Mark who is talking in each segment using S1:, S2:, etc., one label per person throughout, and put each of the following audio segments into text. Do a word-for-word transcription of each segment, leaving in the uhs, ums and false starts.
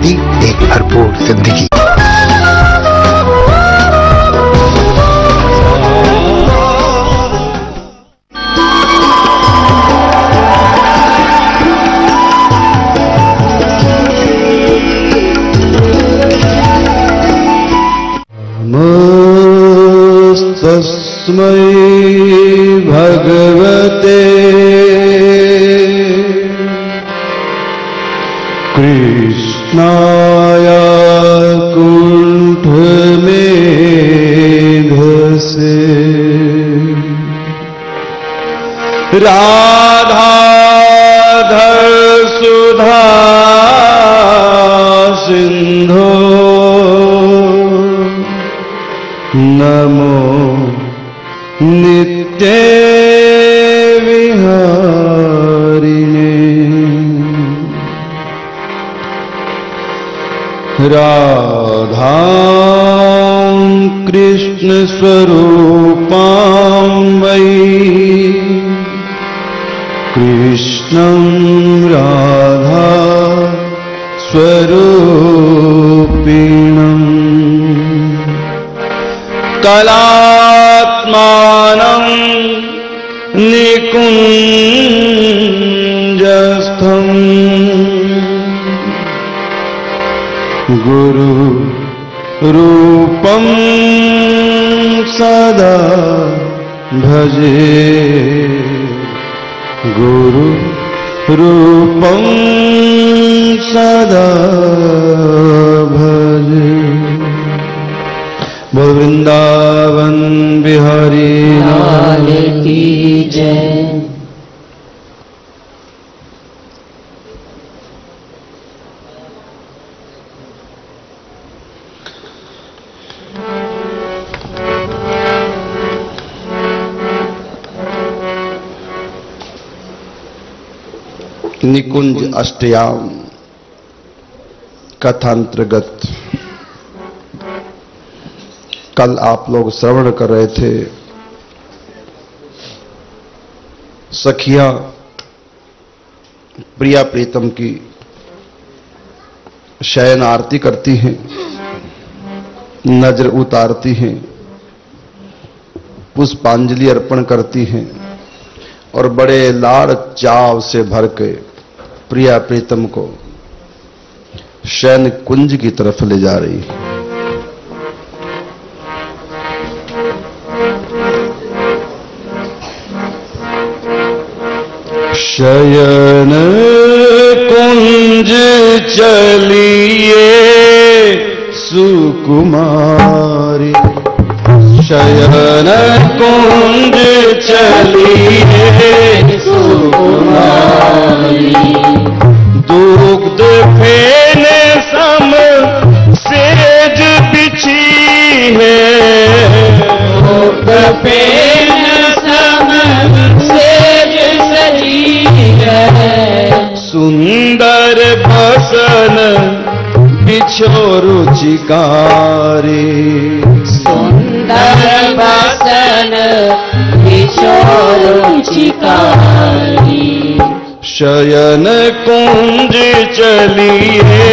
S1: आदि एक भरपूर जिंदगी।
S2: तस्मै भगवते कृष्णाय कुंठ मेघसे राधाधर सुधा सिंधो नमो नित्य विहारिणे राधां कृष्ण स्वरूपां वै कृष्णं राधा स्वरूपिणम् कलात्मानं निकुञ्जस्थं गुरु रूपं सदा भजे गुरु रूपं सदा भजे। बोल वृंदावन बिहारी लाल की जय। निकुंज अष्टयाम कथांतर्गत कल आप लोग श्रवण कर रहे थे। सखियां प्रिया प्रीतम की शयन आरती करती हैं, नजर उतारती हैं, पुष्पांजलि अर्पण करती हैं और बड़े लाड़ चाव से भर के प्रिया प्रीतम को शयन कुंज की तरफ ले जा रही है। शयन कुंज चलिए सुकुमारी शयन कुंज चलिए सुकुमारी दुग्ध फेन सम सेज बिछी है दुग्ध फेन सम सेज सजी है सुंदर बसन बिछो रुचिकारी सुंदर बसन बिछो रुचिकारी शयन कुंज चलिए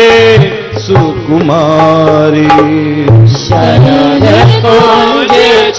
S2: सुकुमारी शयन कुंज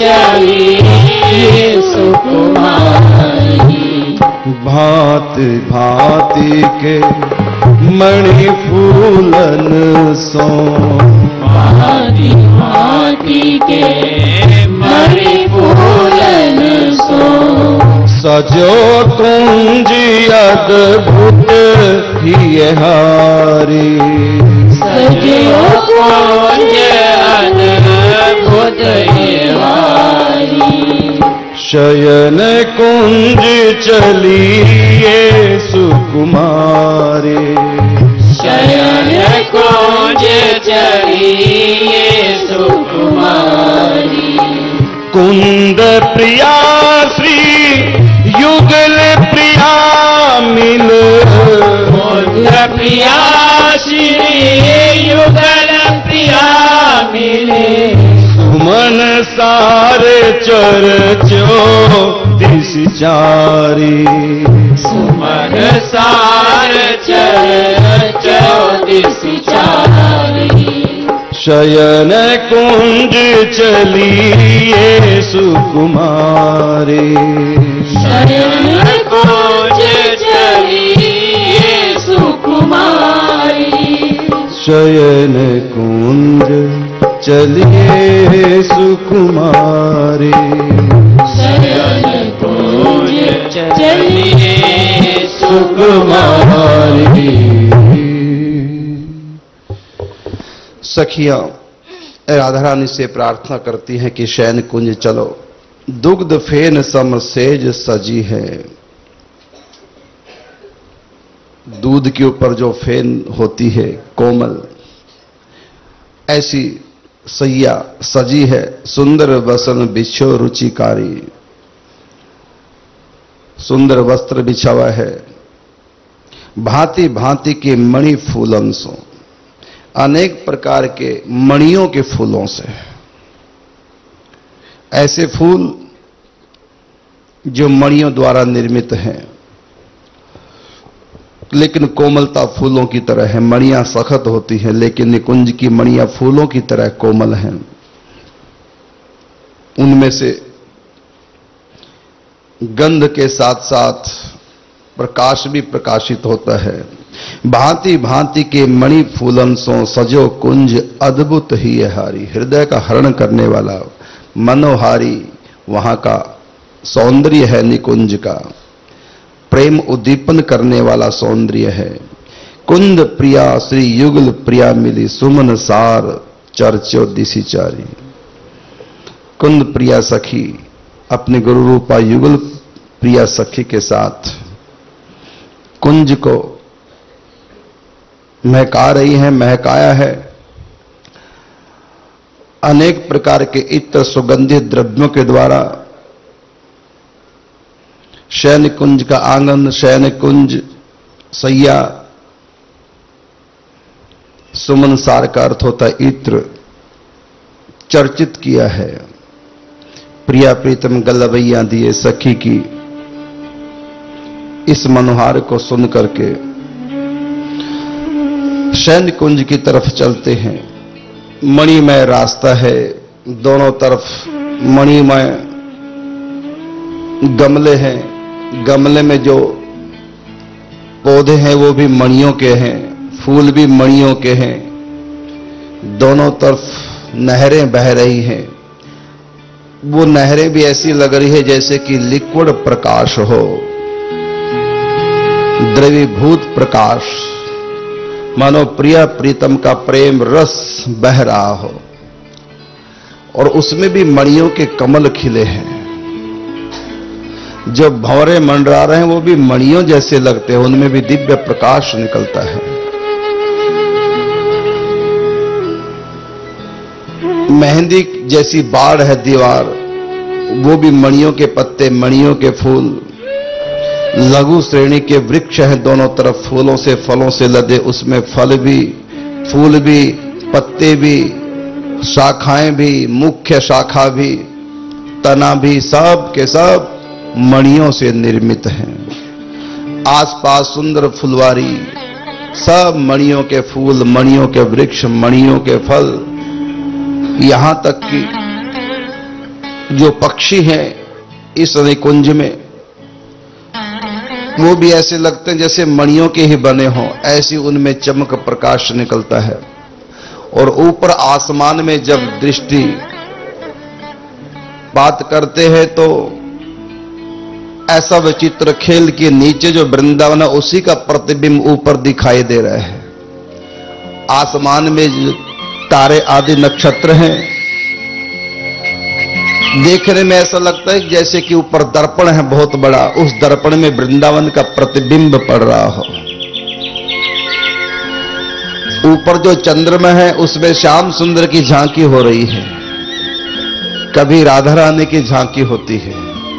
S2: चलिए सुकुमारी भांति भांति के मणि फूलन सो भांति भांति के मणि फूलन सो सजो कुंज अद्भुत ही हारी सजो कुंज अद्भुत ही हारी शयन कुंज चलिए सुकुमारी शयन कुंज चलिए सुकुमारी कुंद प्रिया श्री युगल प्रिया मिल कुंद प्रिया श्री युगल प्रिया मिले सुमन सारे चर्चो दिश चारी सुमन सारे चर्चो दिश चारी शयन कुंज चलिए सुकुमारी,
S3: शयन कुंज चलिए सुकुमारी,
S2: शयन कुंज चलिए सुकुमारी,
S3: शयन कुंज चलिए
S2: सुकुमारी। सखियां राधा रानी से प्रार्थना करती हैं कि शयन कुंज चलो, दुग्ध फेन सम सेज सजी है। दूध के ऊपर जो फेन होती है कोमल, ऐसी सैया सजी है। सुंदर वसन बिछो रुचिकारी, सुंदर वस्त्र बिछा हुआ है। भांति भांति के मणि फूलन सो, अनेक प्रकार के मणियों के फूलों से, ऐसे फूल जो मणियों द्वारा निर्मित हैं, लेकिन कोमलता फूलों की तरह है। मणियां सख्त होती हैं, लेकिन निकुंज की मणियां फूलों की तरह कोमल हैं। उनमें से गंध के साथ साथ प्रकाश भी प्रकाशित होता है। भांति भांति के मणि फूलन सो सजो कुंज अद्भुत ही है हारी। हृदय का हरण करने वाला मनोहारी वहां का सौंदर्य है। निकुंज का प्रेम उद्दीपन करने वाला सौंदर्य है। कुंद प्रिया श्री युगल प्रिया मिली, सुमन सार चर्चो दिशी चारी। कुंद प्रिया सखी अपने गुरु रूपा युगल प्रिया सखी के साथ कुंज को महका रही है, महकाया है। अनेक प्रकार के इत्र सुगंधित द्रव्यों के द्वारा शयन कुंज का आंगन, शयन कुंज सैया, सुमन सार का अर्थ होता है इत्र, चर्चित किया है। प्रिया प्रीतम गलबैया दिए सखी की इस मनोहार को सुन करके शयन कुंज की तरफ चलते हैं। मणिमय रास्ता है, दोनों तरफ मणिमय गमले हैं। गमले में जो पौधे हैं वो भी मणियों के हैं, फूल भी मणियों के हैं। दोनों तरफ नहरें बह रही हैं। वो नहरें भी ऐसी लग रही है जैसे कि लिक्विड प्रकाश हो, द्रवीभूत प्रकाश, मानो प्रिया प्रीतम का प्रेम रस बह रहा हो। और उसमें भी मणियों के कमल खिले हैं। जो भंवरे मंडरा रहे हैं वो भी मणियों जैसे लगते हैं, उनमें भी दिव्य प्रकाश निकलता है। मेहंदी जैसी बाढ़ है दीवार, वो भी मणियों के पत्ते, मणियों के फूल। लघु श्रेणी के वृक्ष हैं, दोनों तरफ फूलों से फलों से लदे, उसमें फल भी, फूल भी, पत्ते भी, शाखाएं भी, मुख्य शाखा भी, तना भी, सब के सब मणियों से निर्मित हैं। आसपास सुंदर फुलवारी, सब मणियों के फूल, मणियों के वृक्ष, मणियों के फल। यहां तक कि जो पक्षी हैं इस निकुंज में, वो भी ऐसे लगते हैं जैसे मणियों के ही बने हों, ऐसी उनमें चमक प्रकाश निकलता है। और ऊपर आसमान में जब दृष्टि बात करते हैं तो ऐसा विचित्र खेल कि नीचे जो वृंदावन है उसी का प्रतिबिंब ऊपर दिखाई दे रहा है। आसमान में जो तारे आदि नक्षत्र हैं, देखने में ऐसा लगता है जैसे कि ऊपर दर्पण है बहुत बड़ा, उस दर्पण में वृंदावन का प्रतिबिंब पड़ रहा हो। ऊपर जो चंद्रमा है उसमें श्याम सुंदर की झांकी हो रही है, कभी राधा रानी की झांकी होती है।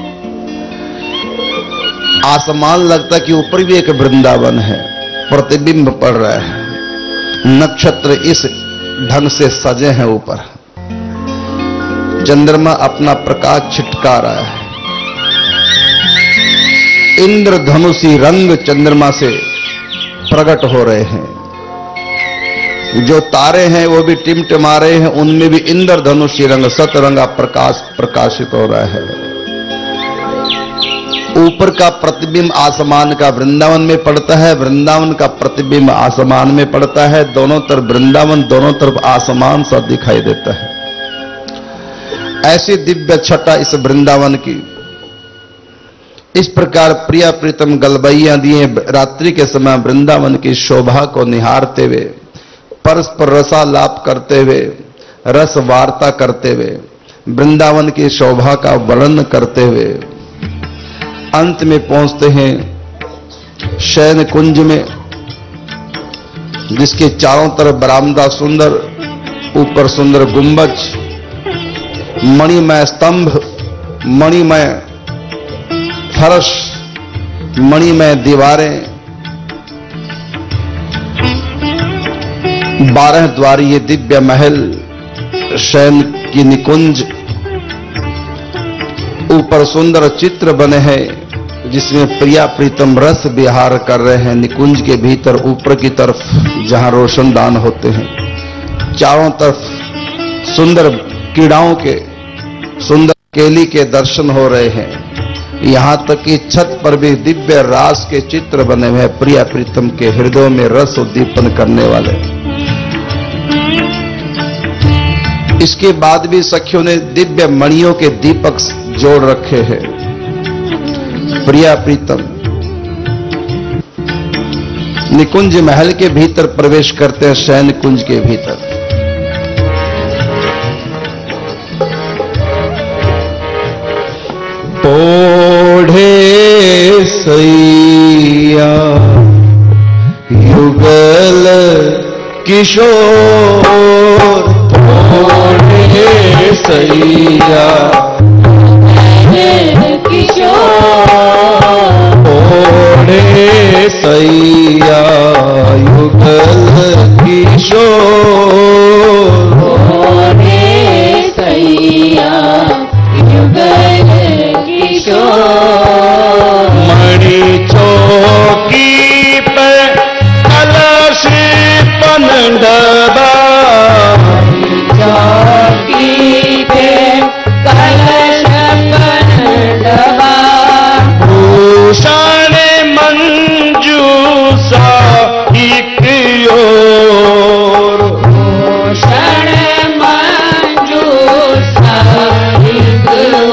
S2: आसमान लगता कि ऊपर भी एक वृंदावन है, प्रतिबिंब पड़ रहा है। नक्षत्र इस ढंग से सजे हैं ऊपर, चंद्रमा अपना प्रकाश छिटका रहा है। इंद्रधनुषी रंग चंद्रमा से प्रकट हो रहे हैं। जो तारे हैं वो भी टिमटिमा रहे हैं, उनमें भी इंद्रधनुषी रंग सतरंगा प्रकाश प्रकाशित हो रहा है। ऊपर का प्रतिबिंब आसमान का वृंदावन में पड़ता है, वृंदावन का प्रतिबिंब आसमान में पड़ता है। दोनों तरफ वृंदावन, दोनों तरफ आसमान सा दिखाई देता है। ऐसी दिव्य छटा इस वृंदावन की। इस प्रकार प्रिया प्रीतम गलबैया दिए रात्रि के समय वृंदावन की शोभा को निहारते हुए, परस्पर रसालाप करते हुए, रस वार्ता करते हुए, वृंदावन की शोभा का वर्णन करते हुए अंत में पहुंचते हैं शयन कुंज में, जिसके चारों तरफ बरामदा सुंदर, ऊपर सुंदर गुंबज, मणिमय स्तंभ, मणिमय फर्श, मणिमय दीवारें, बारह द्वारी ये दिव्य महल, शयन की निकुंज, ऊपर सुंदर चित्र बने हैं जिसमें प्रिया प्रीतम रस विहार कर रहे हैं। निकुंज के भीतर ऊपर की तरफ जहां रोशनदान होते हैं, चारों तरफ सुंदर कीड़ाओं के, सुंदर केली के दर्शन हो रहे हैं। यहां तक कि छत पर भी दिव्य रास के चित्र बने हुए हैं, प्रिया प्रीतम के हृदय में रस उद्दीपन करने वाले। इसके बाद भी सखियों ने दिव्य मणियों के दीपक जोड़ रखे हैं। प्रिया प्रीतम निकुंज महल के भीतर प्रवेश करते हैं, शयन कुंज के भीतर। ओढ़े सैया युगल किशोर, ओढ़े सैया
S3: किशोर,
S2: ओढ़े सैया युगल किशोर,
S3: ओढ़े सैया युगल
S2: मणि चौकी पे कलश पनडबा,
S3: चौकी पे कलश पनडबा,
S2: भूषण मंजूषा एक ओर,
S3: भूषण मंजूषा एक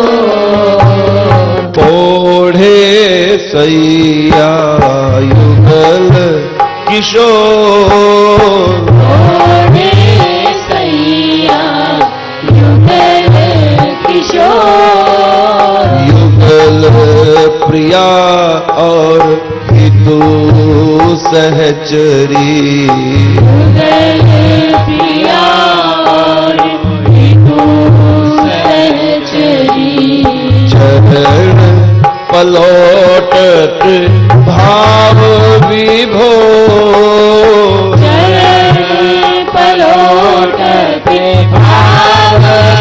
S3: ओर,
S2: ओढ़े सैया युगल किशोर,
S3: ओढ़े सैया युगल किशोर,
S2: युगल प्रिया और हितु सहचरी,
S3: युगल प्रिया और हितु सहचरी,
S2: चरण पलोटत भाव विभोर,
S3: चरण पलोटत भाव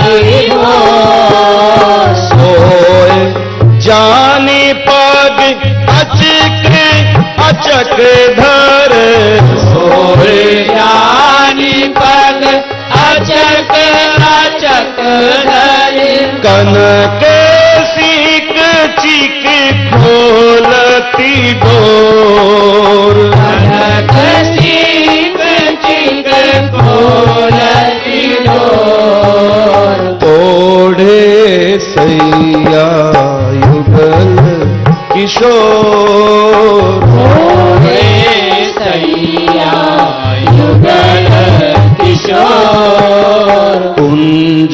S3: विभोर,
S2: सोए जानी पग अचक अचक धर, सोए
S3: जानी पग अचक अचक धर,
S2: कनक सीक चिक खोलती डोर,
S3: कनक सीक चिक खोलती डोर,
S2: ओढ़े सैया युगल किशोर,
S3: ओढ़े सैया युगल किशोर,
S2: कुंज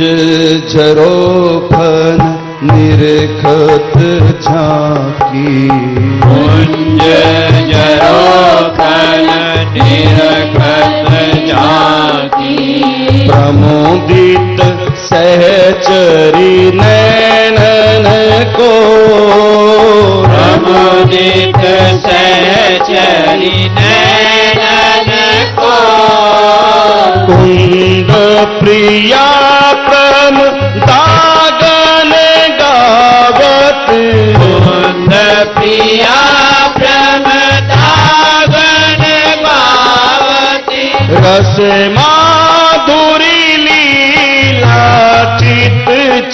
S2: झरोखन निरखत झांकी,
S3: कुंज झरोखन निरखत झांकी,
S2: प्रमोदित सहचरी नैनन को,
S3: प्रमोदित सहचरी नैनन को,
S2: कुंद प्रिया प्रम दागन गावत,
S3: कुंद प्रिया प्रम दागन गावती,
S2: रस माधुरी लीला चित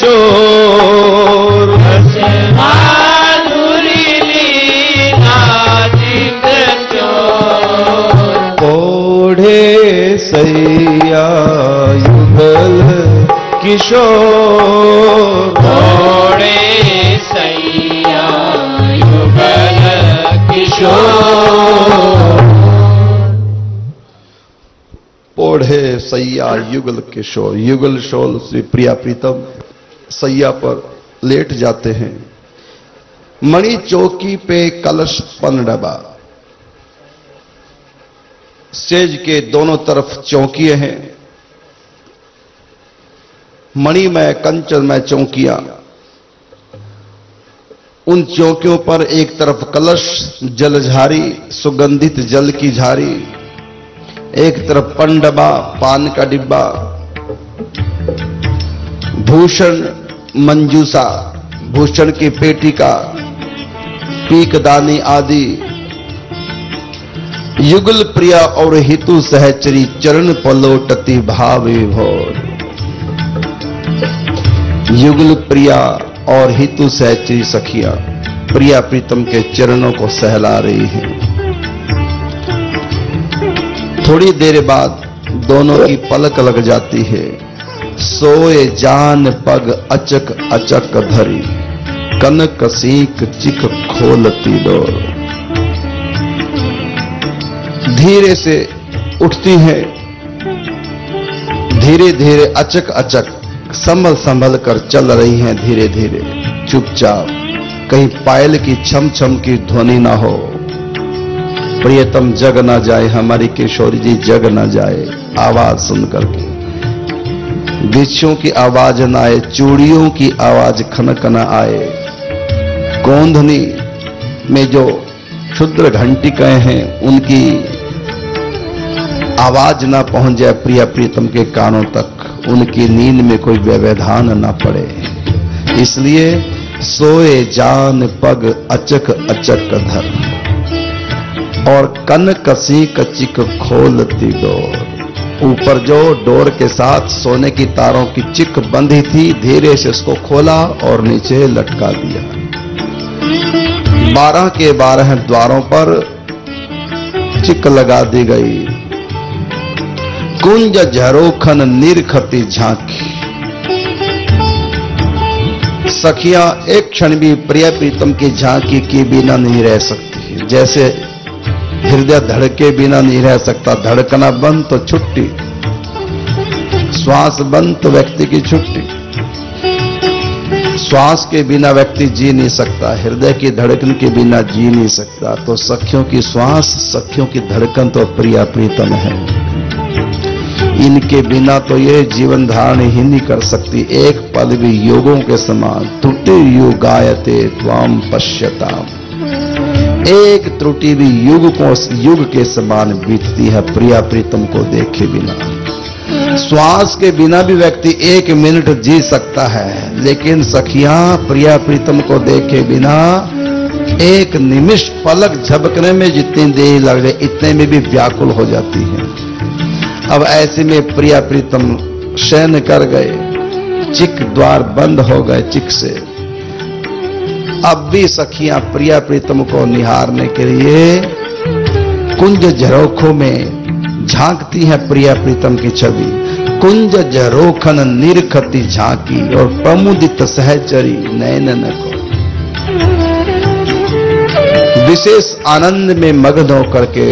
S2: चोर,
S3: रस माधुरी लीला चित चोर।
S2: ओढ़े सैया युगल किशोर,
S3: ओढ़े सैया युगल किशोर।
S2: ओढ़े सैया युगल किशोर। युगल शोल श्री प्रिया प्रीतम सैया पर लेट जाते हैं। मणि चौकी पे कलश पन डबा, सेज के दोनों तरफ चौकिए हैं। मणिमय कंचनमय चौकियां, उन चौकियों पर एक तरफ कलश जलझारी सुगंधित जल की झारी, एक तरफ पंडबा पान का डिब्बा, भूषण मंजूसा भूषण की पेटिका, पीकदानी आदि। युगल प्रिया और हितु सहचरी चरण पलोटती भाव विभोर। युगल प्रिया और हितु सहचरी सखियां प्रिया प्रीतम के चरणों को सहला रही हैं। थोड़ी देर बाद दोनों की पलक लग जाती है। सोए जान पग अचक अचक धरी, कनक सीक चिक खोलती डोर। धीरे से उठती है, धीरे धीरे अचक अचक संभल संभल कर चल रही हैं। धीरे धीरे चुपचाप, कहीं पायल की छम छम की ध्वनि ना हो। प्रियतम जग ना जाए, हमारी किशोरी जी जग ना जाए आवाज सुन करके। बिच्छों की आवाज ना आए, चूड़ियों की आवाज खनक ना आए। गोंधनी में जो क्षुद्र घंटिकाएं हैं उनकी आवाज ना पहुंच जाए प्रिया प्रीतम के कानों तक, उनकी नींद में कोई व्यवधान ना पड़े। इसलिए सोए जान पग अचक अचक धर, और कन कसी कचिक खोलती डोर। ऊपर जो डोर के साथ सोने की तारों की चिक बंधी थी, धीरे से उसको खोला और नीचे लटका दिया। बारह के बारह द्वारों पर चिक लगा दी गई। कुंज झरोखन निरखती झांकी, सखियां एक क्षण भी प्रिया प्रीतम की झांकी के बिना नहीं रह सकती। जैसे हृदय धड़के बिना नहीं रह सकता, धड़कना बंद तो छुट्टी, श्वास बंद तो व्यक्ति की छुट्टी। श्वास के बिना व्यक्ति जी नहीं सकता, हृदय की धड़कन के बिना जी नहीं सकता। तो सखियों की श्वास, सखियों की धड़कन तो प्रिया प्रीतम है। इनके बिना तो ये जीवन धारण ही नहीं कर सकती। एक पल भी योगों के समान त्रुटि युगायते त्वाम पश्यताम, एक त्रुटि भी युग को युग के समान बीतती है प्रिया प्रीतम को देखे बिना। श्वास के बिना भी व्यक्ति एक मिनट जी सकता है, लेकिन सखियां प्रिया प्रीतम को देखे बिना एक निमिष पलक झपकने में जितनी देर लग जाए इतने में भी व्याकुल हो जाती है। अब ऐसे में प्रिया प्रीतम शयन कर गए, चिक द्वार बंद हो गए चिक से। अब भी सखियां प्रिया प्रीतम को निहारने के लिए कुंज झरोखों में झांकती हैं प्रिया प्रीतम की छवि। कुंज झरोखन निरखती झांकी, और प्रमुदित सहचरी नयनन को विशेष आनंद में मग्न होकर के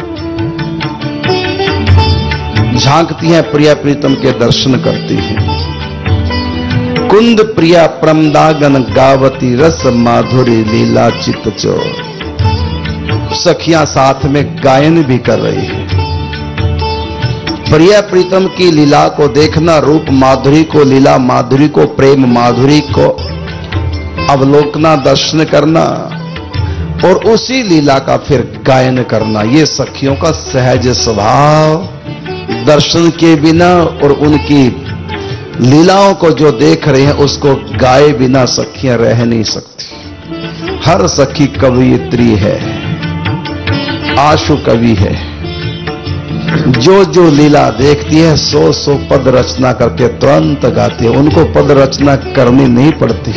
S2: झांकती हैं, प्रिया प्रीतम के दर्शन करती हैं। कुंद प्रिया प्रमदागन गावती, रस माधुरी लीला चित चोर। सखियां साथ में गायन भी कर रही हैं। प्रिया प्रीतम की लीला को देखना, रूप माधुरी को, लीला माधुरी को, प्रेम माधुरी को अवलोकना, दर्शन करना और उसी लीला का फिर गायन करना, ये सखियों का सहज स्वभाव। दर्शन के बिना और उनकी लीलाओं को जो देख रहे हैं उसको गाए बिना सखियां रह नहीं सकती। हर सखी कवियत्री है, आशु कवि है। जो जो लीला देखती है सौ सौ पद रचना करके तुरंत गाती है। उनको पद रचना करनी नहीं पड़ती,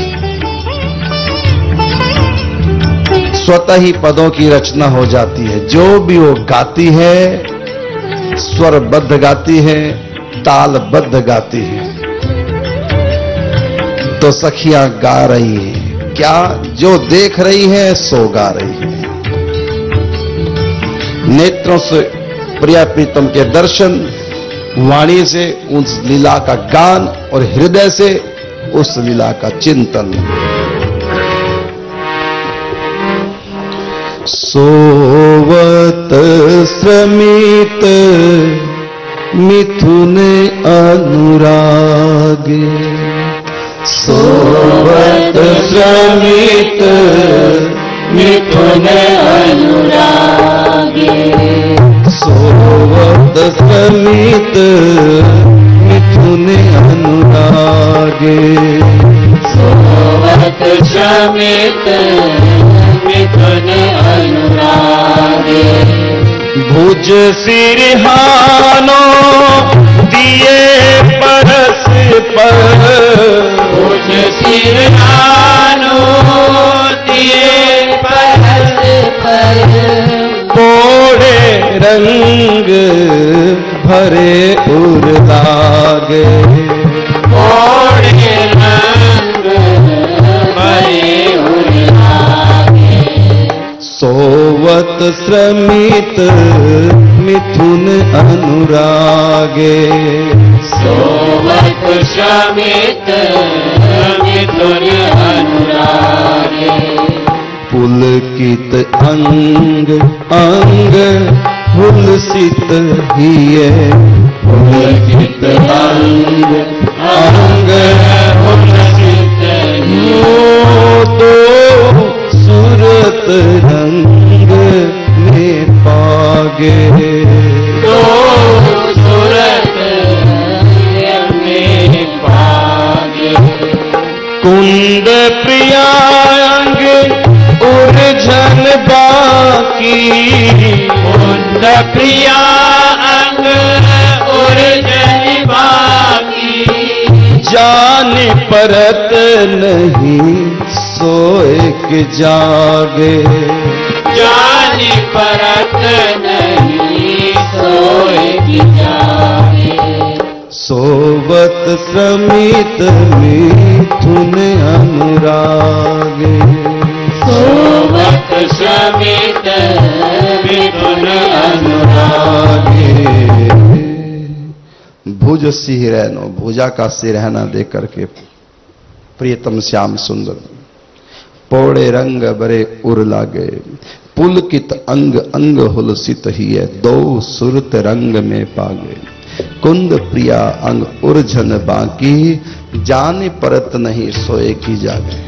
S2: स्वतः ही पदों की रचना हो जाती है। जो भी वो गाती है स्वरबद्ध गाती है, तालबद्ध गाती है। तो सखियां गा रही है क्या? जो देख रही है सो गा रही है। नेत्रों से प्रिया प्रीतम के दर्शन, वाणी से उस लीला का गान और हृदय से उस लीला का चिंतन। सोवत श्रमित मिथुन अनुराग, सोवत श्रमित
S3: मिथुन अनुराग,
S2: सोवत श्रमित मिथुन अनुराग,
S3: सोवत श्रमित मिथुन अनुराग।
S2: भुज सिरहानो दिए परस पर,
S3: भुज सिरहानो दिए परस पर,
S2: पोड़े रंग भरे उर लागे,
S3: पोड़े रंग भरे उर लागे।
S2: सोवत श्रमित मिथुन अनुरागे,
S3: सोवत श्रमित मिथुन अनुरागे।
S2: पुलकित अंग अंग हुलसित हिये,
S3: पुलकित अंग अंग हुलसित हिये।
S2: तो सूरत रंग में पागे,
S3: तो सूरत में पागे।
S2: कुंद प्रियांग उर्झन बाकी,
S3: कुंद प्रिया अंग उर्जन बाकी।
S2: जान परत नहीं सोए के जागे,
S3: जान परत नहीं सोए की जागे।
S2: सोवत श्रमित मिथुन अनुरागे,
S3: सोवत श्रमित मिथुन अनुरागे।
S2: भुज सिरहनो, भुजा का सिरहना देकर के प्रियतम श्याम सुंदर, पौड़े रंग बरे उर लागे, पुलकित अंग अंग हुलसित हिये, दो सुरत रंग में पागे। कुंद प्रिया अंग उर्झन बाकी, जाने परत नहीं सोए की जागे।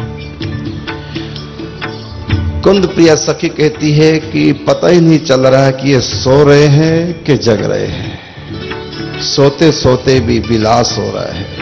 S2: कुंद प्रिया सखी कहती है कि पता ही नहीं चल रहा है कि ये सो रहे हैं कि जग रहे हैं। सोते सोते भी विलास हो रहा है।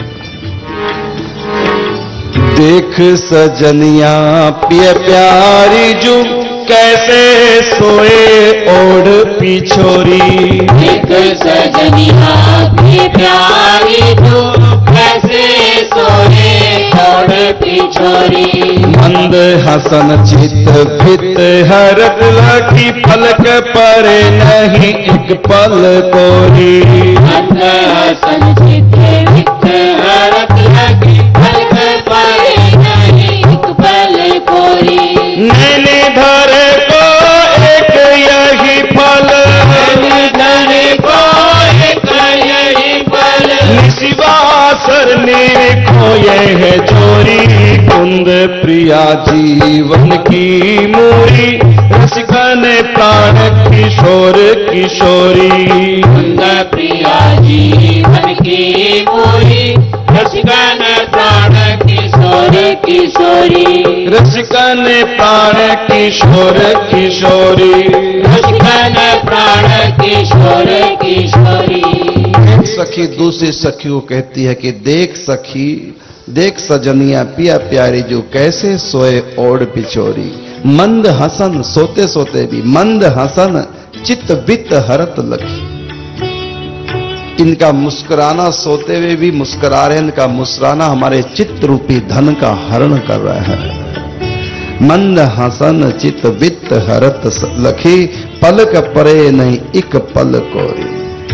S2: देख सजनिया पिय प्यारी जू, कैसे सोए ओढ़ पिछोरी।
S3: एक सजनिया की प्यारी तू, कैसे सोए ओढ़ पिछोरी।
S2: मंद हसन चित भित हरत लखी, पलक परे नहीं एक पल कोरी।
S3: मंद हसन चित भित हरत लखी, पलक परे नहीं एक पल कोरी।
S2: नैने धरे को एक यही फल,
S3: धरे को एक यही पल।
S2: निशिवासर निरखो यह है चोरी। कुंद प्रिया जीवन की मूरी, रसिकन प्राण किशोर किशोरी।
S3: कुंद प्रिया जीवन की मूरी, रसिकन प्राण किशोर किशोरी।
S2: रसिकन प्राण किशोर किशोरी।
S3: रसिकन प्राण किशोर किशोरी।
S2: एक सखी दूसरी सखी को कहती है कि देख सखी, देख सजनिया पिया प्यारी जो कैसे सोए ओढ़ पिछोरी। मंद हसन, सोते सोते भी मंद हसन, चित बित हरत लखी। इनका मुस्कुराना, सोते हुए भी मुस्कुरा रहे हैं, इनका मुस्कुराना हमारे चित्त रूपी धन का हरण कर रहा है। मंद हसन चित वित्त हरत लखी, पलक परे नहीं एक पल कोरी।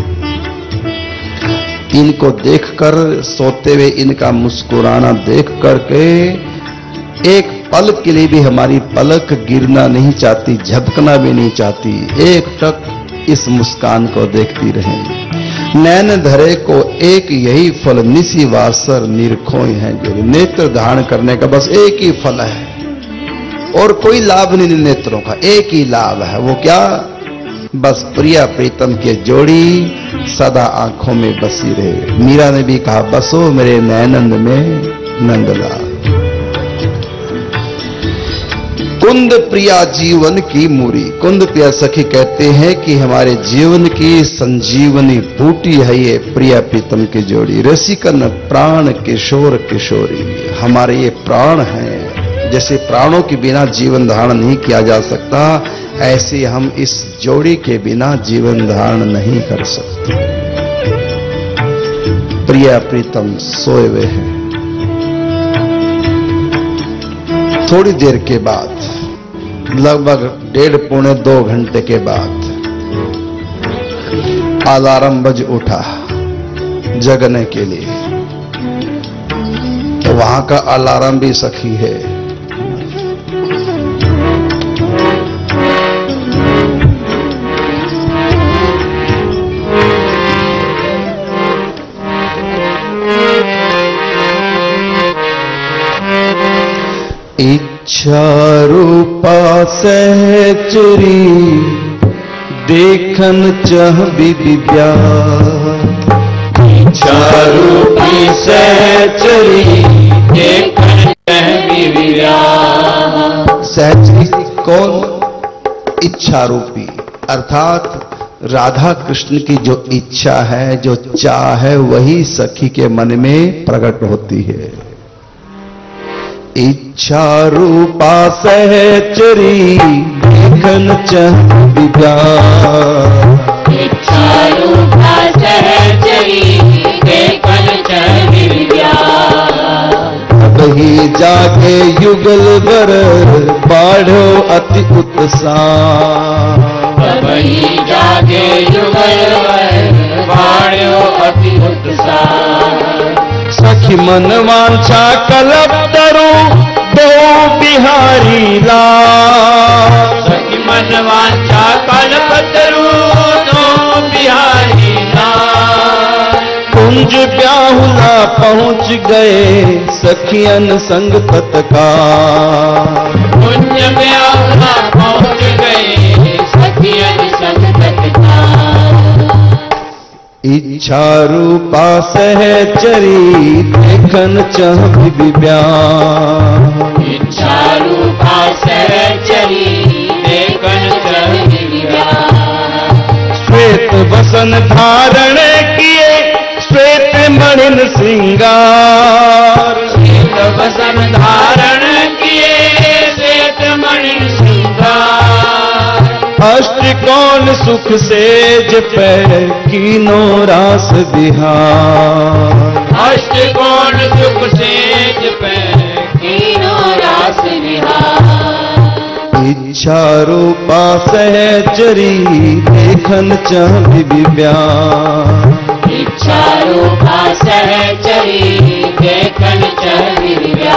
S2: इनको देखकर, सोते हुए इनका मुस्कुराना देख करके एक पल के लिए भी हमारी पलक गिरना नहीं चाहती, झपकना भी नहीं चाहती, एक टक इस मुस्कान को देखती रहे। नैन धरे को एक यही फल, निसी वासर निरखोई है जो। नेत्र धारण करने का बस एक ही फल है और कोई लाभ नहीं नेत्रों का, एक ही लाभ है। वो क्या? बस प्रिया प्रीतम के जोड़ी सदा आंखों में बसी रहे। मीरा ने भी कहा, बसो मेरे नैनंद में नंदलाल। कुंद प्रिया जीवन की मूरी। कुंद प्रिया सखी कहते हैं कि हमारे जीवन की संजीवनी बूटी है ये प्रिया प्रीतम की जोड़ी। रसिकन प्राण किशोर किशोरी, हमारे ये प्राण हैं। जैसे प्राणों के बिना जीवन धारण नहीं किया जा सकता, ऐसे हम इस जोड़ी के बिना जीवन धारण नहीं कर सकते। प्रिया प्रीतम सोए हुए हैं। थोड़ी देर के बाद, लगभग डेढ़ पौने दो घंटे के बाद अलार्म बज उठा जगने के लिए। तो वहां का अलार्म भी सखी है। इच्छा रूपा सहचरी, देखन चह विद्या।
S3: इच्छा रूपी सहचरी, देखन चह विद्या।
S2: सहचरी कौन? इच्छा रूपी, अर्थात राधा कृष्ण की जो इच्छा है, जो चाह है, वही सखी के मन में प्रकट होती है। इच्छा रूपा सहचरी, देखन चह विद्या।
S3: इच्छा रूपा सहचरी, देखन चह विद्या।
S2: वही जाके युगल बर, बाढ़ो अति उत्साह।
S3: वही जागे युगल बर, बाढ़ो अति उत्साह।
S2: सखी मन वांछा कल्प तरु, दो बिहारी लाल।
S3: सखी मन वांछा कल्प तरु, दो बिहारी लाल।
S2: कुंज ब्याहुला पहुंच गए, सखियन संग तत्काल।
S3: कुंज ब्याहुला पहुंच गए, सखियन संग तत्काल।
S2: इच्छा रूपा सहचरी, देखन चह विद्या।
S3: इच्छा रूपा सहचरी, देखन चह विद्या।
S2: श्वेत वसन धारण किए, श्वेत मणिन श्रृंगार।
S3: श्वेत वसन धारण किए, श्वेत मणिन श्रृंगार।
S2: अष्टकोण सुख सेज पे, कीनो रास बिहार।
S3: अष्टकोण सुख सेज पे, कीनो रास विहार।
S2: इच्छा रूपा सहचरी, देखन चह विद्या।
S3: इच्छा रूपा सहचरी, देखन चह विद्या।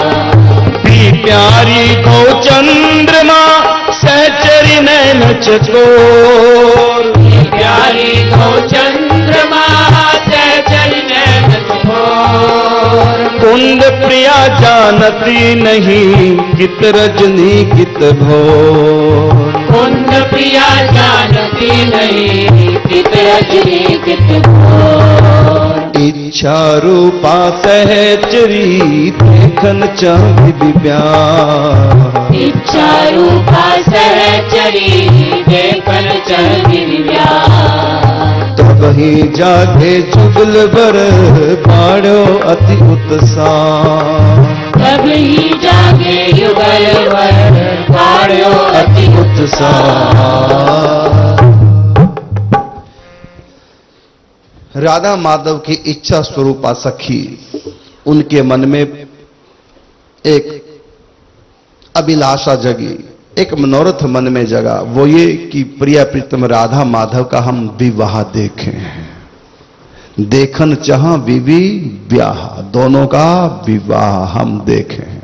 S2: प्यारी को चंद्रमा, सहचरी नैन चकोर।
S3: प्यारी को चंद्रमा, सहचरी नैन चकोर।
S2: कुंद प्रिया जानती नहीं, कित रजनी कित भोर।
S3: कुंद प्रिया जानती नहीं, कित रजनी कित भोर।
S2: इच्छा रूपा सहचरी, देखन चह विद्या।
S3: इच्छा रूपा सहचरी, देखन चह विद्या।
S2: तब ही जागे जुगल बर, बाढ़ो अति उत्साह।
S3: तब ही जागे युगल बर, बाढ़ो अति
S2: उत्साह। राधा माधव की इच्छा स्वरूपा सखी, उनके मन में एक अभिलाषा जगी, एक मनोरथ मन में जगा, वो ये कि प्रिय प्रीतम राधा माधव का हम विवाह देखें, देखन चाह विवि ब्याह, दोनों का विवाह हम देखें।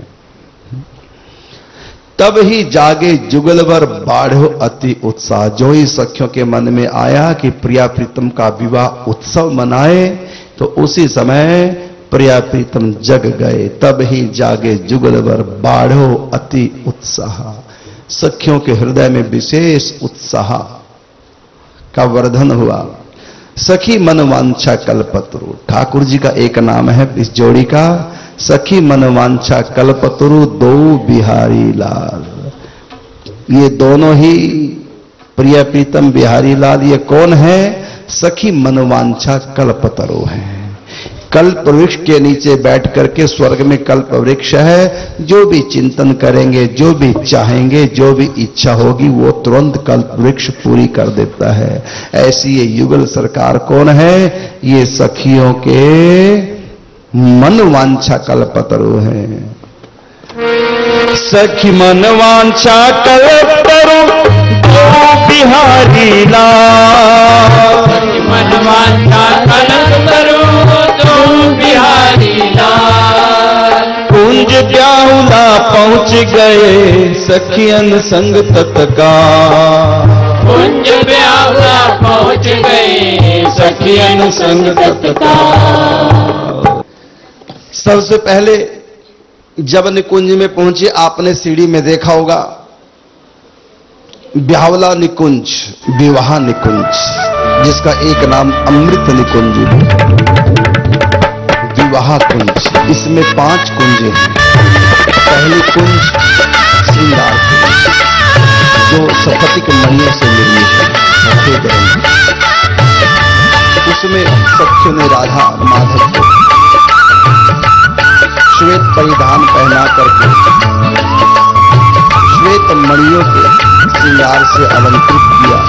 S2: तब ही जागे जुगलवर बाढ़ो अति उत्साह। जो ही सखियों के मन में आया कि प्रिया प्रीतम का विवाह उत्सव मनाए, तो उसी समय प्रिया प्रीतम जग गए। तब ही जागे जुगलवर बाढ़ो अति उत्साह। सखियों के हृदय में विशेष उत्साह का वर्धन हुआ। सखी मनवांछा कल्पतरु, ठाकुर जी का एक नाम है इस जोड़ी का, सखी मनवांछा कल्पतरु दो बिहारी लाल। ये दोनों ही प्रिय प्रीतम बिहारी लाल, ये कौन है? सखी मनवांछा कल्पतरु है। कल्प वृक्ष के नीचे बैठ करके, स्वर्ग में कल्प वृक्ष है, जो भी चिंतन करेंगे, जो भी चाहेंगे, जो भी इच्छा होगी, वो तुरंत कल्प वृक्ष पूरी कर देता है। ऐसी ये युगल सरकार कौन है? ये सखियों के मनवांछा कल्पतरु है। सखी मनवांछा कल्पतरु दो बिहारी लाल।
S3: सखी मनवांछा कल्पतरु दो बिहारी लाल।
S2: कुंज ब्याहुला पहुंच गए सखियन संग तत्काल।
S3: कुंज ब्याहुला पहुंच गए सखियन संग तत्काल।
S2: सबसे पहले जब निकुंज में पहुंचे, आपने सीढ़ी में देखा होगा ब्यावला निकुंज, विवाह निकुंज, जिसका एक नाम अमृत निकुंज है, विवाह कुंज। इसमें पांच कुंजें हैं। पहली कुंज श्रृंगार कुंज, जो स्फटिक मणियों से निर्मित है, सफेद रंग। उसमें सखियों ने राधा माधव को श्वेत परिधान पहना करके श्वेत मणियों के श्रृंगार से अलंकृत किया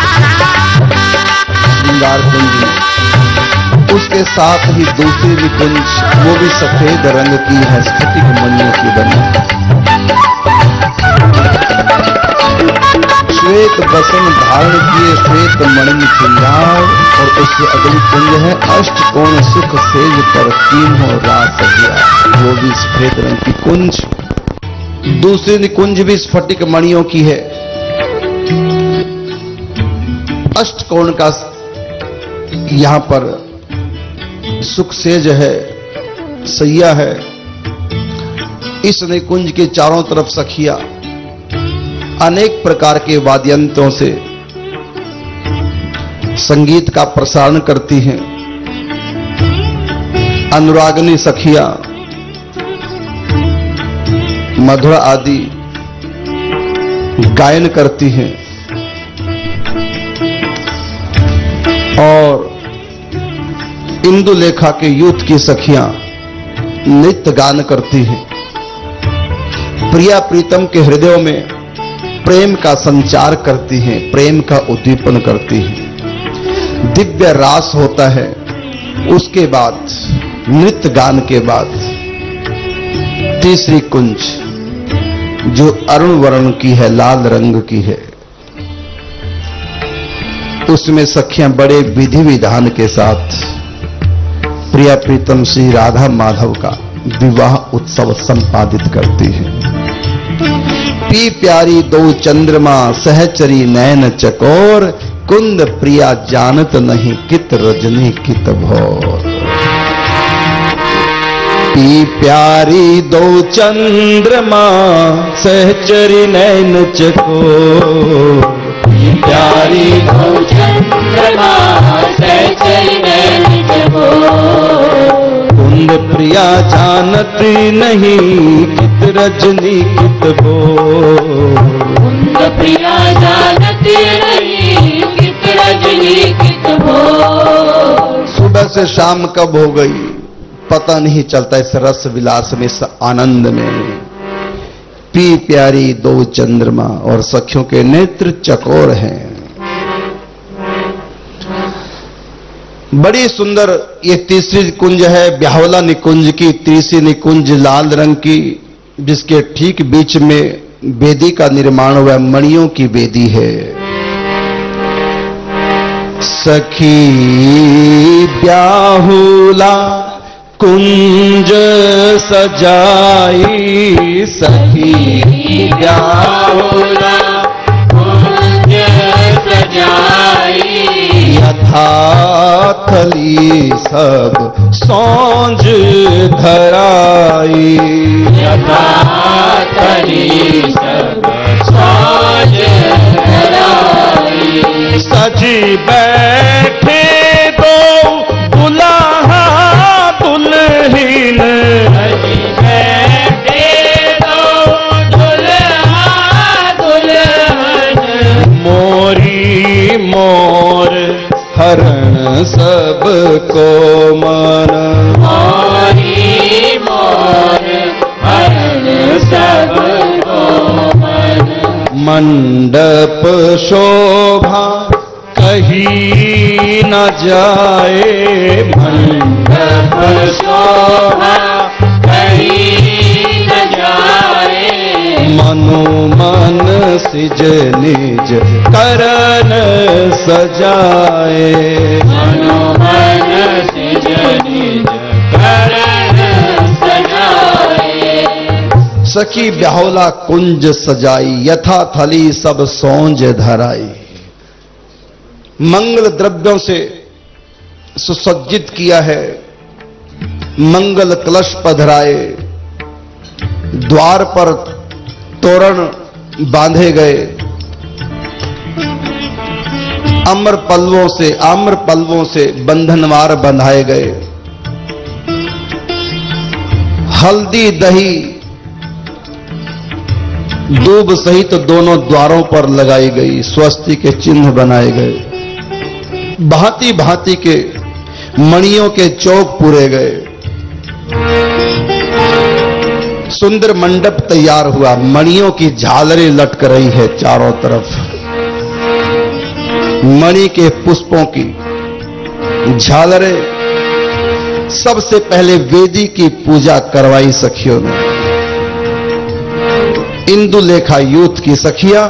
S2: श्रृंगार कुंज में। उसके साथ ही दूसरी भी कुंज, वो भी सफेद रंग की है, स्फटिक मणियों की बनी। श्वेत बसन धारण किए श्वेत मणि श्रृंगार। और उससे अगली कुंज है अष्टकोण सुख सेज पर तीनों रात गया, वो भी सफेद रंग की कुंज। दूसरी निकुंज भी स्फटिक मणियों की है। अष्टकोण का यहां पर सुख सेज है, सैया है। इस निकुंज के चारों तरफ सखिया अनेक प्रकार के वाद्ययंत्रों से संगीत का प्रसारण करती हैं। अनुरागनी सखिया मधुर आदि गायन करती हैं और इंदुलेखा के यूथ की सखियां नृत्य गान करती हैं। प्रिया प्रीतम के हृदयों में प्रेम का संचार करती हैं, प्रेम का उद्दीपन करती हैं। दिव्य रास होता है। उसके बाद नृत्य गान के बाद तीसरी कुंज जो अरुण वर्ण की है, लाल रंग की है, उसमें सखियां बड़े विधि विधान के साथ प्रिया प्रीतम श्री राधा माधव का विवाह उत्सव संपादित करती हैं। पी प्यारी दो चंद्रमा सहचरी नैन चकोर, कुंद प्रिया जानत नहीं कित रजनी कित भोर। पी प्यारी दो चंद्रमा सहचरी नैन चकोर।
S3: पी प्यारी दो चंद्रमा सहचरी नैन चकोर।
S2: कुंद प्रिया जानत नहीं कित रजनी कित भोर।
S3: कुंद प्रिया जानत नहीं कित रजनी कित भोर।
S2: सुबह से शाम कब हो गई पता नहीं चलता इस रस विलास में, इस आनंद में। पी प्यारी दो चंद्रमा, और सखियों के नेत्र चकोर हैं। बड़ी सुंदर ये तीसरी कुंज है ब्याहवला निकुंज की, तीसरी निकुंज लाल रंग की, जिसके ठीक बीच में वेदी का निर्माण हुआ, मणियों की वेदी है। सखी ब्याहुला कुंज सजाई, सखी
S3: ब्याहुला कुंज सजाई,
S2: यथा थली सब सौंज धराई,
S3: यथा थली सब सौंज धराई।
S2: सजी बैठे दो दुल्हा दुल्हीन,
S3: सजी बैठे दो दुल्हा दुल्हन,
S2: मोरी मोर हरण सब को मन,
S3: मोरी मोर हरण सब को मन।
S2: मंडप शोभा कहीं न जाए, मंडप
S3: शोभा कहीं न जाए,
S2: मनु मन सिज निज करन सजाए,
S3: मनो मन सिज निज करन सजाए।
S2: सखी ब्याहुला कुंज सजाई, यथा थली सब सौंज धराई। मंगल द्रव्यों से सुसज्जित किया है, मंगल कलश पधराए, द्वार पर तोरण बांधे गए, अम्र पल्लवों से आम्र पल्लवों से बंधनवार बंधाए गए, हल्दी दही दूब सहित दोनों द्वारों पर लगाई गई, स्वस्ति के चिन्ह बनाए गए, भांति भांति के मणियों के चौक पूरे गए, सुंदर मंडप तैयार हुआ, मणियों की झालरें लटक रही है चारों तरफ, मणि के पुष्पों की झालरें। सबसे पहले वेदी की पूजा करवाई सखियों ने, इंदुलेखा यूथ की सखियां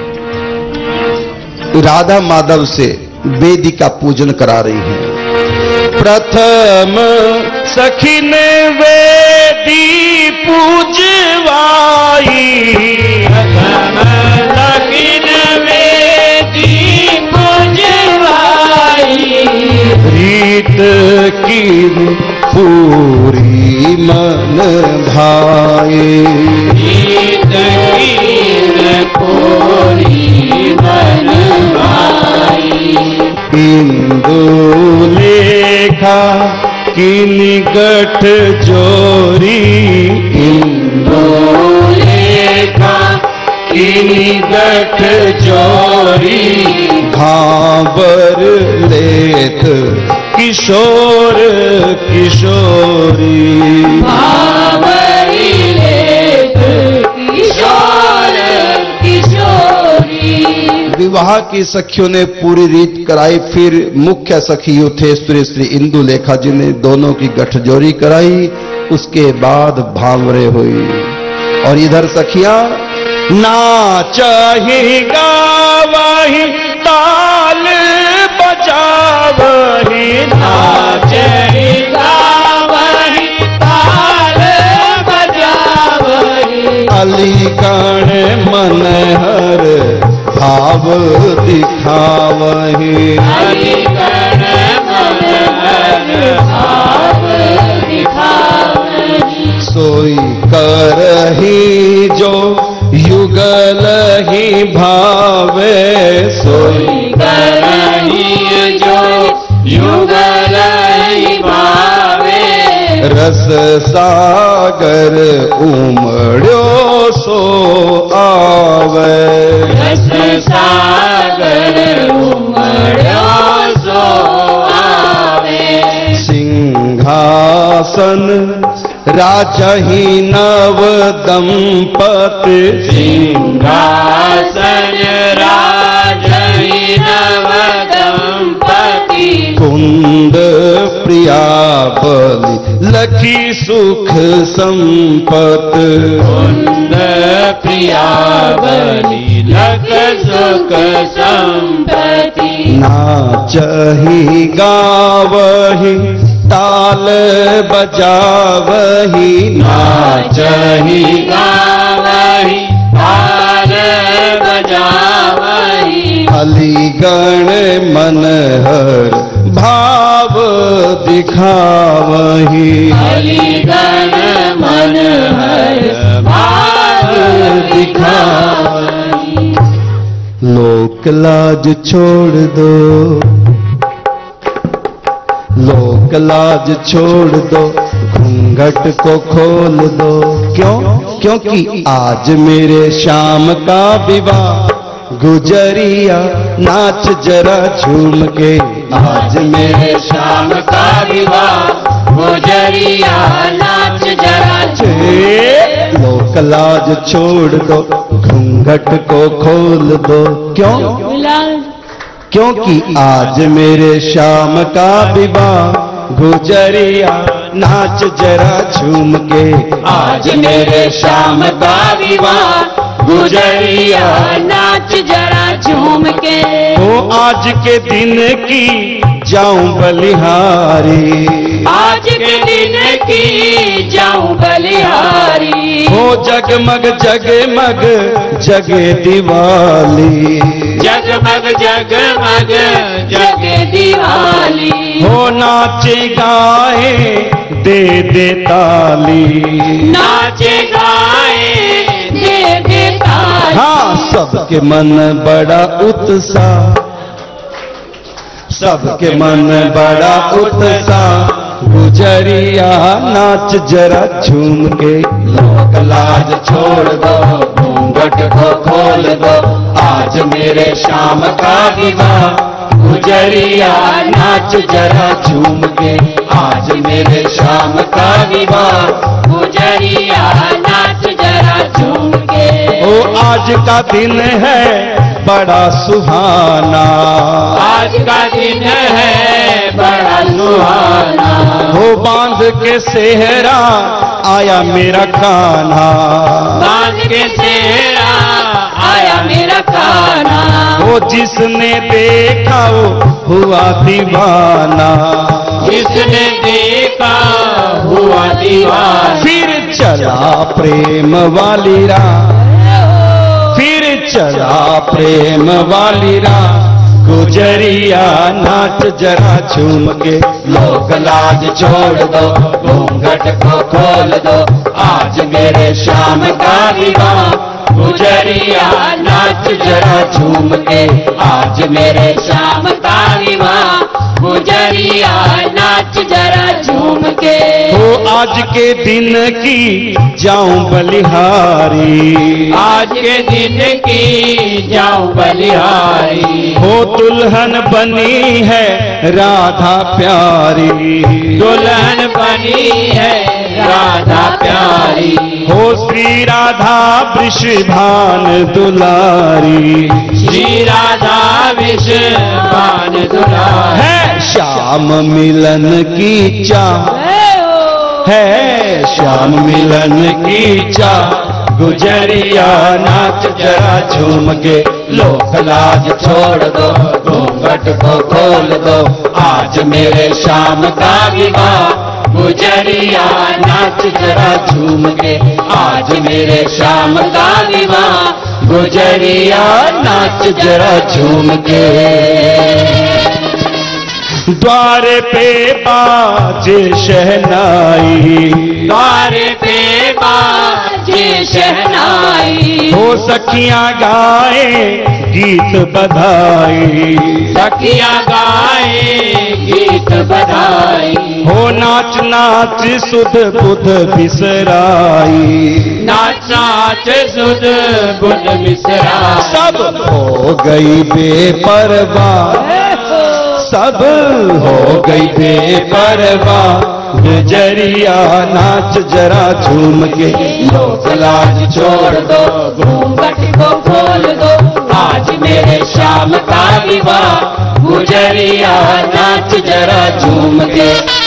S2: राधा माधव से वेदी का पूजन करा रही हैं। प्रथम सखी ने वेदी पूजवाई,
S3: प्रथम सखी ने वेदी पूजवाई,
S2: रीत की पूरी मन भाई,
S3: गीत की पूरी मन भाई।
S2: इंदु लेखा की निकट जोरी,
S3: इंदु लेखा की निकट जोरी,
S2: घाबर लेत किशोर किशोरी,
S3: भावरी लेत किशोर किशोरी।
S2: विवाह की सखियों ने पूरी रीत कराई, फिर मुख्य सखी थे श्री श्री इंदु लेखा जी ने दोनों की गठजोरी कराई, उसके बाद भांवरे हुई। और इधर सखियां नाचही गावही ताल बजावही,
S3: नाचही गावही ताल बजावही,
S2: अलीकण मनहर भाव दिखावही,
S3: अलीकण मनहर भाव दिखावही।
S2: सोई करही जो युगल ही भावे, सोई
S3: करही जो युगल ही भावे,
S2: रस सागर उमड़्यो सो आवे,
S3: रस सागर उमड़्यो सो आवे।
S2: सिंहासन राजही नव दंपति,
S3: सिंहासन राजही नव दंपति,
S2: कुंद प्रिया बलि लखी सुख संपत
S3: कुंद प्रिया बलि लख सुख संपत्ति
S2: नाचहि गावहि ताल बजावहि
S3: नाचहि गावहि ताल बजावहि
S2: अलीगण मनहर भाव दिखावहि
S3: अलीगण मनहर भाव दिखावहि
S2: लोक लाज छोड़ दो लोक लाज छोड़ दो घूंघट को खोल दो क्यों क्योंकि आज मेरे श्याम का विवाह गुजरिया नाच जरा झूम के
S3: आज मेरे श्याम का विवाह गुजरिया नाच जरा
S2: लोक लाज छोड़ दो घूंघट को खोल दो क्यों क्योंकि आज मेरे श्याम का विवाह गुजरिया नाच जरा झूम के
S3: आज मेरे श्याम का विवाह गुजरिया नाच जरा झूम के
S2: हो आज के दिन की जाऊं बलिहारी
S3: आज के दिन की जाऊं बलिहारी
S2: हो जगमग जगमग जगे दिवाली
S3: जगमग जगमग जगे दिवाली
S2: हो नाचे गाए दे दे ताली
S3: नाचे गाए दे दे ताली
S2: हाँ सबके मन बड़ा उत्साह सबके मन बड़ा उत्साह गुजरिया नाच जरा झूम के लोक लाज छोड़ दो घूंघट को खोल दो आज मेरे श्याम का विवाह गुजरिया नाच जरा झूम के आज मेरे श्याम का विवाह
S3: गुजरिया नाच जरा झूम के
S2: ओ आज का दिन है बड़ा सुहाना
S3: आज का दिन है बड़ा सुहाना
S2: हो बांध के सेहरा आया मेरा कान्हा
S3: बांध के सेहरा आया मेरा कान्हा
S2: वो जिसने देखा वो हुआ दीवाना
S3: जिसने देखा हुआ दीवाना
S2: फिर चला प्रेम वाली राह फिर चला प्रेम वाली राह गुजरिया नाच जरा झूम के लोक लाज छोड़ दो घूंघट को खोल दो आज मेरे श्याम का विवाह गुजरिया नाच जरा झूम के आज मेरे
S3: श्याम का विवाह गुजरिया नाच जरा झूम के
S2: हो आज के दिन की जाऊं बलिहारी
S3: आज के दिन की जाऊं बलिहारी
S2: हो दुल्हन बनी है राधा प्यारी
S3: दुल्हन बनी है राधा प्यारी
S2: हो श्री राधा वृषभान दुलारी
S3: श्री राधा वृषभान दुलारी
S2: है श्याम मिलन की चाह है श्याम मिलन की चाह गुजरिया नाच जरा झूम के लोक लाज छोड़ दो घूंघट को खोल दो आज मेरे श्याम का विवाह गुजरिया नाच जरा झूम के आज मेरे श्याम का विवाह गुजरिया नाच जरा झूम के द्वार पे बाजे शहनाई
S3: द्वार पे बाजे शहनाई
S2: हो सखियां गाए गीत बधाई
S3: सखियां गाए गीत बधाई
S2: हो नाच नाच सुध बुध बिसराई
S3: नाच नाच सुध बुध बिसरा
S2: सब हो गई बेपरवाह सब हो गई बेपरवाह, गुजरिया नाच जरा झूम के।
S3: लोग लाज छोड़ दो, घूंघट को खोल दो, आज मेरे श्याम का विवाह, गुजरिया नाच जरा झूम के।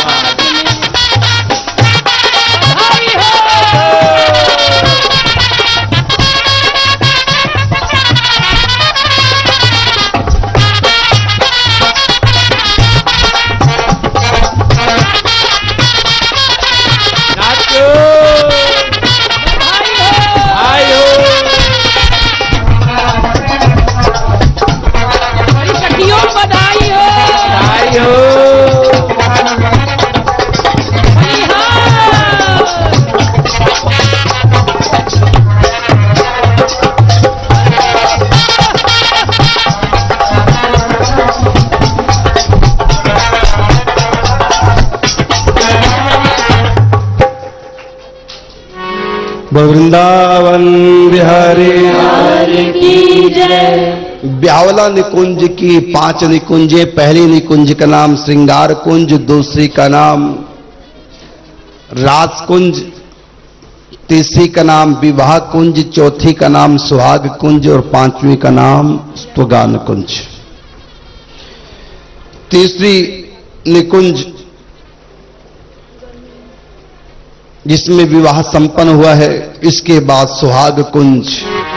S2: वृंदावन बिहारी
S3: की जय।
S2: ब्यावला निकुंज की पांच निकुंजे, पहली निकुंज का नाम श्रृंगार कुंज, दूसरी का नाम राजकुंज, तीसरी का नाम विवाह कुंज, चौथी का नाम सुहाग कुंज और पांचवी का नाम स्तुगान कुंज। तीसरी निकुंज जिसमें विवाह संपन्न हुआ है, इसके बाद सुहाग कुंज।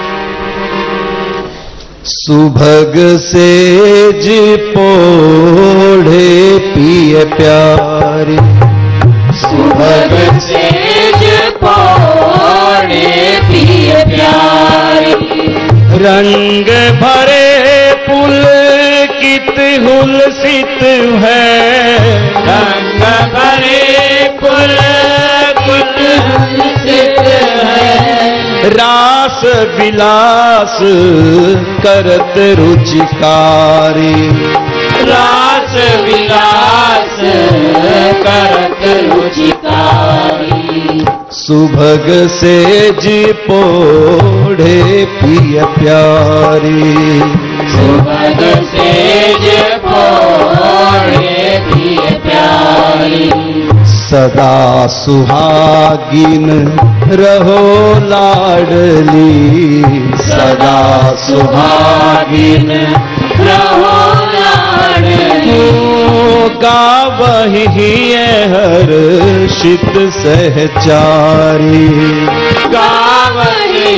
S2: सुभग सेज पोढ़े पिय प्यारी,
S3: सुभग सेज पोढ़े पिय प्यारी,
S2: रंग भरे पुलकित हुलसित है,
S3: रंग भरे पुलकित हुलसित है,
S2: रास विलास करत रुचिकारी,
S3: रास विलास करत रुचिकारी,
S2: सुभग सेज पोढ़े पिय प्यारी,
S3: सुभग सेज पोढ़े पिय प्यारी,
S2: सदा सुहागिन रहो लाडली,
S3: सदा सुहागिन रहो लाडली,
S2: गावहि हर्षित सहचारी,
S3: गावहि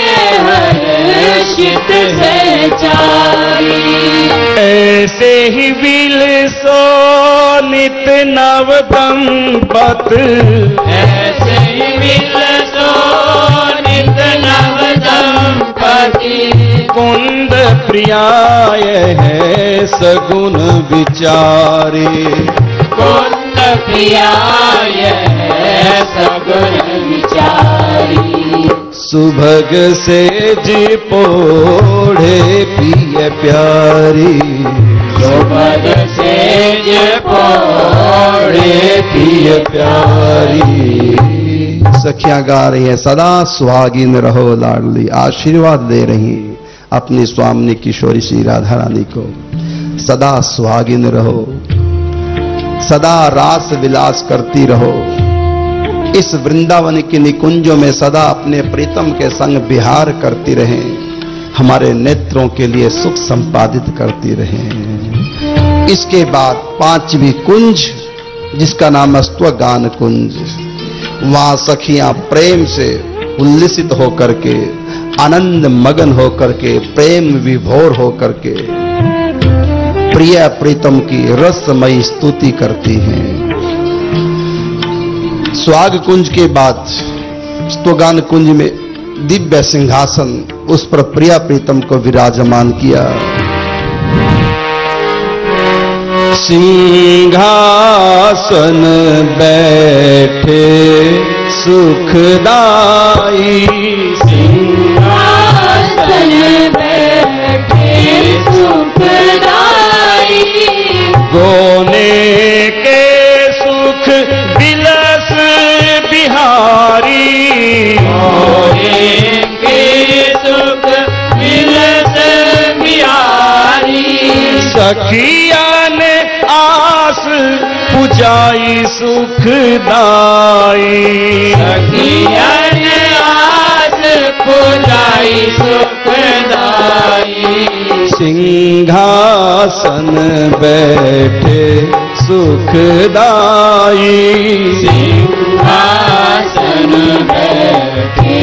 S3: हर्षित सहचारी,
S2: ऐसे ही विलसो नित नव दंपत,
S3: ऐसे ही विलसो नित नव दंपति,
S2: कुंद प्रियाय है सगुन विचारी,
S3: कुंद प्रियाय है सगुन विचारी,
S2: सुभग सेज पोढ़े पिय प्यारी,
S3: सुभग सेज पोढ़े
S2: पिय प्यारी। सखियां गा रही है, सदा सुहागिन रहो लाडली, आशीर्वाद दे रही अपनी स्वामिनी किशोरी श्री राधा रानी को। सदा सुहागिन रहो, सदा रास विलास करती रहो, इस वृंदावन के निकुंजों में सदा अपने प्रीतम के संग विहार करती रहें, हमारे नेत्रों के लिए सुख संपादित करती रहें। इसके बाद पांचवी कुंज जिसका नाम स्तुगान कुंज, वहां सखियां प्रेम से उल्लसित होकर के, आनंद मगन होकर के, प्रेम विभोर होकर के प्रिय प्रीतम की रसमयी स्तुति करती हैं। सुहाग कुंज के बाद स्तुगान कुंज में दिव्य सिंहासन, उस पर प्रिया प्रीतम को विराजमान किया। सिंहासन बैठे सुखदाई,
S3: सिंहासन बैठे सुखदाई,
S2: गोने के सुख बिलस बिहारी,
S3: गोने के सुख बिलस बिहारी,
S2: सखिया ने
S4: पुजाई सुखदाई।
S3: सखियन आस पुजाई सुखदाई।
S4: सिंहासन बैठे सुखदाई।
S3: सिंहासन बैठे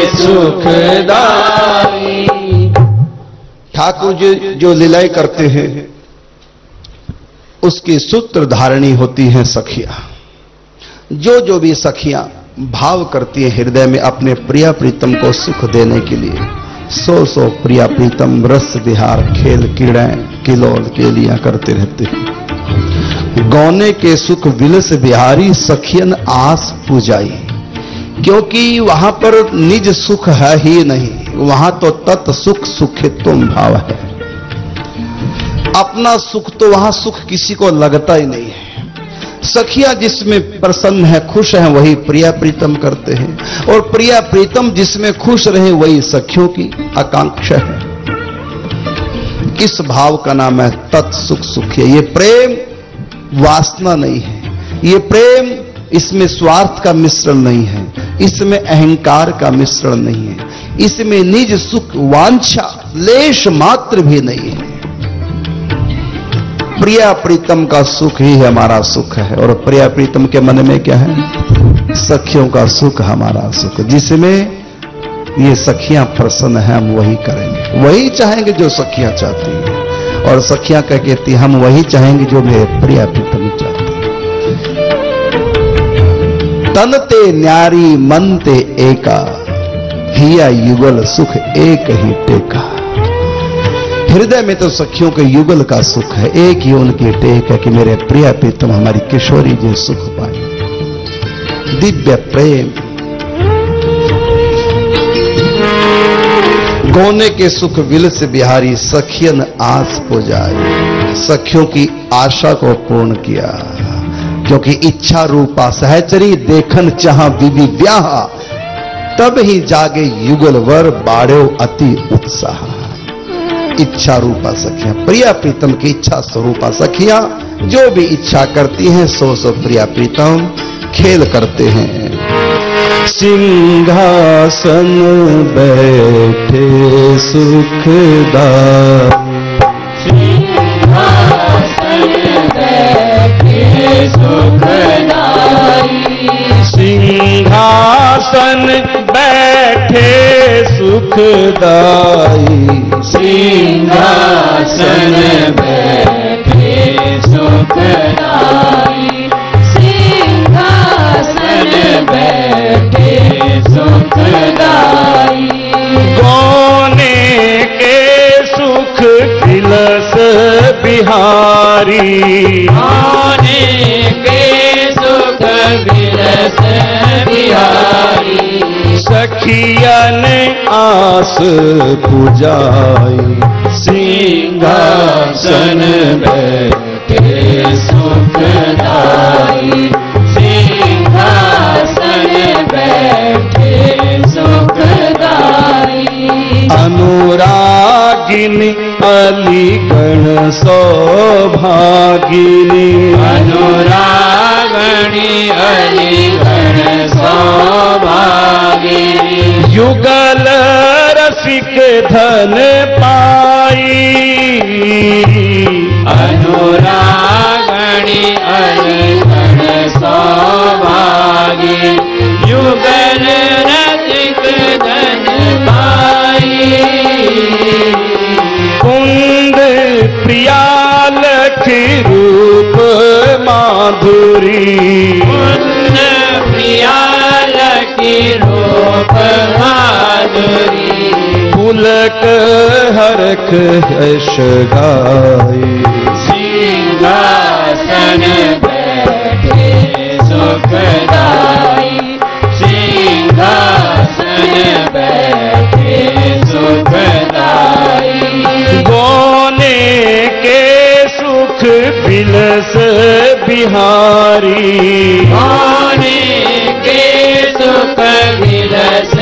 S3: सुखदाई।
S2: ठाकुर जी जो लीलाएं करते हैं उसकी सूत्रधारणी होती हैं सखियां। जो जो भी सखियां भाव करती हैं हृदय में अपने प्रिया प्रीतम को सुख देने के लिए, सौ सौ प्रिया प्रीतम रस विहार खेल क्रीड़ाएं किलोल केलियां करते रहते हैं। गौने के सुख विलस बिहारी सखियन आस पुजाई। क्योंकि वहां पर निज सुख है ही नहीं, वहां तो तत् सुख सुखित्वम भाव है। अपना सुख तो वहां सुख किसी को लगता ही नहीं है। सखियां जिसमें प्रसन्न है खुश हैं वही प्रिया प्रीतम करते हैं, और प्रिया प्रीतम जिसमें खुश रहे वही सखियों की आकांक्षा है। किस भाव का नाम है तत्सुख सुखी। ये प्रेम वासना नहीं है, ये प्रेम इसमें स्वार्थ का मिश्रण नहीं है, इसमें अहंकार का मिश्रण नहीं है, इसमें निज सुख वांछा लेश मात्र भी नहीं है। प्रिया प्रीतम का सुख ही हमारा सुख है, और प्रिया प्रीतम के मन में क्या है? सखियों का सुख हमारा सुख। जिसमें ये सखियां प्रसन्न हैं हम वही करेंगे, वही चाहेंगे जो सखियां चाहती हैं, और सखियां कह कहती हम वही चाहेंगे जो मेरे प्रिया प्रीतम चाहती है। तन ते न्यारी मन ते एका, हिया युगल सुख एक ही टेका। हृदय में तो सखियों के युगल का सुख है, एक ही उनकी टेक है कि मेरे प्रिया प्रीतम हमारी किशोरी जी सुख पाए। दिव्य प्रेम गौने के सुख विलस बिहारी सखियन आस पुजाई। सखियों की आशा को पूर्ण किया, क्योंकि इच्छा रूपा सहचरी देखन चाहा बीबी ब्याह, तब ही जागे युगल वर बाड़ो अति उत्साह। इच्छा रूपा सखियां, प्रिया प्रीतम की इच्छा स्वरूपा सखियां जो भी इच्छा करती हैं सो सो प्रिया प्रीतम खेल करते हैं।
S4: सिंहासन बैठे सुखदाई।
S3: सिंहासन बैठे सुखदाई।
S4: सिंहासन बैठे सुखदाई।
S3: सिंहासन बैठे सुखदाई। सिंहासन बैठे सुखदाई।
S4: गौने के सुख विलस बिहारी।
S3: गौने के सुख विलस बिहारी।
S4: सखियन आस पुजाई।
S3: सिंहासन बैठे सुखदाई। सिंहासन बैठे सुखदाई।
S4: अनुरागिनी अलीगण सौभागिनी।
S3: अनुरागणी अलीगण सौभागिनी।
S4: युगल रसिक धन पाई।
S3: अनुरागणी अलीगण सौभागिनी। युगल रसिक धन पाई।
S4: कुंद प्रिया लखी रूप माधुरी।
S3: कुंद प्रिया लखी रूप माधुरी।
S4: पुलक हरख यश गाई।
S3: सिंहासन बैठे सुखदाई। सिंहासन बैठे सुखदाई।
S4: गौने के सुख विलस बिहारी।
S3: गौने के सुख विलस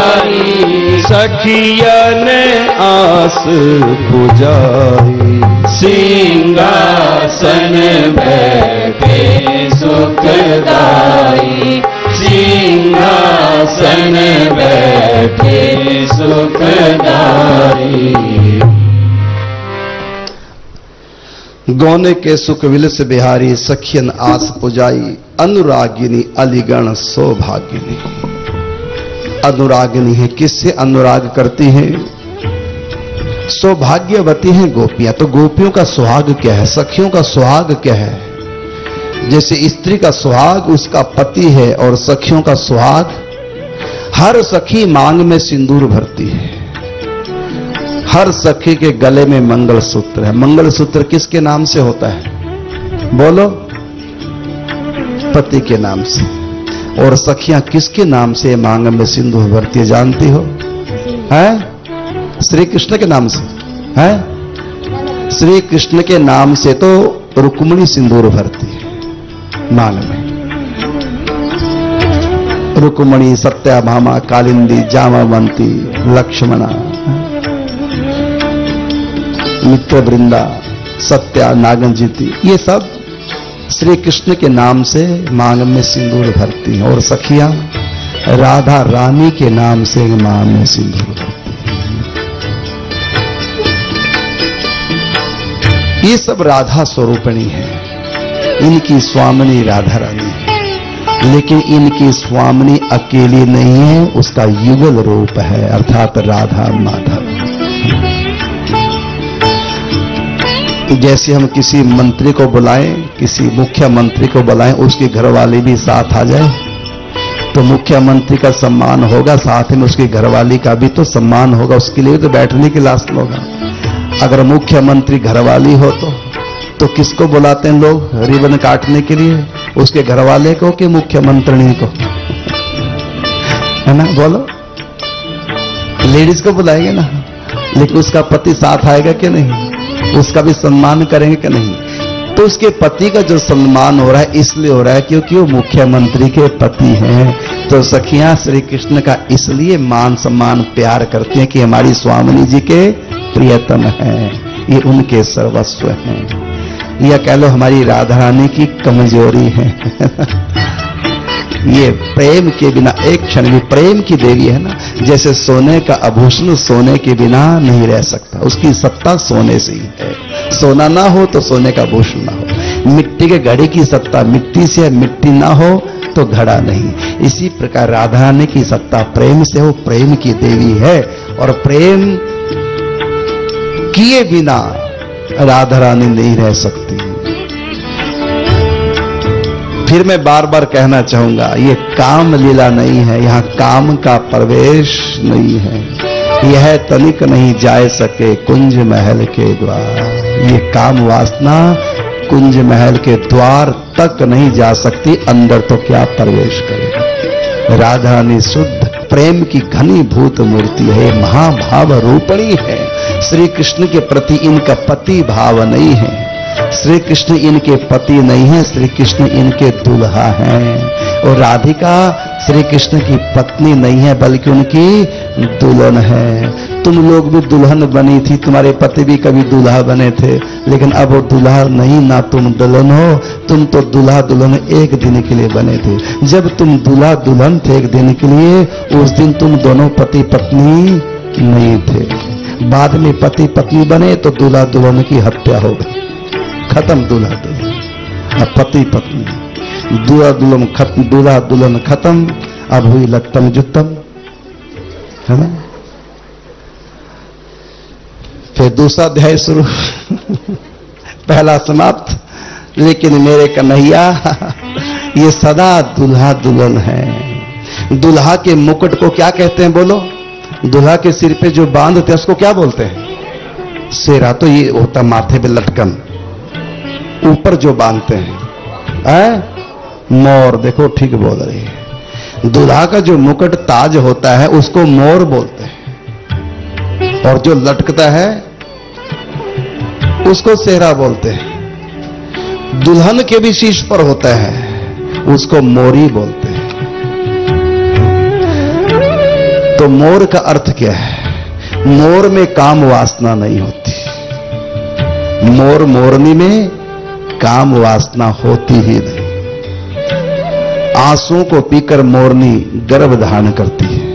S3: बिहारी।
S4: सखियन आस पुजाई।
S3: सिंहासन बैठे सुखदाई, सिंहासन बैठे सुखदाई।
S2: गौने के सुख विलस बिहारी, सखियन आस पुजाई, अनुरागिनी अलीगण सौभागिनी। अनुरागिनी है, किससे अनुराग करती हैं? सौभाग्यवती हैं गोपियां। तो गोपियों का सुहाग क्या है, सखियों का सुहाग क्या है? जैसे स्त्री का सुहाग उसका पति है और सखियों का सुहाग, हर सखी मांग में सिंदूर भरती है, हर सखी के गले में मंगलसूत्र है। मंगलसूत्र किसके नाम से होता है? बोलो, पति के नाम से। और सखियां किसके नाम से मांग में सिंदूर भरती है जानती हो? हैं? श्री कृष्ण के नाम से है। श्री कृष्ण के नाम से तो रुक्मिणी सिंदूर भरती है मांग में। रुक्मिणी, सत्याभामा, कालिंदी, जामवंती, लक्ष्मणा, मित्रवृंदा, सत्या, नागंजीती, ये सब श्री कृष्ण के नाम से मांग में सिंदूर भरती हैं। और सखियां राधा रानी के नाम से मांग में सिंदूर भरती हैं। ये सब राधा स्वरूपिणी है, इनकी स्वामिनी राधा रानी है। लेकिन इनकी स्वामिनी अकेली नहीं है, उसका युगल रूप है, अर्थात राधा माधव। जैसे हम किसी मंत्री को बुलाएं, किसी मुख्यमंत्री को बुलाएं, उसके घरवाली भी साथ आ जाए तो मुख्यमंत्री का सम्मान होगा, साथ में उसकी घरवाली का भी तो सम्मान होगा। उसके लिए तो बैठने की लायक होगा। अगर मुख्यमंत्री घरवाली हो तो तो किसको बुलाते हैं लोग रिबन काटने के लिए? उसके घरवाले को कि मुख्यमंत्री को? है ना, बोलो। लेडीज को बुलाएंगे ना, लेकिन उसका पति साथ आएगा कि नहीं? उसका भी सम्मान करेंगे कि नहीं? तो उसके पति का जो सम्मान हो रहा है इसलिए हो रहा है क्योंकि वो मुख्यमंत्री के पति हैं। तो सखियां श्री कृष्ण का इसलिए मान सम्मान प्यार करती हैं कि हमारी स्वामिनी जी के प्रियतम हैं, ये उनके सर्वस्व हैं। या कह लो हमारी राधा रानी की कमजोरी है। ये प्रेम के बिना एक क्षण भी, प्रेम की देवी है ना, जैसे सोने का आभूषण सोने के बिना नहीं रह सकता, उसकी सत्ता सोने से ही है। सोना ना हो तो सोने का आभूषण ना हो। मिट्टी के घड़े की सत्ता मिट्टी से है, मिट्टी ना हो तो घड़ा नहीं। इसी प्रकार राधा रानी की सत्ता प्रेम से हो, प्रेम की देवी है। और प्रेम किए बिना राधा रानी नहीं रह सकती। फिर मैं बार बार कहना चाहूंगा, ये काम लीला नहीं है, यहां काम का प्रवेश नहीं है। यह तनिक नहीं जाए सके कुंज महल के द्वार। ये काम वासना कुंज महल के द्वार तक नहीं जा सकती, अंदर तो क्या प्रवेश करेगा। राधा रानी शुद्ध प्रेम की घनीभूत मूर्ति है, महाभाव रूपणी है। श्री कृष्ण के प्रति इनका पति भाव नहीं है, श्री कृष्ण इनके पति नहीं है, श्री कृष्ण इनके दूल्हा हैं। और राधिका श्री कृष्ण की पत्नी नहीं है बल्कि उनकी दुल्हन है। तुम लोग भी दुल्हन बनी थी, तुम्हारे पति भी कभी दूल्हा बने थे, लेकिन अब वो दूल्हा नहीं, ना तुम दुल्हन हो। तुम तो दूल्हा दुल्हन एक दिन के लिए बने थे। जब तुम दूल्हा दुल्हन थे एक दिन के लिए, उस दिन तुम दोनों पति पत्नी नहीं थे। बाद में पति पत्नी बने तो दूल्हा दुल्हन की हत्या हो गई, खत्म दूल्हा दुल्हन। अब पति पत्नी, दूल्हा दुल्हन खत्म, दूल्हा दुल्हन खत्म, अब हुई लत्तम जुत्तम, है ना। फिर दूसरा अध्याय शुरू। पहला समाप्त। लेकिन मेरे कन्हैया ये सदा दूल्हा दुल्हन है। दूल्हा के मुकुट को क्या कहते हैं बोलो? दूल्हा के सिर पे जो बांधते हैं उसको क्या बोलते हैं? सेरा। तो ये होता माथे पे लटकन, ऊपर जो बांधते हैं है? मोर। देखो ठीक बोल रही है। दूल्हा का जो मुकुट ताज होता है उसको मोर बोलते हैं, और जो लटकता है उसको सेहरा बोलते हैं। दुल्हन के भी शीश पर होता है, उसको मोरी बोलते हैं। तो मोर का अर्थ क्या है? मोर में काम वासना नहीं होती। मोर मोरनी में काम वासना होती ही नहीं। आंसुओं को पीकर मोरनी गर्भ धारण करती है।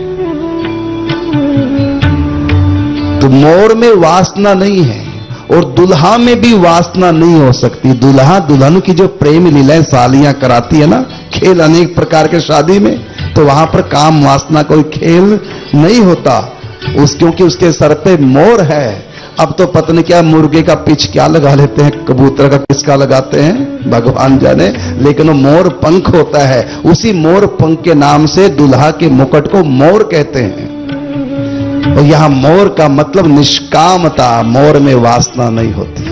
S2: तो मोर में वासना नहीं है और दुल्हा में भी वासना नहीं हो सकती। दुल्हा दुल्हन की जो प्रेम लीलाएं सालियां कराती है ना, खेल अनेक प्रकार के शादी में, तो वहां पर काम वासना कोई खेल नहीं होता उस, क्योंकि उसके सर पे मोर है। अब तो पता नहीं क्या मुर्गे का पिच क्या लगा लेते हैं, कबूतर का किसका लगाते हैं भगवान जाने, लेकिन वो मोर पंख होता है। उसी मोर पंख के नाम से दुल्हा के मुकुट को मोर कहते हैं। और यहां मोर का मतलब निष्कामता, मोर में वासना नहीं होती,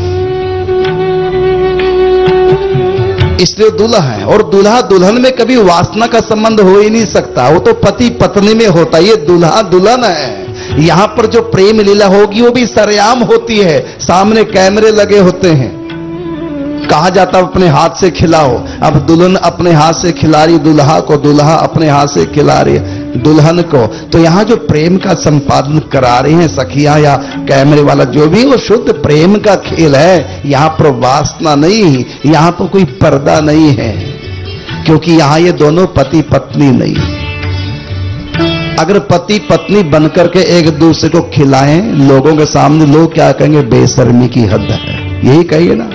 S2: इसलिए दुल्हा है। और दुल्हा दुल्हन में कभी वासना का संबंध हो ही नहीं सकता, वो तो पति पत्नी में होता है। ये दुल्हा दुल्हन है। यहां पर जो प्रेम लीला होगी वो भी सरेआम होती है, सामने कैमरे लगे होते हैं। कहा जाता है अपने हाथ से खिलाओ। अब दुल्हन अपने हाथ से खिला रही दुल्हा को, दुल्हा अपने हाथ से खिला रही दुल्हन को। तो यहां जो प्रेम का संपादन करा रहे हैं सखियां या कैमरे वाला जो भी, वो शुद्ध प्रेम का खेल है। यहां पर वासना नहीं, यहां पर कोई पर्दा नहीं है, क्योंकि यहां ये दोनों पति पत्नी नहीं है। अगर पति पत्नी बनकर के एक दूसरे को खिलाएं लोगों के सामने, लोग क्या कहेंगे, बेशर्मी की हद है, यही कहिए ना।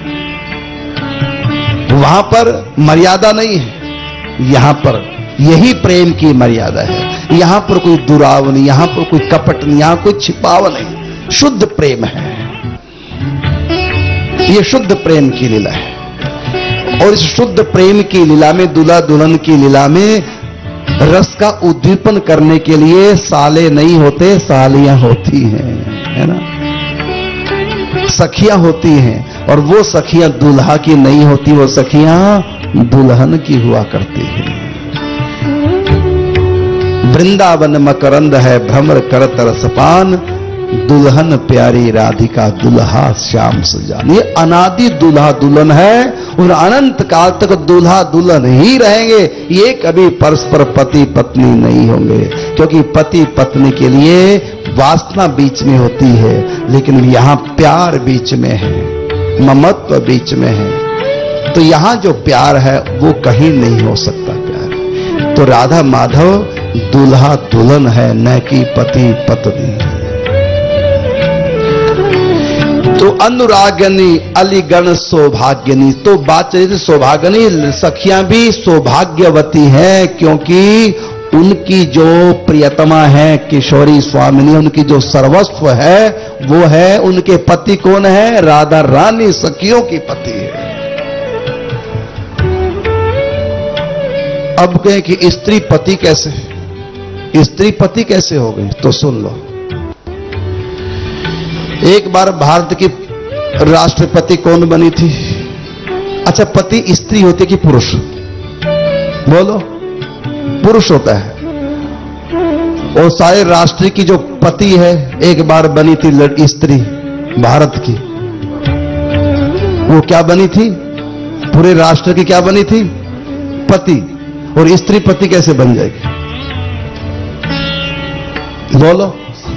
S2: वहां पर मर्यादा नहीं है, यहां पर यही प्रेम की मर्यादा है। यहां पर कोई दुराव नहीं, यहां पर कोई कपट नहीं, यहां कोई छिपाव नहीं, शुद्ध प्रेम है। यह शुद्ध प्रेम की लीला है। और इस शुद्ध प्रेम की लीला में, दूल्हा दुल्हन की लीला में रस का उद्दीपन करने के लिए साले नहीं होते, सालियां होती हैं, है ना, सखियां होती हैं। और वो सखियां दूल्हा की नहीं होती, वो सखियां दुल्हन की हुआ करती हैं। वृंदावन मकरंद है भ्रमर करत रसपान, दुल्हन प्यारी राधिका दुल्हा श्याम सुजान। ये अनादि दूल्हा दुल्हन है और अनंत काल तक दूल्हा दुल्हन ही रहेंगे। ये कभी परस्पर पति पत्नी नहीं होंगे, क्योंकि पति पत्नी के लिए वासना बीच में होती है, लेकिन यहां प्यार बीच में है, ममत्व बीच में है। तो यहां जो प्यार है वो कहीं नहीं हो सकता प्यार। तो राधा माधव दूल्हा दुल्हन है, न कि पति पत्नी। तो अनुरागनी अलीगण सौभाग्यनी, तो बात चली थी सौभाग्यनी, सखियां भी सौभाग्यवती हैं, क्योंकि उनकी जो प्रियतमा है किशोरी स्वामिनी, उनकी जो सर्वस्व है वो है, उनके पति कौन है, राधा रानी सखियों की पति है। अब कहें कि स्त्री पति कैसे, स्त्री पति कैसे हो गई, तो सुन लो। एक बार भारत की राष्ट्रपति कौन बनी थी? अच्छा, पति स्त्री होती कि पुरुष? बोलो, पुरुष होता है। और सारे राष्ट्र की जो पति है, एक बार बनी थी स्त्री भारत की, वो क्या बनी थी? पूरे राष्ट्र की क्या बनी थी? पति। और स्त्री पति कैसे बन जाएगी? बोलो।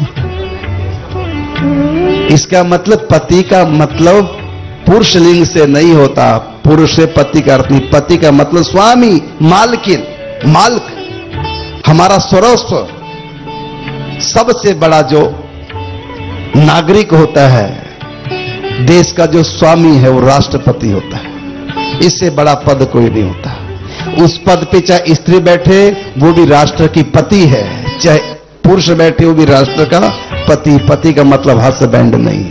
S2: इसका मतलब पति का मतलब पुरुष लिंग से नहीं होता, पुरुष से पति का अर्थ नहीं। पति का मतलब स्वामी, मालकिन, मालिक, हमारा सर्वस्व, सबसे बड़ा जो नागरिक होता है देश का, जो स्वामी है वो राष्ट्रपति होता है। इससे बड़ा पद कोई नहीं होता। उस पद पे चाहे स्त्री बैठे वो भी राष्ट्र की पति है, चाहे पुरुष बैठे वो भी राष्ट्र का पति। पति का मतलब हस्बैंड नहीं।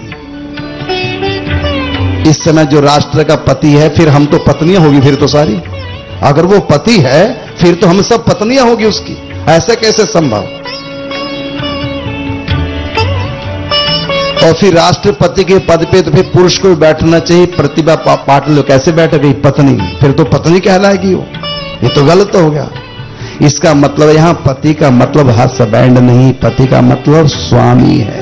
S2: इस समय जो राष्ट्र का पति है, फिर हम तो पत्नियां होगी फिर तो सारी। अगर वो पति है फिर तो हम सब पत्नियां होगी उसकी। ऐसे कैसे संभव? और फिर राष्ट्रपति के पद पे तो फिर पुरुष को बैठना चाहिए। प्रतिभा पाटिल कैसे बैठ गई? पत्नी। फिर तो पत्नी कहलाएगी वो। ये तो गलत हो गया। इसका मतलब यहां पति का मतलब हस्बैंड नहीं, पति का मतलब स्वामी है।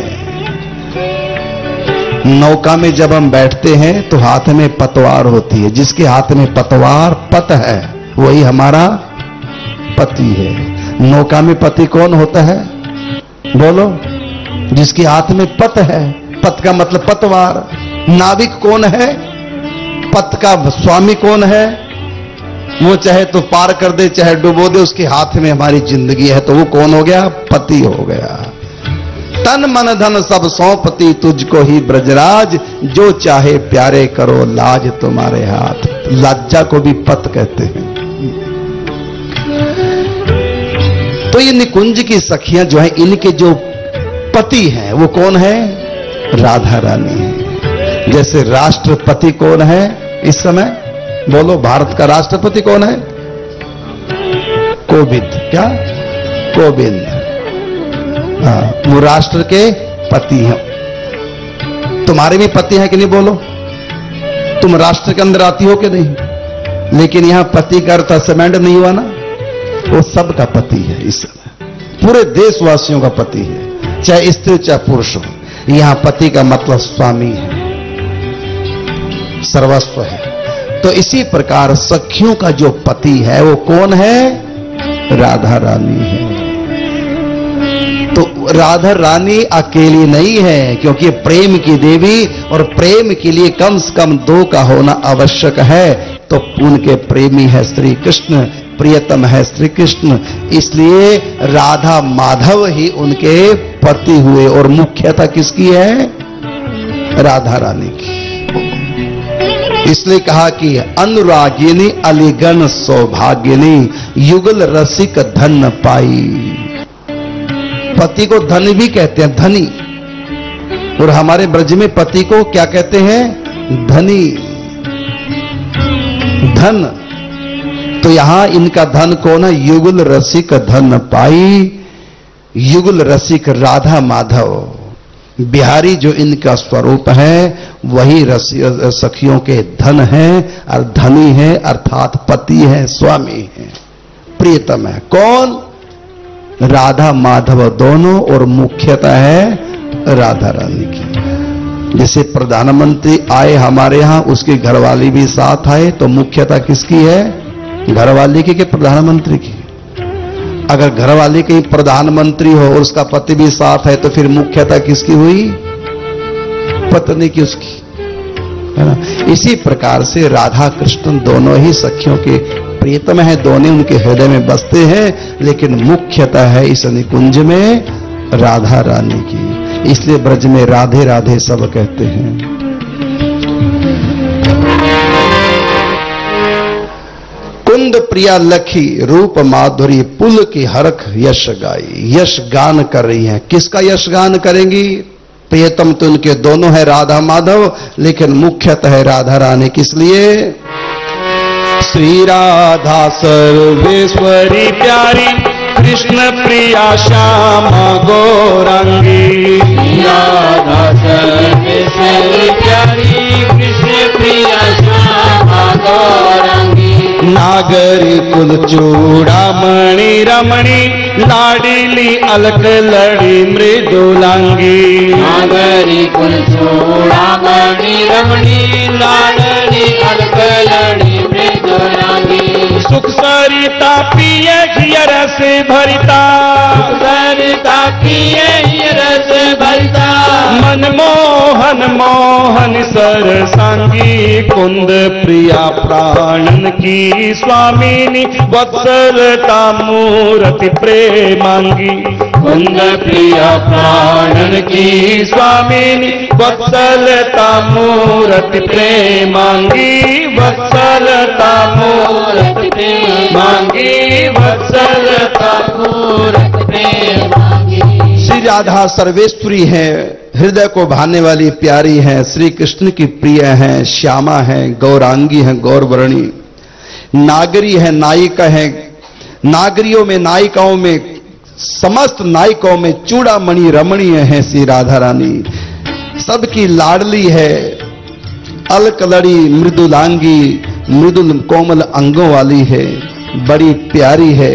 S2: नौका में जब हम बैठते हैं तो हाथ में पतवार होती है। जिसके हाथ में पतवार, पत है, वही हमारा पति है। नौका में पति कौन होता है? बोलो। जिसके हाथ में पत है, पत का मतलब पतवार। नाविक कौन है? पथ का स्वामी कौन है? वो चाहे तो पार कर दे, चाहे डुबो दे, उसके हाथ में हमारी जिंदगी है। तो वो कौन हो गया? पति हो गया। तन मन धन सब सौंपती तुझको ही ब्रजराज, जो चाहे प्यारे करो लाज तुम्हारे हाथ। लज्जा को भी पत कहते हैं। तो ये निकुंज की सखियां जो है, इनके जो पति हैं वो कौन है? राधा रानी है। जैसे राष्ट्रपति कौन है इस समय? बोलो, भारत का राष्ट्रपति कौन है? कोविंद। क्या? कोविंद। हाँ, वो राष्ट्र के पति हैं। तुम्हारे भी पति हैं कि नहीं? बोलो, तुम राष्ट्र के अंदर आती हो कि नहीं? लेकिन यहां पति का अर्थ असेमेंड नहीं हुआ ना, वो सबका पति है इस समय, पूरे देशवासियों का पति है, चाहे स्त्री चाहे पुरुष हो। यहां पति का मतलब स्वामी है, सर्वस्व है। तो इसी प्रकार सखियों का जो पति है वो कौन है? राधा रानी है। तो राधा रानी अकेली नहीं है, क्योंकि प्रेम की देवी, और प्रेम के लिए कम से कम दो का होना आवश्यक है। तो उनके प्रेमी है श्री कृष्ण, प्रियतम है श्री कृष्ण, इसलिए राधा माधव ही उनके पति हुए। और मुख्यता किसकी है? राधा रानी की। इसलिए कहा कि अनुरागिनी अलिगन सौभाग्यनी, युगल रसिक धन पाई। पति को धन भी कहते हैं, धनी। और हमारे ब्रज में पति को क्या कहते हैं? धनी, धन। तो यहां इनका धन कौन है? युगल रसिक धन पाई। युगल रसिक राधा माधव, बिहारी जो इनका स्वरूप है, वही सखियों के धन है, और धनी है अर्थात पति है, स्वामी है, प्रियतम है। कौन? राधा माधव दोनों, और मुख्यतः है राधा रानी की। जैसे प्रधानमंत्री आए हमारे यहां, उसकी घरवाली भी साथ आए, तो मुख्यता किसकी है? घरवाली की कि प्रधानमंत्री की? अगर घरवाली की प्रधानमंत्री हो और उसका पति भी साथ है, तो फिर मुख्यता किसकी हुई? पत्नी की, उसकी, है ना। इसी प्रकार से राधा कृष्ण दोनों ही सखियों के प्रियतम है, दोनों उनके हृदय में बसते हैं, लेकिन मुख्यतः है इस निकुंज में राधा रानी की। इसलिए ब्रज में राधे राधे सब कहते हैं। कुंद प्रिया लखी रूप माधुरी, पुल की हरख यश गाई। यश गान कर रही हैं। किसका यश गान करेंगी? प्रियतम तो उनके दोनों है राधा माधव, लेकिन मुख्यतः है राधा रानी। किस लिए?
S4: श्री राधा सर्वेश्वरी प्यारी, कृष्ण प्रिया श्यामा गौरांगी।
S3: राधा सर्वेश्वरी प्यारी, कृष्ण प्रिया श्यामा गौरांगी।
S4: नागरी कुल चूड़ामणि रमणी, लाडली अलक लड़ी मृदुलांगी।
S3: नागरी कुल चूड़ामणि रमणी, लाडली अलक लड़ी मृदुलांगी।
S4: सुख सरिता पिय घिय रस भरिता,
S3: सरिता पिय रस भरिता।
S4: मनमोहन मोहन सरसांगी, कुंद प्रिया प्राणन की स्वामिनी, वत्सलता मूर्ति प्रेमांगी।
S3: कुंद प्रिया प्राणन
S4: की स्वामिनी, वत्सलता मूर्ति प्रेमांगी। वत्सलता मूर्ति प्रेमांगी, वत्सलता मूर्ति प्रेमांगी।
S2: श्री राधा सर्वेश्वरी है, हृदय को भाने वाली प्यारी है, श्री कृष्ण की प्रिय है, श्यामा है, गौरांगी है, गौरवर्णी। नागरी है, नायिका है। नागरियों में, नायिकाओं में, समस्त नायिकाओं में चूड़ामणि रमणीय है श्री राधा रानी। सबकी लाडली है, अलकलड़ी, मृदुलांगी, मृदुल कोमल अंगों वाली है, बड़ी प्यारी है।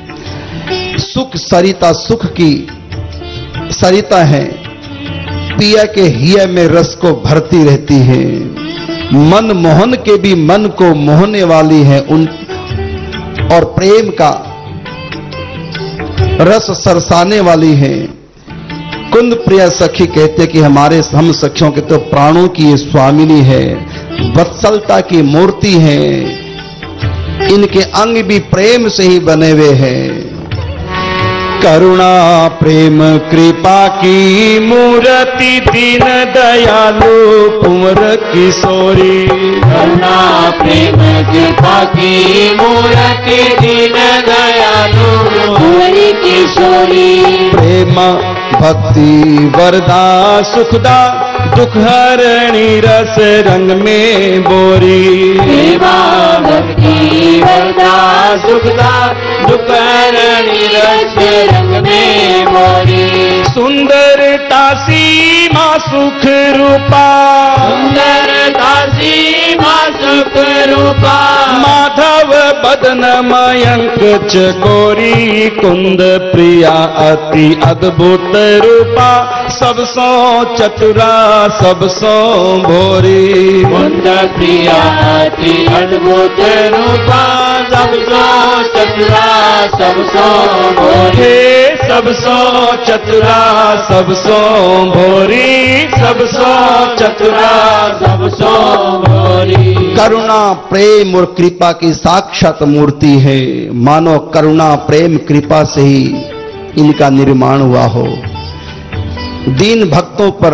S2: सुख सरिता, सुख की सरिता है, पिया के हिया में रस को भरती रहती है। मन मोहन के भी मन को मोहने वाली है, उन और प्रेम का रस सरसाने वाली है। कुंद प्रिया सखी कहते कि हमारे हम सखियों के तो प्राणों की ये स्वामिनी है, वत्सलता की मूर्ति है, इनके अंग भी प्रेम से ही बने हुए हैं।
S4: करुणा प्रेम कृपा की मूर्ति दीन दयालु कुंवर किशोरी।
S3: करुणा प्रेम कृपा की मूर्ति दीन दयालु कुंवर किशोरी।
S2: प्रेम भक्ति
S4: वरदा सुखदा दुख हरणी रस रंग में बोरी।
S3: सेवा भक्ति वरदा सुखदा दुख हरणी रस रंग में बोरी।
S4: सुंदरता सीमा सुख रूपा।
S3: सुंदरता सीमा सुख रूपा।
S4: माधव बदन मयंक चकोरी। कुंद प्रिया अति अद्भुत रूपा। सबसो चतुरा सबसो भोरी।
S3: कुंद प्रिया अति अद्भुत रूपा। सबसो चतुरा सबसो भोरी।
S4: सबसो चतुरा सबसो भोरी। सबसो चतुरा
S3: सबसो भोरी।
S2: करुणा प्रेम और कृपा की साक्षात मूर्ति है। मानो करुणा प्रेम कृपा से ही इनका निर्माण हुआ हो। दीन भक्तों पर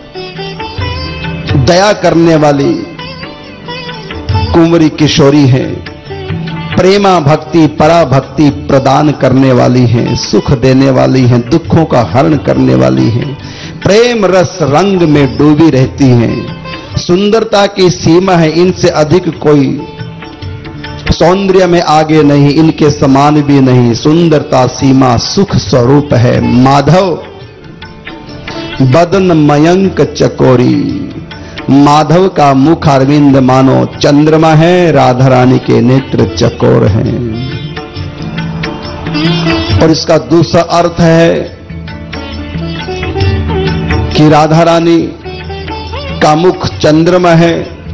S2: दया करने वाली कुंवरी किशोरी है। प्रेमा भक्ति परा भक्ति प्रदान करने वाली हैं, सुख देने वाली हैं, दुखों का हरण करने वाली हैं, प्रेम रस रंग में डूबी रहती हैं। सुंदरता की सीमा है, इनसे अधिक कोई सौंदर्य में आगे नहीं, इनके समान भी नहीं। सुंदरता सीमा सुख स्वरूप है। माधव बदन मयंक चकोरी। माधव का मुख अरविंद मानो चंद्रमा है, राधा रानी के नेत्र चकोर हैं। और इसका दूसरा अर्थ है कि राधा रानी का मुख चंद्रमा है,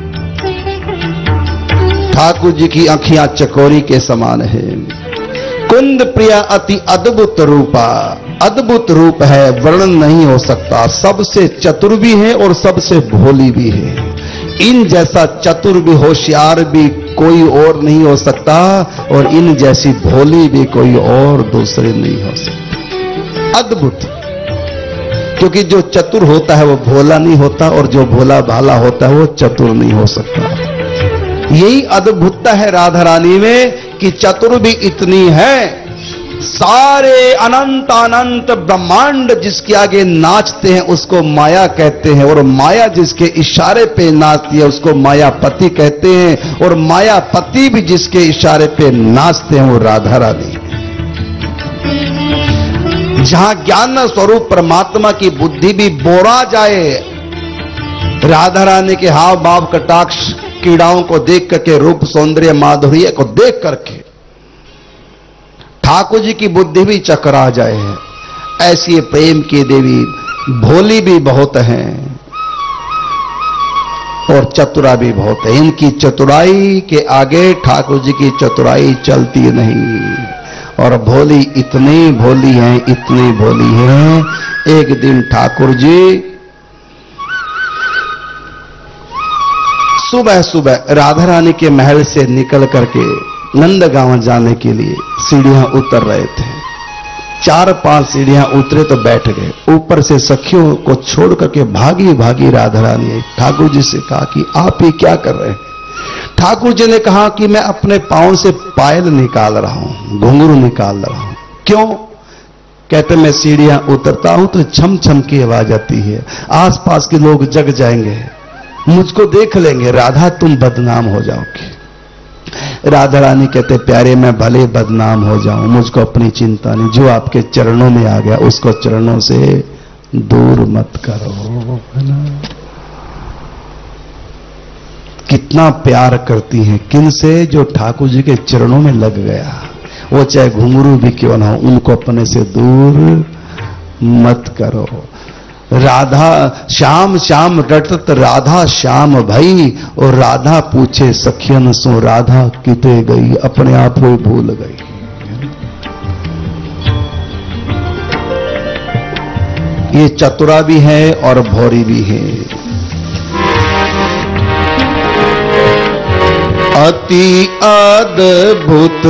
S2: ठाकुर जी की आंखियां चकोरी के समान है। कुंद प्रिया अति अद्भुत रूपा। अद्भुत रूप है, वर्णन नहीं हो सकता। सबसे चतुर भी है और सबसे भोली भी है। इन जैसा चतुर भी होशियार भी कोई और नहीं हो सकता, और इन जैसी भोली भी कोई और दूसरी नहीं हो सकती। अद्भुत, क्योंकि जो चतुर होता है वो भोला नहीं होता, और जो भोला भाला होता है वो चतुर नहीं हो सकता। यही अद्भुतता है राधा रानी में कि चतुर भी इतनी है। सारे अनंत अनंत ब्रह्मांड जिसके आगे नाचते हैं उसको माया कहते हैं, और माया जिसके इशारे पे नाचती है उसको मायापति कहते हैं, और मायापति भी जिसके इशारे पे नाचते हैं वो राधा रानी। जहां ज्ञान स्वरूप परमात्मा की बुद्धि भी बोरा जाए, राधा रानी के हाव भाव कटाक्ष कीड़ाओं को देख करके, रूप सौंदर्य माधुर्य को देख करके ठाकुर जी की बुद्धि भी चकरा जाए। ऐसी प्रेम की देवी भोली भी बहुत हैं और चतुरा भी बहुत है। इनकी चतुराई के आगे ठाकुर जी की चतुराई चलती नहीं। और भोली इतनी भोली हैं, इतनी भोली हैं। एक दिन ठाकुर जी सुबह सुबह राधा रानी के महल से निकल करके नंदगांव जाने के लिए सीढ़ियां उतर रहे थे। चार पांच सीढ़ियां उतरे तो बैठ गए। ऊपर से सखियों को छोड़ करके भागी भागी राधा रानी ठाकुर जी से कहा कि आप ये क्या कर रहे हैं? ठाकुर जी ने कहा कि मैं अपने पांव से पायल निकाल रहा हूं, घुंघरू निकाल रहा हूं। क्यों? कहते मैं सीढ़ियां उतरता हूं तो छम छम की आवाज आती है, आसपास के लोग जग जाएंगे, मुझको देख लेंगे, राधा तुम बदनाम हो जाओगे। राधा रानी कहते प्यारे मैं भले बदनाम हो जाऊं, मुझको अपनी चिंता नहीं, जो आपके चरणों में आ गया उसको चरणों से दूर मत करो। कितना प्यार करती हैं, किन से? जो ठाकुर जी के चरणों में लग गया, वो चाहे घुंघरू भी क्यों ना हो, उनको अपने से दूर मत करो। राधा श्याम श्याम रटत राधा श्याम भई, और राधा पूछे सखियन सो राधा किते गई, अपने आप वो भूल गई। ये चतुरा भी है और भौरी भी है। अति अद्भुत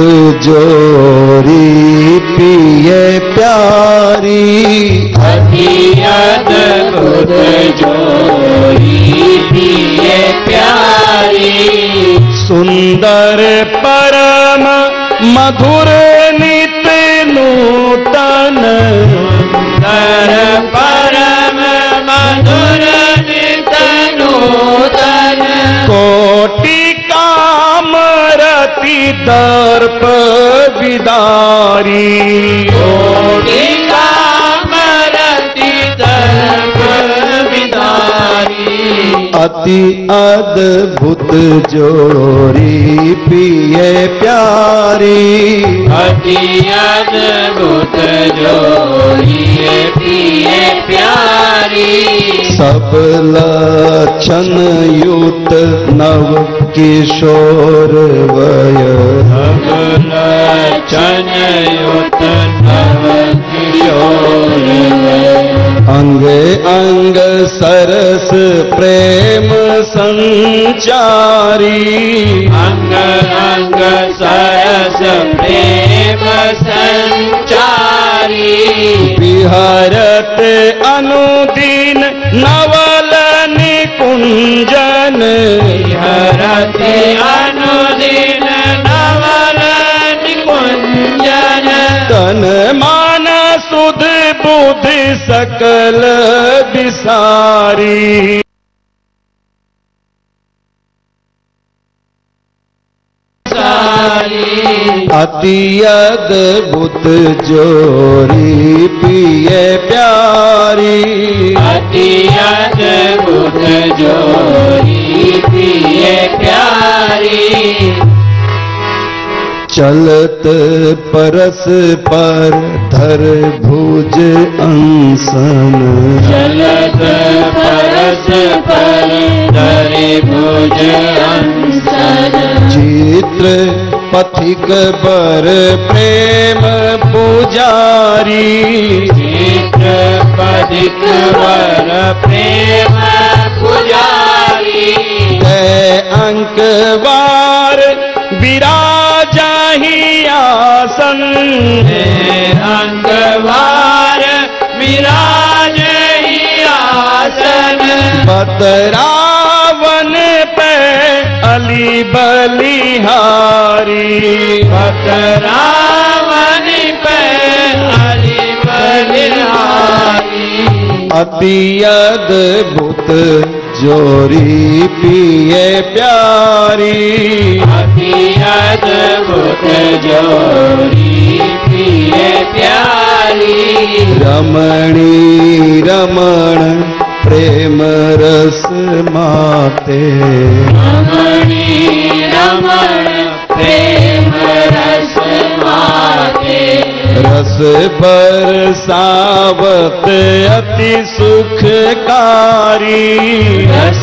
S2: जोरी पिए प्यारी,
S3: अति अद्भुत जोरी पिए प्यारी,
S4: सुंदर परम मधुर नित नूतन,
S3: सुंदर परम मधुर नित नूतन,
S4: कोटि काम रति दर्प विदारी,
S3: कोटि काम रति दर्प विदारी,
S2: अति अद्भुत जोरी पिए प्यारी,
S3: अति अद्भुत जोरी पिए प्यारी,
S2: सब लक्षण युक्त नव किशोर वय,
S3: सब लक्षण युक्त नव किशोर वय,
S2: अंग अंग सरस प्रेम संचारी,
S3: अंग अंग सरस प्रेम संचारी,
S4: विहरत अनुदीन नवल निकुंजन,
S3: विहरत अनुदीन नवल निकुंजन,
S4: तन मान सुध बुद्धि सकल विसारी,
S2: अति अद्भुत जोरी पिए प्यारी,
S3: अति अद्भुत जोरी पिए प्यारी,
S2: चलत परस पर धर भुज अंसन,
S3: चलत परस पर धरे भुज अंसन,
S2: चित्र पथिक बर प्रेम पुजारी,
S3: चित्र पथिक बर प्रेम पुजारी,
S4: है अंकवार विराजाहि आसन,
S3: अंगवार विराज ही आसन,
S4: बतरावन पे अली बलिहारी,
S3: बतरावन पे अली बलिहारी,
S2: अति अद्भुत जोरी पिए प्यारी,
S3: अति अद्भुत जोरी पिए प्यारी,
S2: रमणी रमण प्रेम रस माते,
S3: रमणी रमण प्रेम रस माते,
S2: रस बरसावत अति सुखकारी,
S3: रस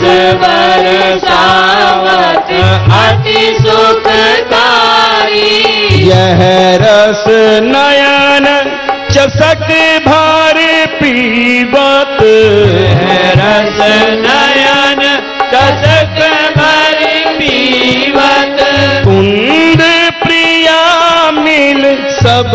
S3: बरसावत अति सुखकारी,
S4: यह रस नयन चसक भार पीबत,
S3: रस नयन चसक भर पीवत,
S4: कुंद प्रिया मिल सब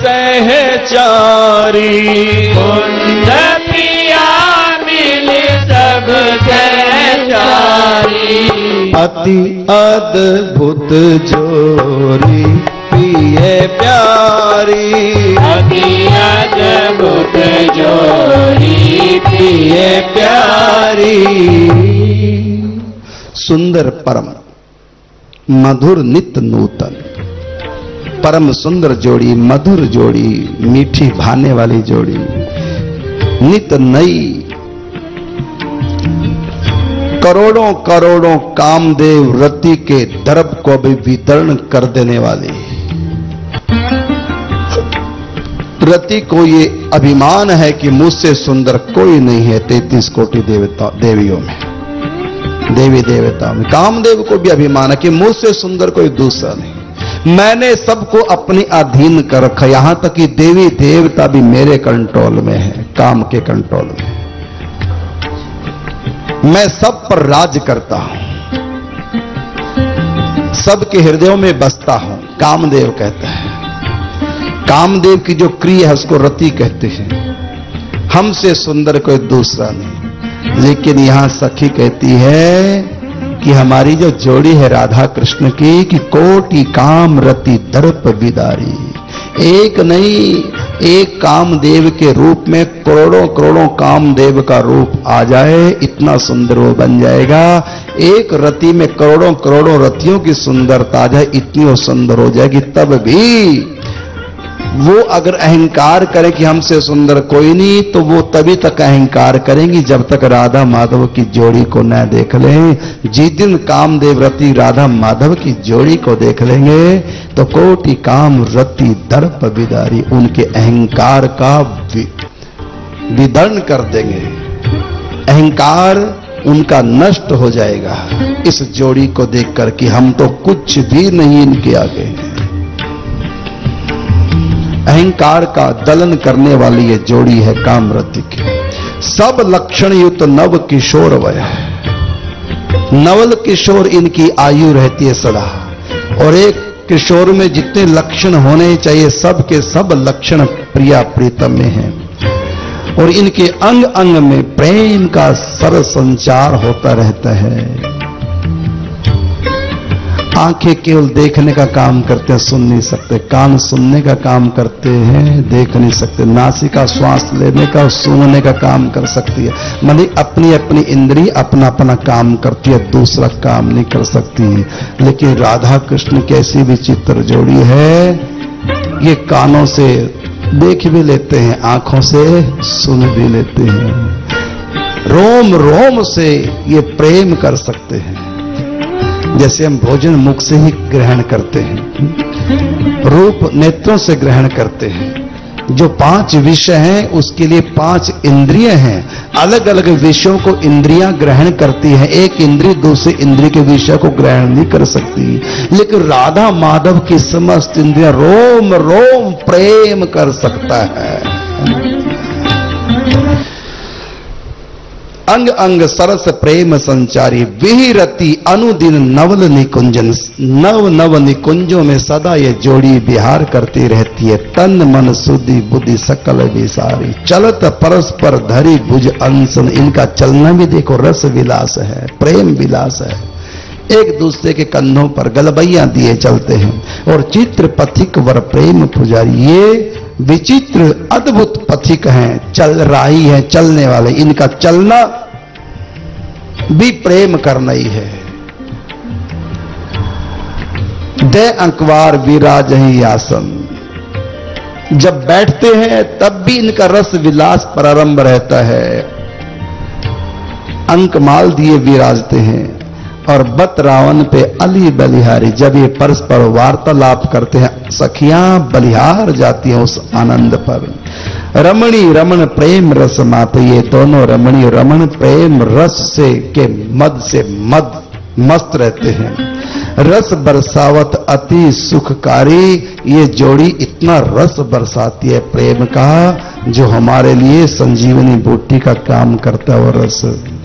S4: सहचारी,
S3: कुंद प्रिया मिल सब सहचारी,
S2: अति अद्भुत जोरी पिए प्यारी,
S3: अति अद्भुत जोरी
S2: पिए प्यारी, सुंदर परम मधुर नित नूतन, परम सुंदर जोड़ी, मधुर जोड़ी, मीठी भाने वाली जोड़ी, नित नई, करोड़ों करोड़ों कामदेव रति के दर्प को भी वितरण कर देने वाली। रति को ये अभिमान है कि मुझसे सुंदर कोई नहीं है तैतीस कोटि देवता देवियों में, देवी देवताओं में। कामदेव को भी अभिमान है कि मुझसे सुंदर कोई दूसरा नहीं, मैंने सबको अपने अधीन कर रखा, यहां तक कि देवी देवता भी मेरे कंट्रोल में है। काम के कंट्रोल में। मैं सब पर राज करता हूं, सबके हृदयों में बसता हूं, कामदेव कहता है। कामदेव की जो क्रिया है उसको रति कहते हैं। हमसे सुंदर कोई दूसरा नहीं। लेकिन यहां सखी कहती है कि हमारी जो जोड़ी है राधा कृष्ण की, कि कोटि काम रति दर्प बिदारी, एक नहीं एक कामदेव के रूप में करोड़ों करोड़ों कामदेव का रूप आ जाए, इतना सुंदर वो बन जाएगा। एक रति में करोड़ों करोड़ों रतियों की सुंदरता आ जाए, इतनी वो सुंदर हो जाएगी। तब भी वो अगर अहंकार करे कि हमसे सुंदर कोई नहीं, तो वो तभी तक अहंकार करेंगी जब तक राधा माधव की जोड़ी को न देख लें। जिस दिन कामदेव रति राधा माधव की जोड़ी को देख लेंगे तो कोटि काम रति दर्प बिदारी, उनके अहंकार का विदर्ण कर देंगे। अहंकार उनका नष्ट हो जाएगा इस जोड़ी को देखकर कि हम तो कुछ भी नहीं इनके आगे हैं। अहंकार का दलन करने वाली ये जोड़ी है कामरति की। सब लक्षण युक्त नव किशोर वय, नवल किशोर इनकी आयु रहती है सदा। और एक किशोर में जितने लक्षण होने चाहिए सब के सब लक्षण प्रिया प्रीतम में हैं। और इनके अंग अंग में प्रेम का सर संचार होता रहता है। आंखें केवल देखने का काम करते हैं, सुन नहीं सकते। कान सुनने का काम करते हैं, देख नहीं सकते। नासिका श्वास लेने का, सूंघने का काम कर सकती है। मानी अपनी अपनी इंद्री अपना अपना काम करती है, दूसरा काम नहीं कर सकती है। लेकिन राधा कृष्ण की ऐसी विचित्र जोड़ी है, ये कानों से देख भी लेते हैं, आंखों से सुन भी लेते हैं, रोम रोम से ये प्रेम कर सकते हैं। जैसे हम भोजन मुख से ही ग्रहण करते हैं, रूप नेत्रों से ग्रहण करते हैं। जो पांच विषय हैं उसके लिए पांच इंद्रियां हैं। अलग अलग विषयों को इंद्रियां ग्रहण करती हैं। एक इंद्रिय दूसरे इंद्रिय के विषय को ग्रहण नहीं कर सकती। लेकिन राधा माधव की समस्त इंद्रियां रोम रोम प्रेम कर सकता है। अंग अंग सरस प्रेम संचारी, विहिरति अनुदिन नवल निकुंजन, नव नव निकुंजों में सदा ये जोड़ी विहार करती रहती है। तन मन सुधि बुद्धि सकल विसारी, चलत परस्पर धरी भुज अंसन, इनका चलना भी देखो रस विलास है, प्रेम विलास है। एक दूसरे के कंधों पर गलबैया दिए चलते हैं। और चित्र पथिक वर प्रेम पुजारी, ये विचित्र अद्भुत पथिक हैं, चल राही हैं, चलने वाले। इनका चलना भी प्रेम करना ही है। दे अंकवार विराज ही आसन, जब बैठते हैं तब भी इनका रस विलास प्रारंभ रहता है। अंकमाल दिए विराजते हैं। और बत रावण पे अली बलिहारी, जब ये परस्पर वार्तालाप करते हैं सखियां बलिहार जाती हैं उस आनंद पर। रमणी रमण प्रेम रस माते, ये दोनों रमणी रमण प्रेम रस से के मद से मद मस्त रहते हैं। रस बरसावत अति सुखकारी, ये जोड़ी इतना रस बरसाती है प्रेम का, जो हमारे लिए संजीवनी बूटी का काम करता है वो रस।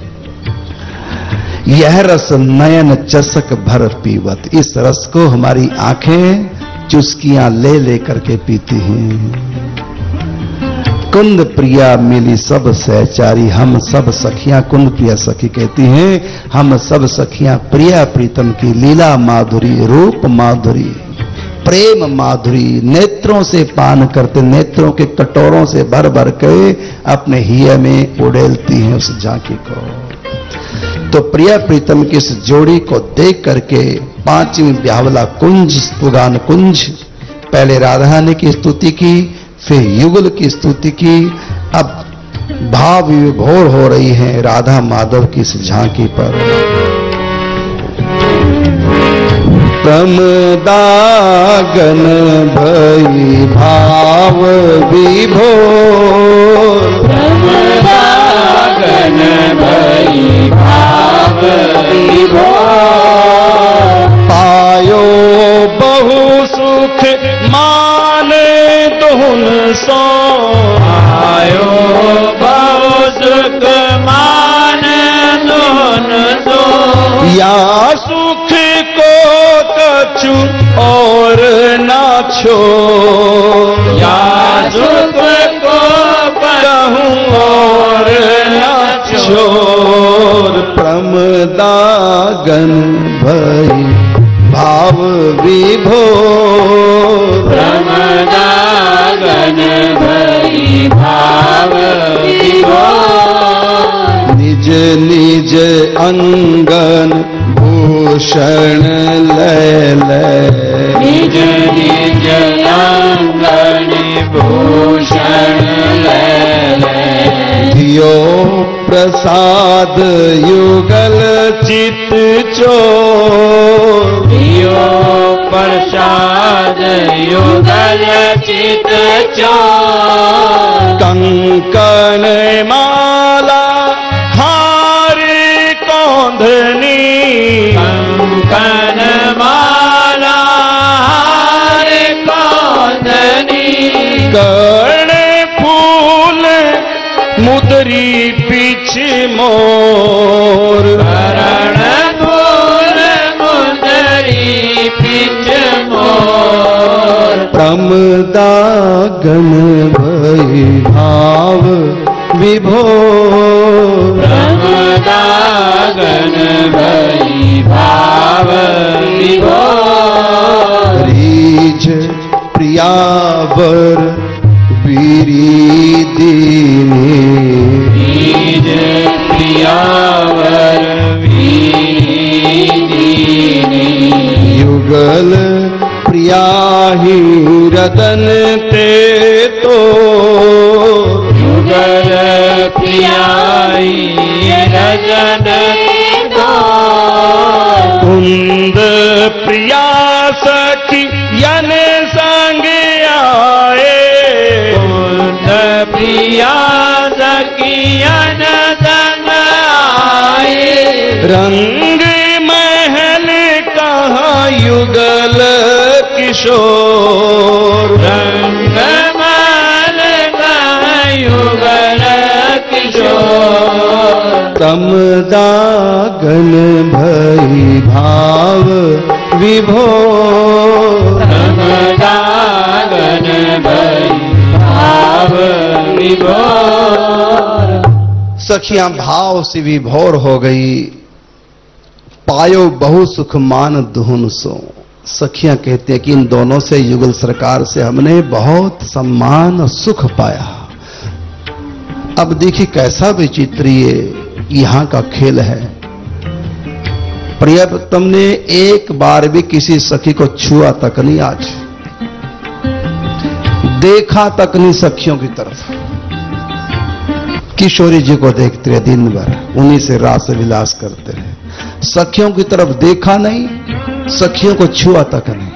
S2: यह रस नयन चसक भर पीवत, इस रस को हमारी आंखें चुस्कियां ले लेकर के पीती हैं। कुंद प्रिया मिली सब सहचारी, हम सब सखियां, कुंद प्रिया सखी कहती हैं, हम सब सखियां प्रिया प्रीतम की लीला माधुरी, रूप माधुरी, प्रेम माधुरी नेत्रों से पान करते, नेत्रों के कटोरों से भर भर के अपने हिय में उड़ेलती हैं उस झांकी को। तो प्रिया प्रीतम की इस जोड़ी को देख करके पांचवी ब्याहवला कुंज स्तुगान कुंज, पहले राधा ने की स्तुति की, फिर युगल की स्तुति की, अब भाव विभोर हो रही हैं राधा माधव की इस झांकी पर। प्रमदागन भई भाव विभोर,
S3: प्रमदागन भई भाव विभोर,
S4: पायो बहु सुख मान दुहुन सो,
S3: पायो बहु सुख मान दोन दो।
S2: या सुख को कछु और ना छो,
S3: या सुख को कहूँ और न
S2: छोर। प्रमदागन भई भाव विभोर,
S3: प्रमदागन भई भाव विभोर।
S2: निज निज अंगन भूषण ले ले,
S3: निज निज अंगन भूषण ले ले।
S2: दियो प्रसाद युगल चित चोर,
S3: दियो प्रसाद युगल चित चोर।
S2: कंकण माला हार कौंधनी,
S3: कंकण माला हार कौंधनी।
S2: कर्ण फूल मुदरी पीछ मोर,
S3: करण फूल मुदरी पीछ मोर।
S2: प्रमदागन भई भाव विभोर,
S3: प्रमदागन भई भाव विभोर।
S2: रीझ प्रियावर वीरी दीनी,
S3: बीज प्रियावर वीरी दीनी।
S2: युगल प्रियाही रतन ते तो,
S3: युगल प्रियाई रजन दो।
S2: कुंद प्रिया सखी यन संग आए,
S3: कुंद प्रिया सखियन संग आए।
S2: रंग महल कहाँ युगल किशोर,
S3: रंग महल कहाँ युगल किशोर।
S2: प्रमदागन भई भाव विभोर,
S3: प्रमदागन भई भाव विभोर।
S2: सखियां भाव से विभोर हो गई। पायो बहु सुख मान दुहुन सो। सखियां कहती हैं कि इन दोनों से, युगल सरकार से हमने बहुत सम्मान सुख पाया। अब देखिए कैसा विचित्र ये यहां का खेल है। प्रियतम ने एक बार भी किसी सखी को छुआ तक नहीं, आज देखा तक नहीं सखियों की तरफ। किशोरी जी को देखते रहे दिन भर, उन्हीं से रास विलास करते रहे, सखियों की तरफ देखा नहीं, सखियों को छुआ तक नहीं।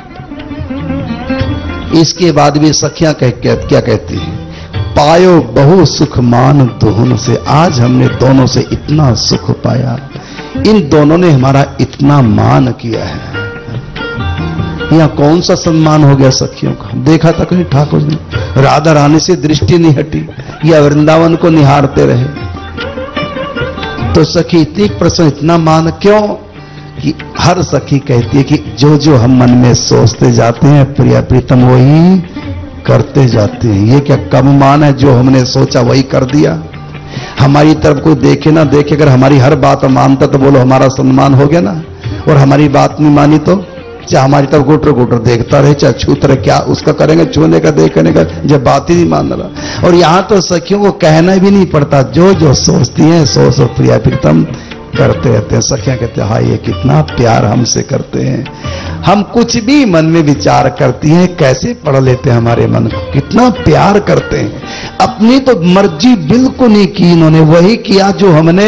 S2: इसके बाद भी सखियां कह, कह, क्या कहती हैं, पायो बहु सुख मान दुहुन से। आज हमने दोनों से इतना सुख पाया, इन दोनों ने हमारा इतना मान किया है। यहां कौन सा सम्मान हो गया सखियों का, देखा तक नहीं ठाकुर ने, राधा रानी से दृष्टि नहीं हटी, या वृंदावन को निहारते रहे। तो सखी इतनी प्रसन्न, इतना मान क्यों कि हर सखी कहती है कि जो जो हम मन में सोचते जाते हैं प्रिया प्रीतम वही करते जाते हैं। ये क्या कम मान है, जो हमने सोचा वही कर दिया। हमारी तरफ कोई देखे ना देखे, अगर हमारी हर बात मानता तो बोलो हमारा सम्मान हो गया ना। और हमारी बात नहीं मानी तो चाहे हमारी तरफ गुटर गुटर देखता रहे, चाहे छूत रहे, क्या उसका करेंगे, छूने का देखने का, जब बात ही नहीं मान रहा। और यहां तो सखियों को कहना भी नहीं पड़ता, जो जो सोचती हैं सो सो प्रिया प्रीतम करते रहते हैं। सखियां कहते हैं हाँ ये कितना प्यार हमसे करते हैं, हम कुछ भी मन में विचार करती हैं कैसे पढ़ लेते हैं हमारे मन को, कितना प्यार करते हैं। अपनी तो मर्जी बिल्कुल नहीं की इन्होंने, वही किया जो हमने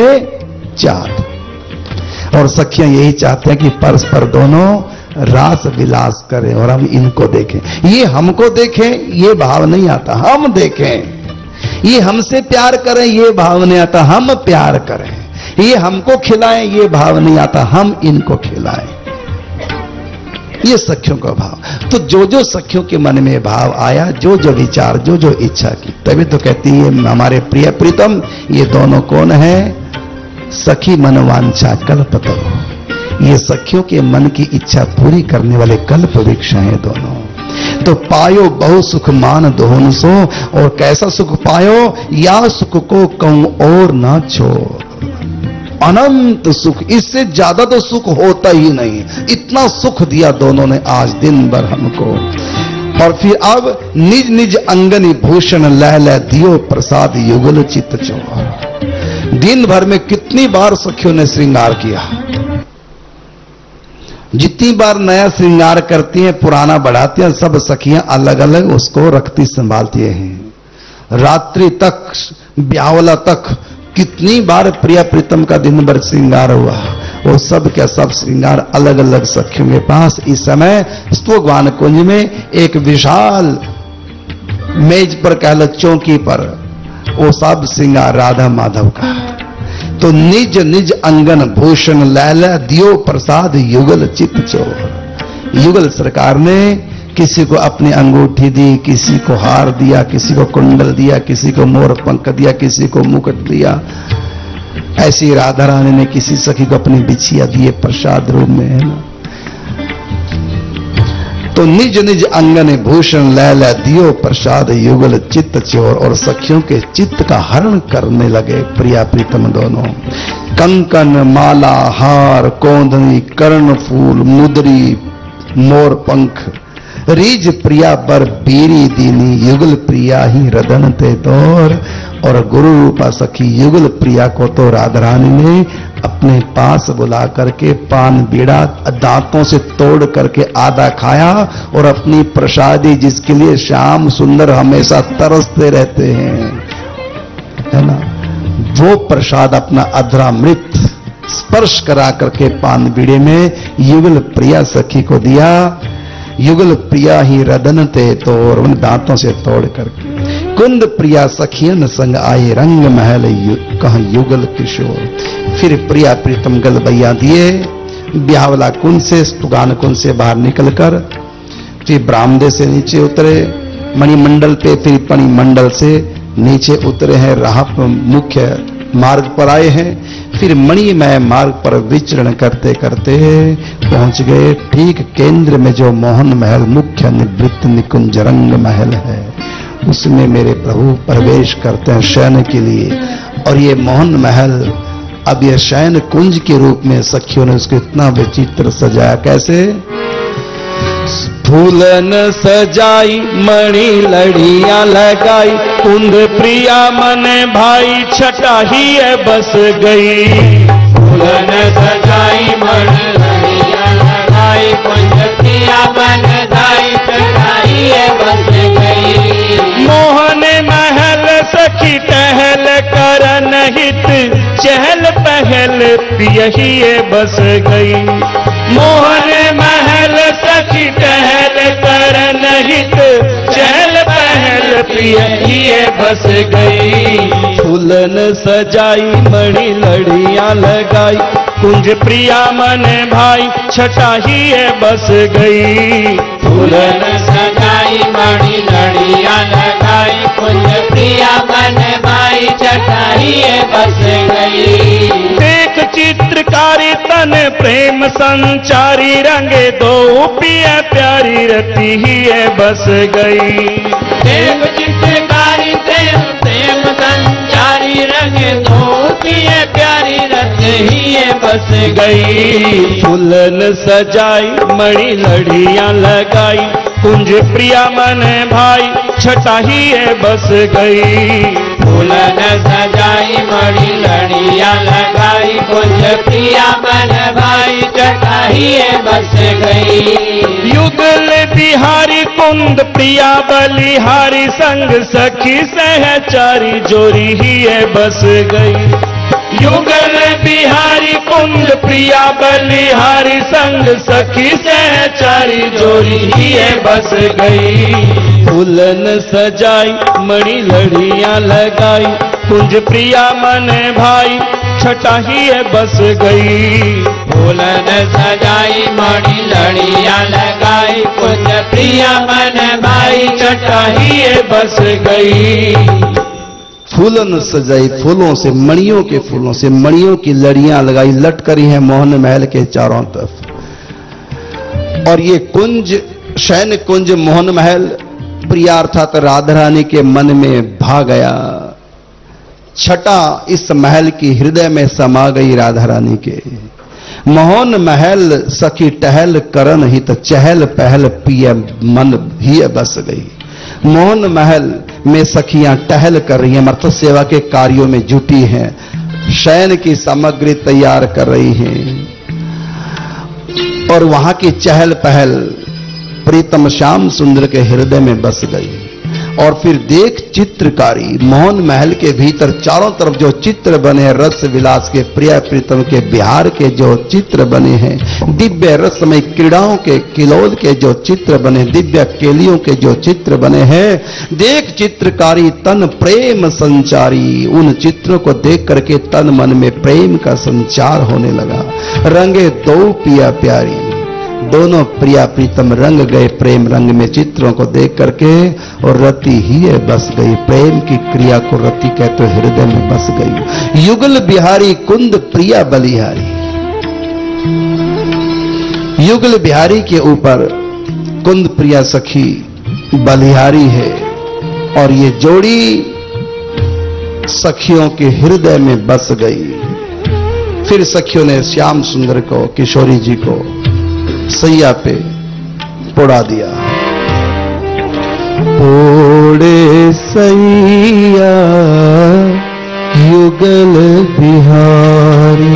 S2: चाहा। और सखियां यही चाहते हैं कि परस्पर दोनों रास विलास करें और हम इनको देखें। ये हमको देखें ये भाव नहीं आता, हम देखें। ये हमसे प्यार करें ये भाव नहीं आता, हम प्यार करें। ये हमको खिलाएं ये भाव नहीं आता, हम इनको खिलाएं। ये सखियों का भाव। तो जो जो सखियों के मन में भाव आया, जो जो विचार, जो जो इच्छा की, तभी तो कहती है हमारे प्रिय प्रीतम ये दोनों कौन है? सखी मन वांछा कल्पतरु। ये सखियों के मन की इच्छा पूरी करने वाले कल्प वृक्ष हैं दोनों। तो पायो बहु सुख मान दोहन सो, और कैसा सुख पायो? या सुख को कहूं और ना छोड़। अनंत सुख, इससे ज्यादा तो सुख होता ही नहीं। इतना सुख दिया दोनों ने आज दिन भर हमको। और फिर अब निज निज अंगनी भूषण लह लह दियो प्रसाद युगल चित्त चोर। दिन भर में कितनी बार सखियों ने श्रृंगार किया। जितनी बार नया श्रृंगार करती हैं, पुराना बढ़ाती हैं, सब सखियां अलग अलग उसको रखती संभालती हैं। रात्रि तक, ब्यावला तक कितनी बार प्रिया प्रीतम का दिन भर श्रृंगार हुआ। वो सब क्या सब श्रृंगार अलग अलग सखियों के पास। इस समय स्तोगान कुंज में एक विशाल मेज पर कह लो, चौकी पर, वो सब श्रृंगार राधा माधव का। तो निज निज अंगन भूषण लैल दियो प्रसाद युगल चित चोर। युगल सरकार ने किसी को अपनी अंगूठी दी, किसी को हार दिया, किसी को कुंडल दिया, किसी को मोर पंख दिया, किसी को मुकुट दिया। ऐसी राधा रानी ने किसी सखी को अपनी बिछिया दिए प्रसाद रूप में, है ना। तो निज निज अंगन भूषण लैल दियो प्रसाद युगल चित्त चोर। और सखियों के चित्त का हरण करने लगे प्रिया प्रीतम दोनों। कंकन माला हार कोंदनी कर्ण फूल मुदरी मोर पंख रीज प्रिया बर बीरी दीनी युगल प्रिया ही रदन ते तोर। और गुरु रूपा सखी युगल प्रिया को तो राधा रानी ने अपने पास बुला करके पान बीड़ा दांतों से तोड़ करके आधा खाया, और अपनी प्रसादी जिसके लिए श्याम सुंदर हमेशा तरसते रहते हैं, है ना, वो प्रसाद अपना अधरामृत स्पर्श करा करके पान बीड़े में युगल प्रिया सखी को दिया। युगल प्रिया ही रदन ते तोर, उन दांतों से तोड़ करके। कुंद प्रिया सखियन संग आए रंग महल यु, कहा युगल किशोर। फिर प्रिया प्रीतम गलबैया दिए ब्याहवला कुंज से, स्तुगान कुंज से बाहर निकलकर फिर ब्राह्मदे से नीचे उतरे मणिमंडल पे, फिर मणिमंडल से नीचे उतरे हैं, राह मुख्य मार्ग पर आए हैं। फिर मणिमय मार्ग पर विचरण करते करते पहुंच गए ठीक केंद्र में जो मोहन महल मुख्य निवृत्त निकुंज रंग महल है, उसमें मेरे प्रभु प्रवेश करते हैं शयन के लिए। और ये मोहन महल अब ये शयन कुंज के रूप में सखियों ने उसको इतना विचित्र सजाया। कैसे?
S4: फूलन सजाई मणि लड़ियां लगाई, कुंद प्रिया मन भाई छटा ही है बस गई।
S3: फूलन सजाई मणि लड़ियां लगाई, कुंद प्रिया मन भाई छटा ही है बस गई।
S4: मोहन महल सखी टहल करन हित, चहल पहल यही है बस गई। मोहन महल सखी टहल करन हित, चहल पहल यही है बस गई। फूलन सजाई मणि लड़ियां लगाई, कुंज प्रिया मन भाई छटा ही है बस गई।
S3: फूलन सजाई मणि लड़ियां लगाई, कुंज प्रिया मन भाई छटा ही है बस गई।
S4: देख चित्रकारी तन प्रेम संचारी, रंगे दो पिया प्यारी रति ही है बस गई।
S3: देख चित्रकारी प्रेम प्रेम संचारी, रंगे दो पिया प्यारी रति ही है बस गई।
S4: फूलन सजाई मणि लड़ियां लगाई, कुंज प्रिया मन भाई छटा ही है बस गई।
S3: फूलन सजाई मणि लड़ियां लगाई, कुंज प्रिया मन भाई छटा ही है बस गई।
S4: युगल बिहारी कुंद प्रिया बलिहारी, संग सखी सहचारी जोरी ही है बस गई। युगल बिहारी कुंद प्रिया बलिहारी, संग सखी सहचारी जोरी ही है बस गई। फूलन सजाई मणि लड़ियां लगाई, कुंज प्रिया मन भाई छटा ही बस गई।
S3: फूलन सजाई मणि लड़िया लगाई कुंज प्रिया मन भाई छटा ही
S4: बस गई।
S2: फूलन सजाई फूलों से, मणियों के फूलों से मणियों की लड़ियां लगाई, लटकरी हैं मोहन महल के चारों तरफ। और ये कुंज, शयन कुंज मोहन महल प्रिया अर्थात राधा रानी के मन में भा गया। छटा इस महल की हृदय में समा गई राधा रानी के। मोहन महल सखी टहल करन हित चहल पहल पिय मन ही बस गई। मोहन महल में सखियां टहल कर रही हैं, मर्त सेवा के कार्यों में जुटी हैं, शयन की सामग्री तैयार कर रही हैं और वहां की चहल पहल प्रीतम श्याम सुंदर के हृदय में बस गई। और फिर देख चित्रकारी, मोहन महल के भीतर चारों तरफ जो चित्र बने हैं रस विलास के, प्रिय प्रीतम के बिहार के जो चित्र बने हैं, दिव्य रसमय क्रीड़ाओं के, किलोल के जो चित्र बने, दिव्य केलियों के जो चित्र बने हैं, देख चित्रकारी तन प्रेम संचारी। उन चित्रों को देख करके तन मन में प्रेम का संचार होने लगा। रंगे दो पिया प्यारी, दोनों प्रिया प्रीतम रंग गए प्रेम रंग में चित्रों को देख करके, और रति ही है बस गई। प्रेम की क्रिया को रति कहते तो हृदय में बस गई। युगल बिहारी कुंद प्रिया बलिहारी, युगल बिहारी के ऊपर कुंद प्रिया सखी बलिहारी है। और ये जोड़ी सखियों के हृदय में बस गई। फिर सखियों ने श्याम सुंदर को, किशोरी जी को सैया पे पोड़ा दिया। पोड़े सैया युगल बिहारी,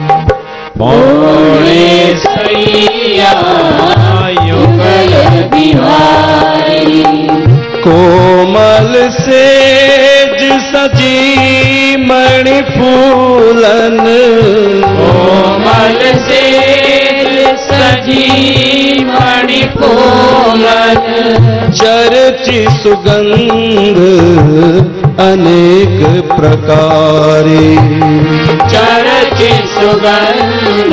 S3: पोड़े सैया युगल बिहारी।
S4: कोमल सेज सजी मणि फूलन,
S3: कोमल सेज सजी मणि फूलन।
S4: चरचि सुगंध अनेक प्रकारे,
S3: चरचि सुगंध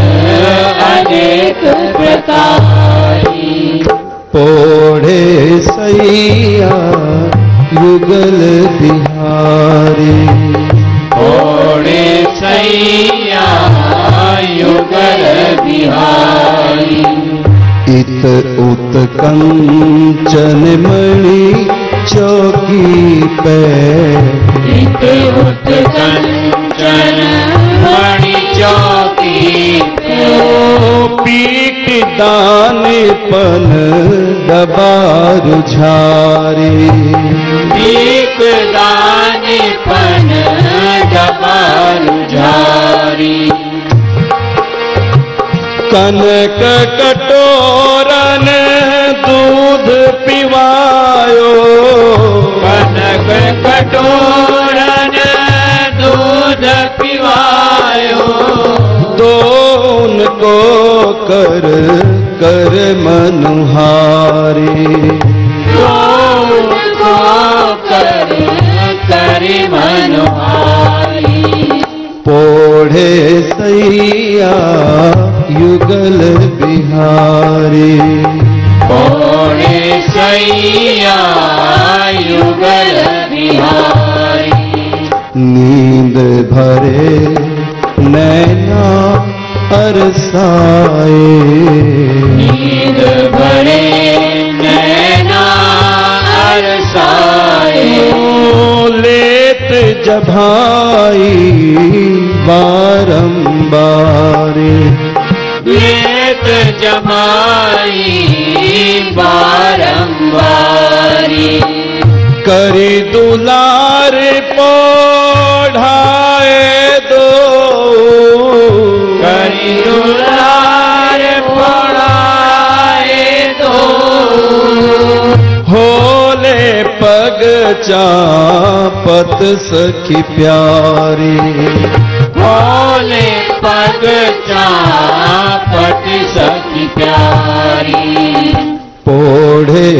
S3: अनेक प्रकारी।
S4: पोढ़े सैया युगल बिहारी,
S3: पोड़े सैया युगल बिहारी।
S4: इत उत कंचन मणि चौकी पे,
S3: इत उत कंचन मणि चौकी पे।
S4: पीक दानपन दबार झारी,
S3: पीक दानपन दबार झारी।
S4: कनक कटोरन दूध पिवायो,
S3: कनक कटोरन दूध पिवायो।
S4: दोन को कर कर मनुहारी,
S3: दोन को कर कर मनुहारी।
S4: पोढ़े सैया युगल बिहारी,
S3: पोड़े सैया युगल बिहारी।
S4: नींद भरे नैना अरसाए,
S3: नींद भरे नैना अरसाए।
S4: लेत जभाई बारंबार,
S3: लेत जमाई बारंबारी।
S4: करी दुलार पोढ़ाए दो,
S3: करी दुलार पड़ाए दो।
S4: होले पग चापत सखी प्यारी,
S3: भोले पग चापत सखी प्यारी।
S4: पोढ़े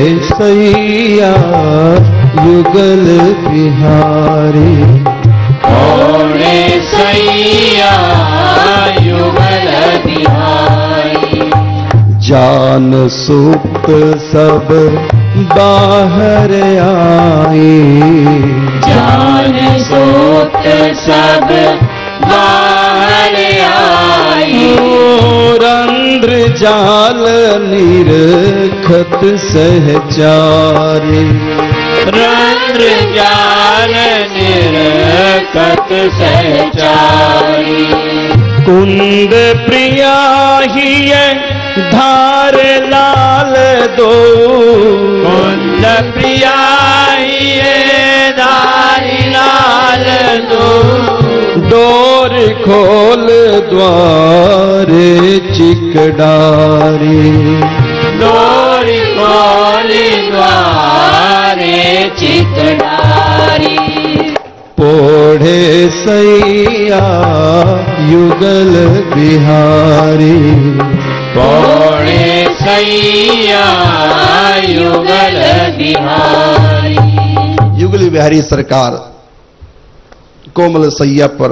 S4: सैया युगल बिहारी,
S3: पोड़े सैया युगल बिहारी।
S4: जान सुप्त सब बाहर आए,
S3: जान सुप्त सब बाहर आई।
S4: रंध्र जाल निरखत सहचारे,
S3: रंध्र जाल निरखत सहचारी।
S4: कुंद प्रिया ही धार लाल दो,
S3: कुंद प्रिया ये धारी लाल दो।
S4: डोर खोल द्वारे चिकडारे,
S3: डोर खोल द्वारे चिकडारी।
S4: पोढ़े सैया युगल बिहारी,
S3: पोढ़े सैया युगल बिहारी।
S2: युगल बिहारी सरकार कोमल सैया पर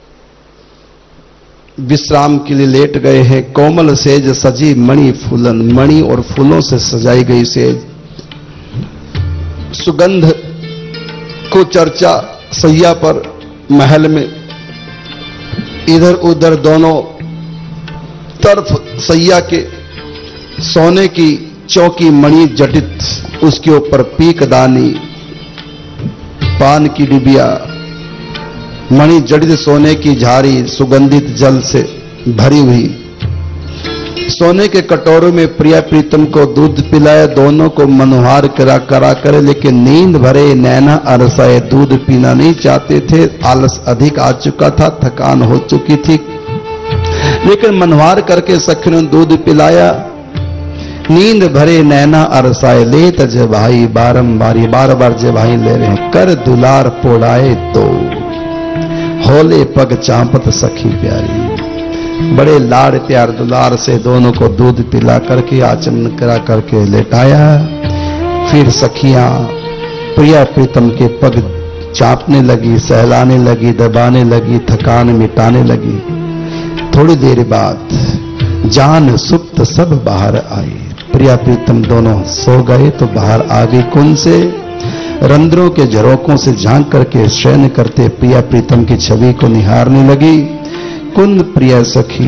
S2: विश्राम के लिए लेट गए हैं। कोमल सेज सजी मणि फूलन, मणि और फूलों से सजाई गई सेज। सुगंध को चर्चा सैया पर महल में इधर उधर दोनों तरफ सैया के सोने की चौकी मणि जटित, उसके ऊपर पीकदानी, पान की डिबिया, मणि जड़ित सोने की झारी सुगंधित जल से भरी हुई। सोने के कटोरों में प्रिया प्रीतम को दूध पिलाया, दोनों को मनोहार करा करा करे, लेकिन नींद भरे नैना अरसाए दूध पीना नहीं चाहते थे। आलस अधिक आ चुका था, थकान हो चुकी थी, लेकिन मनोहार करके सखी ने दूध पिलाया। नींद भरे नैना अरसाए लेत जे भाई बारंबारी, बार बार जे भाई ले रहे हैं। कर दुलार पोड़ाए तो होले पग चांपत सखी प्यारी, बड़े लाड़ प्यार दुलार से दोनों को दूध पिला करके आचमन करा करके लेटाया। फिर सखियां प्रिया प्रीतम के पग चापने लगी, सहलाने लगी, दबाने लगी, थकान मिटाने लगी। थोड़ी देर बाद जान सुप्त सब बाहर आई। प्रिया प्रीतम दोनों सो गए तो बाहर आ गई कुंड से। रंध्रों के झरोकों से झांक करके शयन करते प्रिया प्रीतम की छवि को निहारने लगी। कुंद प्रिया सखी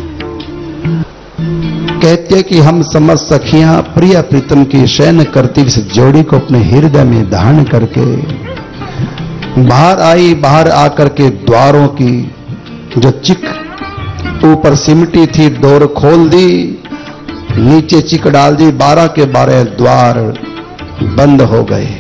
S2: कहते कि हम समझ सखियां प्रिया प्रीतम की शयन करती इस जोड़ी को अपने हृदय में धारण करके बाहर आई। बाहर आकर के द्वारों की जो चिक ऊपर सिमटी थी डोर खोल दी, नीचे चिक डाल दी, बारह के बारह द्वार बंद हो गए।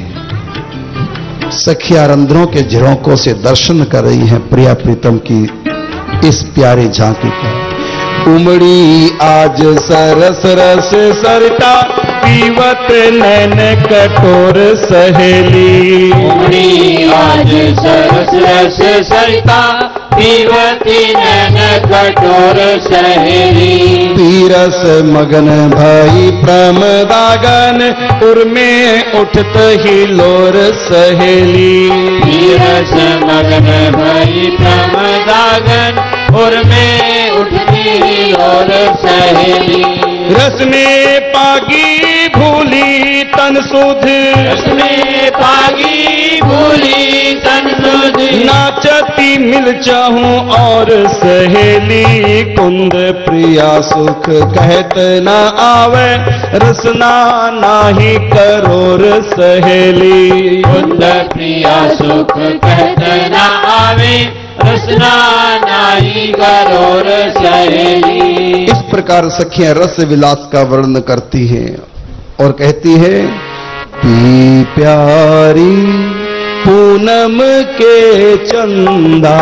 S2: सखिया रंध्रों के झरोकों से दर्शन कर रही हैं प्रिया प्रीतम की इस प्यारी झांकी का। उमड़ी आज सरस रस सरता पीवत नैन कठोर सहेली,
S3: उमड़ी आज सरस रस सरता पीवती नैन कठोर सहेली।
S4: पीरस मगन भाई प्रमदागन उर्मे उठत ही लोर सहेली,
S3: पीरस मगन भाई प्रमदागन उर्मे उठती और सहेली।
S4: रस में पागी भूली तन सुध,
S3: रस में पागी भूली तन सुध।
S4: नाचती मिल चाहूं और सहेली, कुंद प्रिया सुख कहत न आवे रसना नाही करोर सहेली।
S3: कुंद प्रिया सुख कहत न आवे रसना नाही करोर सहेली।
S2: इस प्रकार सखियां रस विलास का वर्णन करती हैं और कहती है पी प्यारी पूनम के चंदा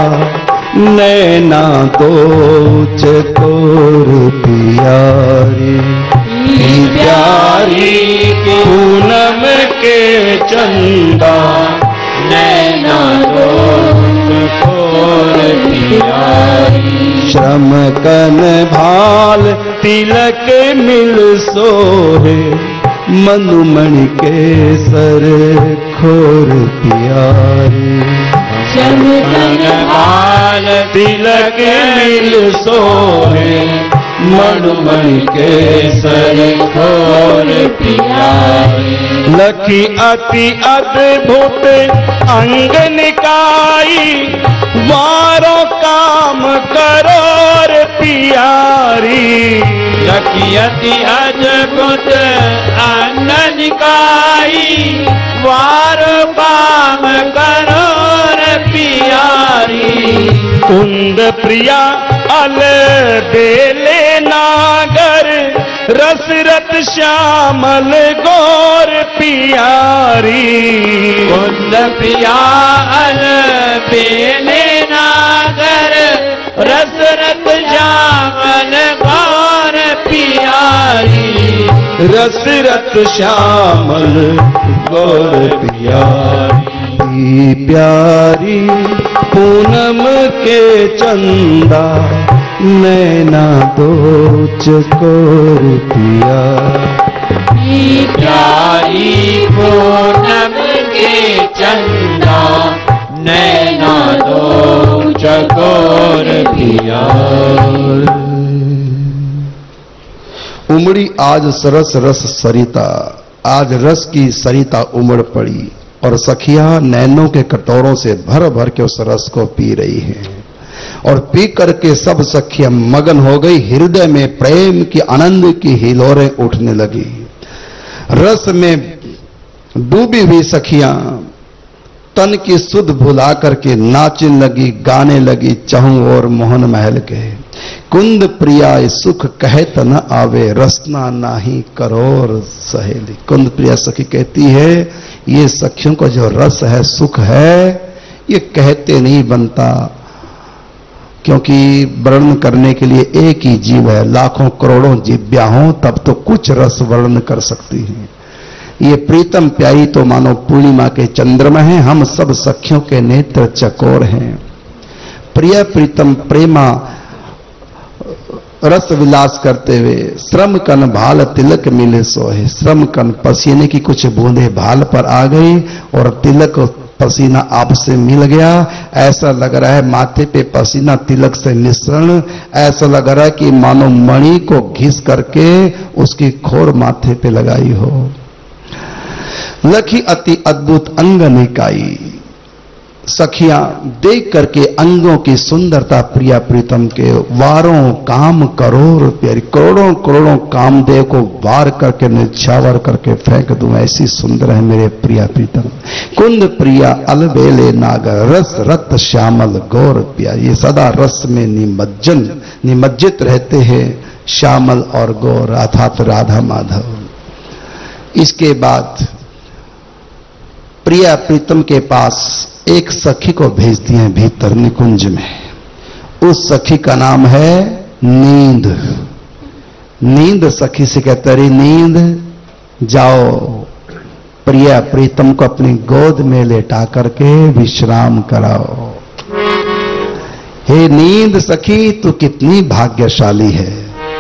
S2: नैना तो चकोर प्यारी।
S3: पी प्यारी
S4: पूनम के चंदा
S3: नैना तो चकोर प्यारी।
S4: श्रम कन भाल तिलक मिल सोहे मनुमणि के सर खोर प्यारी।
S3: चमकन भाल
S4: तिलक मिल सोहे मणुमणि केसर
S3: और प्यारे
S4: लखी अति अद्भुत अंग निकाई वारो काम करोर पियारी
S3: लखी अति अद्भुत अंग निकाई वार काम करोर पियारी
S4: कुंद प्रिया अल बेले नागर रसरत श्यामल गौर पियारी
S3: कुंद प्रिया अल बेले नागर रसरत श्यामल गौर पियारी
S4: रसरत श्यामल गौर पियारी प्यारी पूनम के चंदा नैना दो चकोर पिया
S3: प्यारी पूनम के चंदा नैना दो चकोर पिया
S2: उमड़ी आज सरस रस सरिता, आज रस की सरिता उमड़ पड़ी और सखियां नैनों के कटोरों से भर भर के उस रस को पी रही हैं और पी करके सब सखियां मगन हो गई। हृदय में प्रेम की आनंद की हिलोरें उठने लगी। रस में डूबी हुई सखियां तन की सुध भुला करके नाचने लगी, गाने लगी चहु और मोहन महल के। कुंद प्रिया सुख कहत न आवे, रसना नाही करोर सहेली। कुंद प्रिया सखी कहती है ये सखियों का जो रस है, सुख है, ये कहते नहीं बनता, क्योंकि वर्णन करने के लिए एक ही जीव है, लाखों करोड़ों जिव्या हों तब तो कुछ रस वर्णन कर सकती हैं। ये प्रीतम प्यारी तो मानो पूर्णिमा के चंद्रमा हैं, हम सब सखियों के नेत्र चकोर हैं। प्रिय प्रीतम प्रेमा रस विलास करते हुए श्रम कन भाल तिलक मिले सोहे। श्रम कन पसीने की कुछ बूंदे भाल पर आ गई और तिलक पसीना आपसे मिल गया। ऐसा लग रहा है माथे पे पसीना तिलक से मिश्रण, ऐसा लग रहा है कि मानो मणि को घिस करके उसकी खोर माथे पे लगाई हो। लखी अति अद्भुत अंग निकाई, सखियां देख करके अंगों की सुंदरता प्रिया प्रीतम के, वारों काम करोड़ प्यारी, करोड़ों करोड़ों कामदेव को वार करके निछावर करके फेंक दूं, ऐसी सुंदर है मेरे प्रिया प्रीतम। कुंद प्रिया अलबेले नागर, रस रत श्यामल गौर प्यारी, ये सदा रस में निमज्जन निमज्जित रहते हैं श्यामल और गौर अर्थात राधा माधव। इसके बाद प्रिया प्रीतम के पास एक सखी को भेजती हैं भीतर निकुंज में। उस सखी का नाम है नींद। नींद सखी से कहते रही, नींद जाओ प्रिया प्रीतम को अपनी गोद में लेटा करके विश्राम कराओ। हे नींद सखी तू कितनी भाग्यशाली है।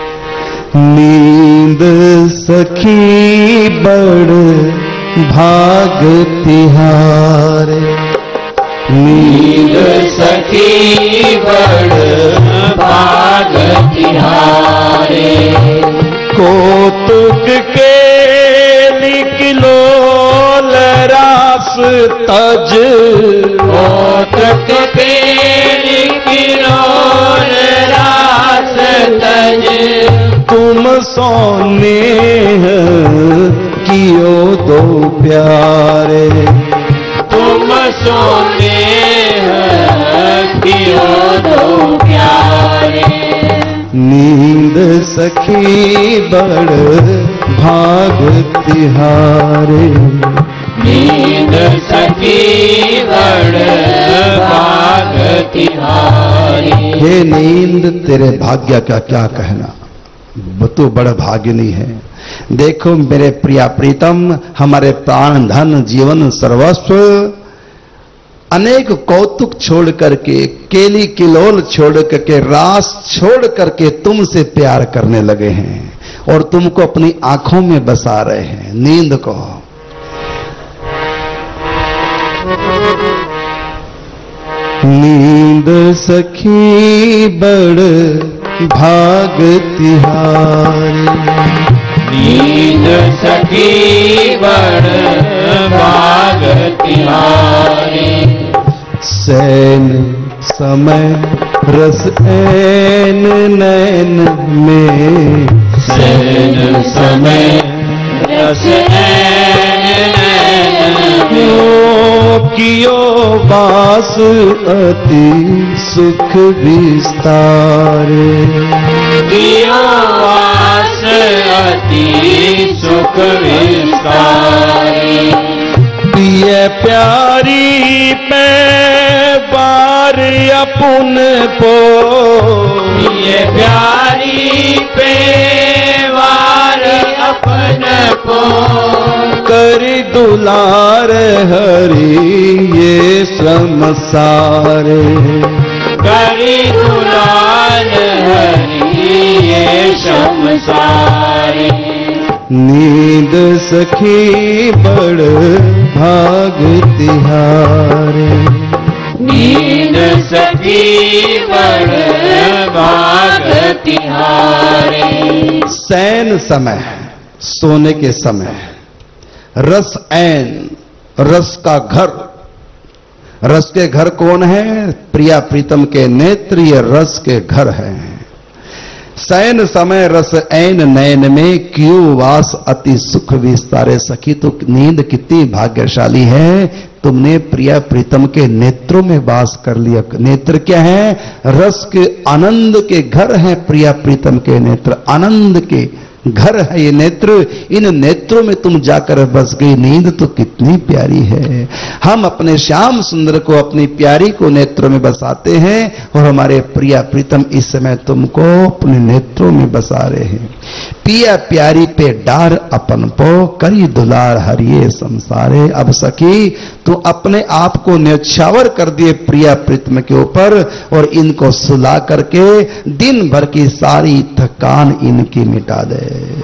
S2: नींद सखी बड़ भाग तिहारे,
S3: नींद सखी बड़ भाग तिहारे।
S4: कौतुक के लिखलो रास तज,
S3: कौतुक के लिखलो रास तज।
S4: तुम सोने कियो दो प्यारे,
S3: तुम सोने कियो दो प्यारे।
S4: नींद सखी बड़ भाग तिहारे,
S3: नींद सखी बड़ भाग तिहारी।
S2: हे नींद तेरे भाग्य का क्या कहना, तू बड़ भाग्यनी है। देखो मेरे प्रिया प्रीतम, हमारे प्राण धन जीवन सर्वस्व अनेक कौतुक छोड़ करके, केली किलोल छोड़ करके, रास छोड़ करके तुमसे प्यार करने लगे हैं और तुमको अपनी आंखों में बसा रहे हैं। नींद को नींद सखी बड़ भाग तिहारी,
S3: नींद सखी बड़ भाग तिहारी।
S2: सैन समय रस ऐन नैन में,
S3: सैन समय रस ऐन नैन में।
S2: कियो वास अति सुख विस्तार,
S3: कियो वास अति सुख विस्तारी।
S4: पिय प्यारी पे बार अपुन पो,
S3: ये प्यारी पे वार अपन को।
S2: कर दुलार हरि ये संसार,
S3: करी दुलार हरि ये संसारी।
S2: नींद सखी बड़ भाग तिहारे,
S3: नींद सखी बड़ भाग तिहारी।
S2: सैन समय सोने के समय, रस ऐन रस का घर, रस के घर कौन है? प्रिया प्रीतम के नेत्र ये रस के घर हैं। सैन समय रस ऐन नयन में क्यों वास अति सुख विस्तारे। सखी तो नींद कितनी भाग्यशाली है, तुमने प्रिया प्रीतम के नेत्रों में वास कर लिया। नेत्र क्या है? रस के आनंद के घर हैं प्रिया प्रीतम के नेत्र, आनंद के घर है ये नेत्र। इन नेत्रों में तुम जाकर बस गई। नींद तो कितनी प्यारी है। हम अपने श्याम सुंदर को, अपनी प्यारी को नेत्रों में बसाते हैं और हमारे प्रिया प्रीतम इस समय तुमको अपने नेत्रों में बसा रहे हैं। पिया प्यारी पे डार अपन पो, करी दुलार हरिये संसारे। अब सखी तू अपने आप को न्यौछावर कर दिए प्रिया प्रीतम के ऊपर और इनको सुला करके दिन भर की सारी थकान इनकी मिटा दे।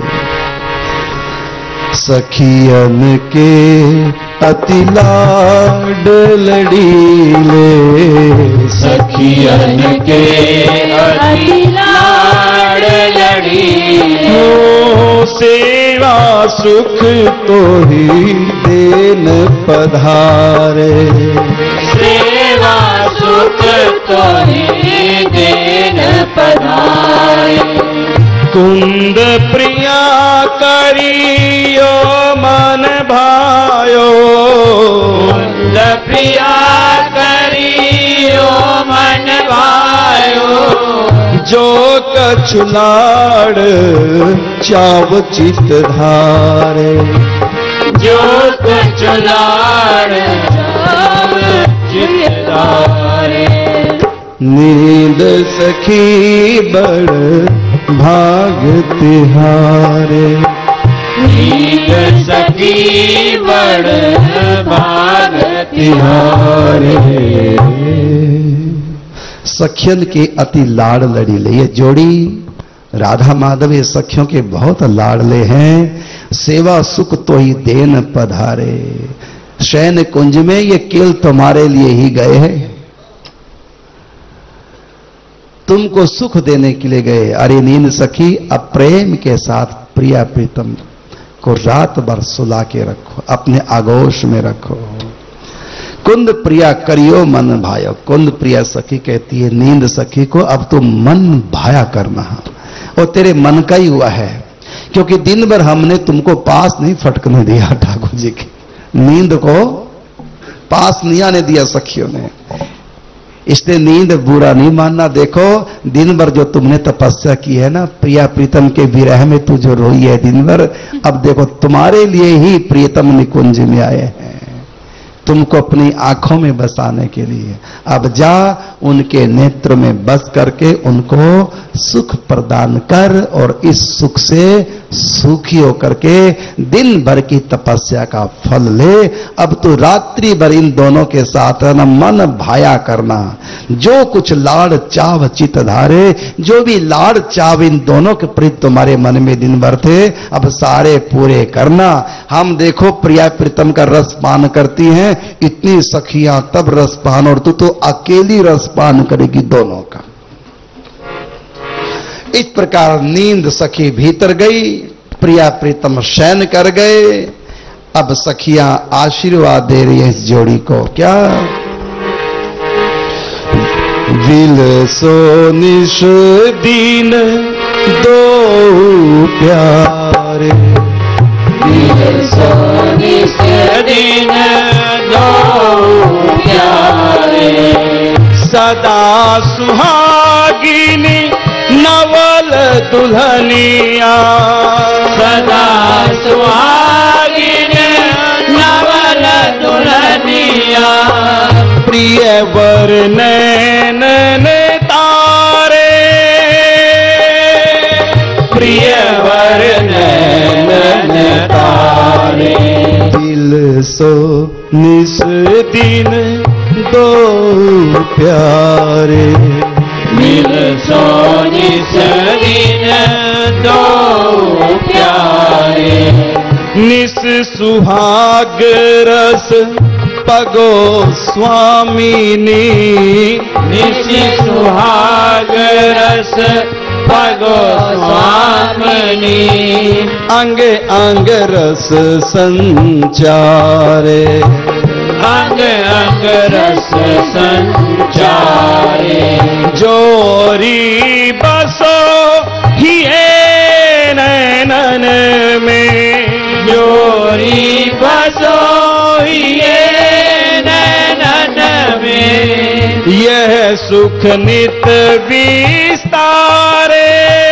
S2: सखियन के अति लाड लड़ीले,
S3: सखियन के अति लाड लड़ीले।
S2: हो सेवा सुख तो ही देन पधारे,
S3: सेवा सुख तो ही देन पधारे।
S4: कुंद प्रिया करियो मन भायो,
S3: कुंद प्रिया करियो मन भायो।
S2: जो कछुलाड़ चाव चित धारे,
S3: जो कछुलाड़ चाव चित धारे।
S2: नींद सखी बड़ भाग तिहारे,
S3: नींद सखी बड़ भाग तिहारे।
S2: सखियन के अति लाड़ लड़ीले, ये जोड़ी राधा माधव ये सखियों के बहुत लाड़ले हैं। सेवा सुख तो ही देन पधारे, शयन कुंज में ये केवल तुम्हारे लिए ही गए हैं, तुमको सुख देने के लिए गए। अरे नींद सखी अब प्रेम के साथ प्रिया प्रीतम को रात भर सुला के रखो, अपने आगोश में रखो। कुंद प्रिया करियो मन भायो। कुंद प्रिया सखी कहती है नींद सखी को अब तुम मन भाया करना, और तेरे मन का ही हुआ है, क्योंकि दिन भर हमने तुमको पास नहीं फटकने दिया। ठाकुर जी की नींद को पास नहीं आने दिया सखियों ने, इसलिए नींद बुरा नहीं मानना। देखो दिन भर जो तुमने तपस्या की है ना, प्रिया प्रीतम के विरह में तू जो रोई है दिन भर, अब देखो तुम्हारे लिए ही प्रीतम निकुंज में आए हैं, तुमको अपनी आंखों में बसाने के लिए। अब जा उनके नेत्र में बस करके उनको सुख प्रदान कर और इस सुख से सुखी होकर के दिन भर की तपस्या का फल ले। अब तो रात्रि भर इन दोनों के साथ न मन भाया करना, जो कुछ लाड़ चाव चित धारे, जो भी लाड़ चाव इन दोनों के प्रति तुम्हारे मन में दिन भर थे, अब सारे पूरे करना। हम देखो प्रिया प्रीतम का रस पान करती हैं, इतनी सखियां तब रस पान, और तू तो अकेली रस पान करेगी दोनों का। इस प्रकार नींद सखी भीतर गई, प्रिया प्रीतम शयन कर गए। अब सखियां आशीर्वाद दे रही है इस जोड़ी को, क्या विल सो निश दीन दो प्यारे,
S3: विल सो निश दीन दो प्यारे,
S4: सदा सुहागिनी नवल दुल्हनिया,
S3: सदा सुहागिन नवल दुल्हनिया,
S4: प्रिय वर नैन तारे,
S3: प्रिय वर नैन तारे,
S2: दिल सो निस दिन दो प्यारे,
S3: मिल सो निस दिन दो प्यारे,
S4: निस सुहाग रस पगो स्वामिनी,
S3: निशि सुहाग रस पगो स्वामिनी,
S2: अंग अंग रस संचारे,
S3: अंग अंग रस संचारे,
S4: जोरी बसो हिए नैनन में,
S3: जोरी बसो ये नैनन में,
S4: यह सुख नित विस्तारे,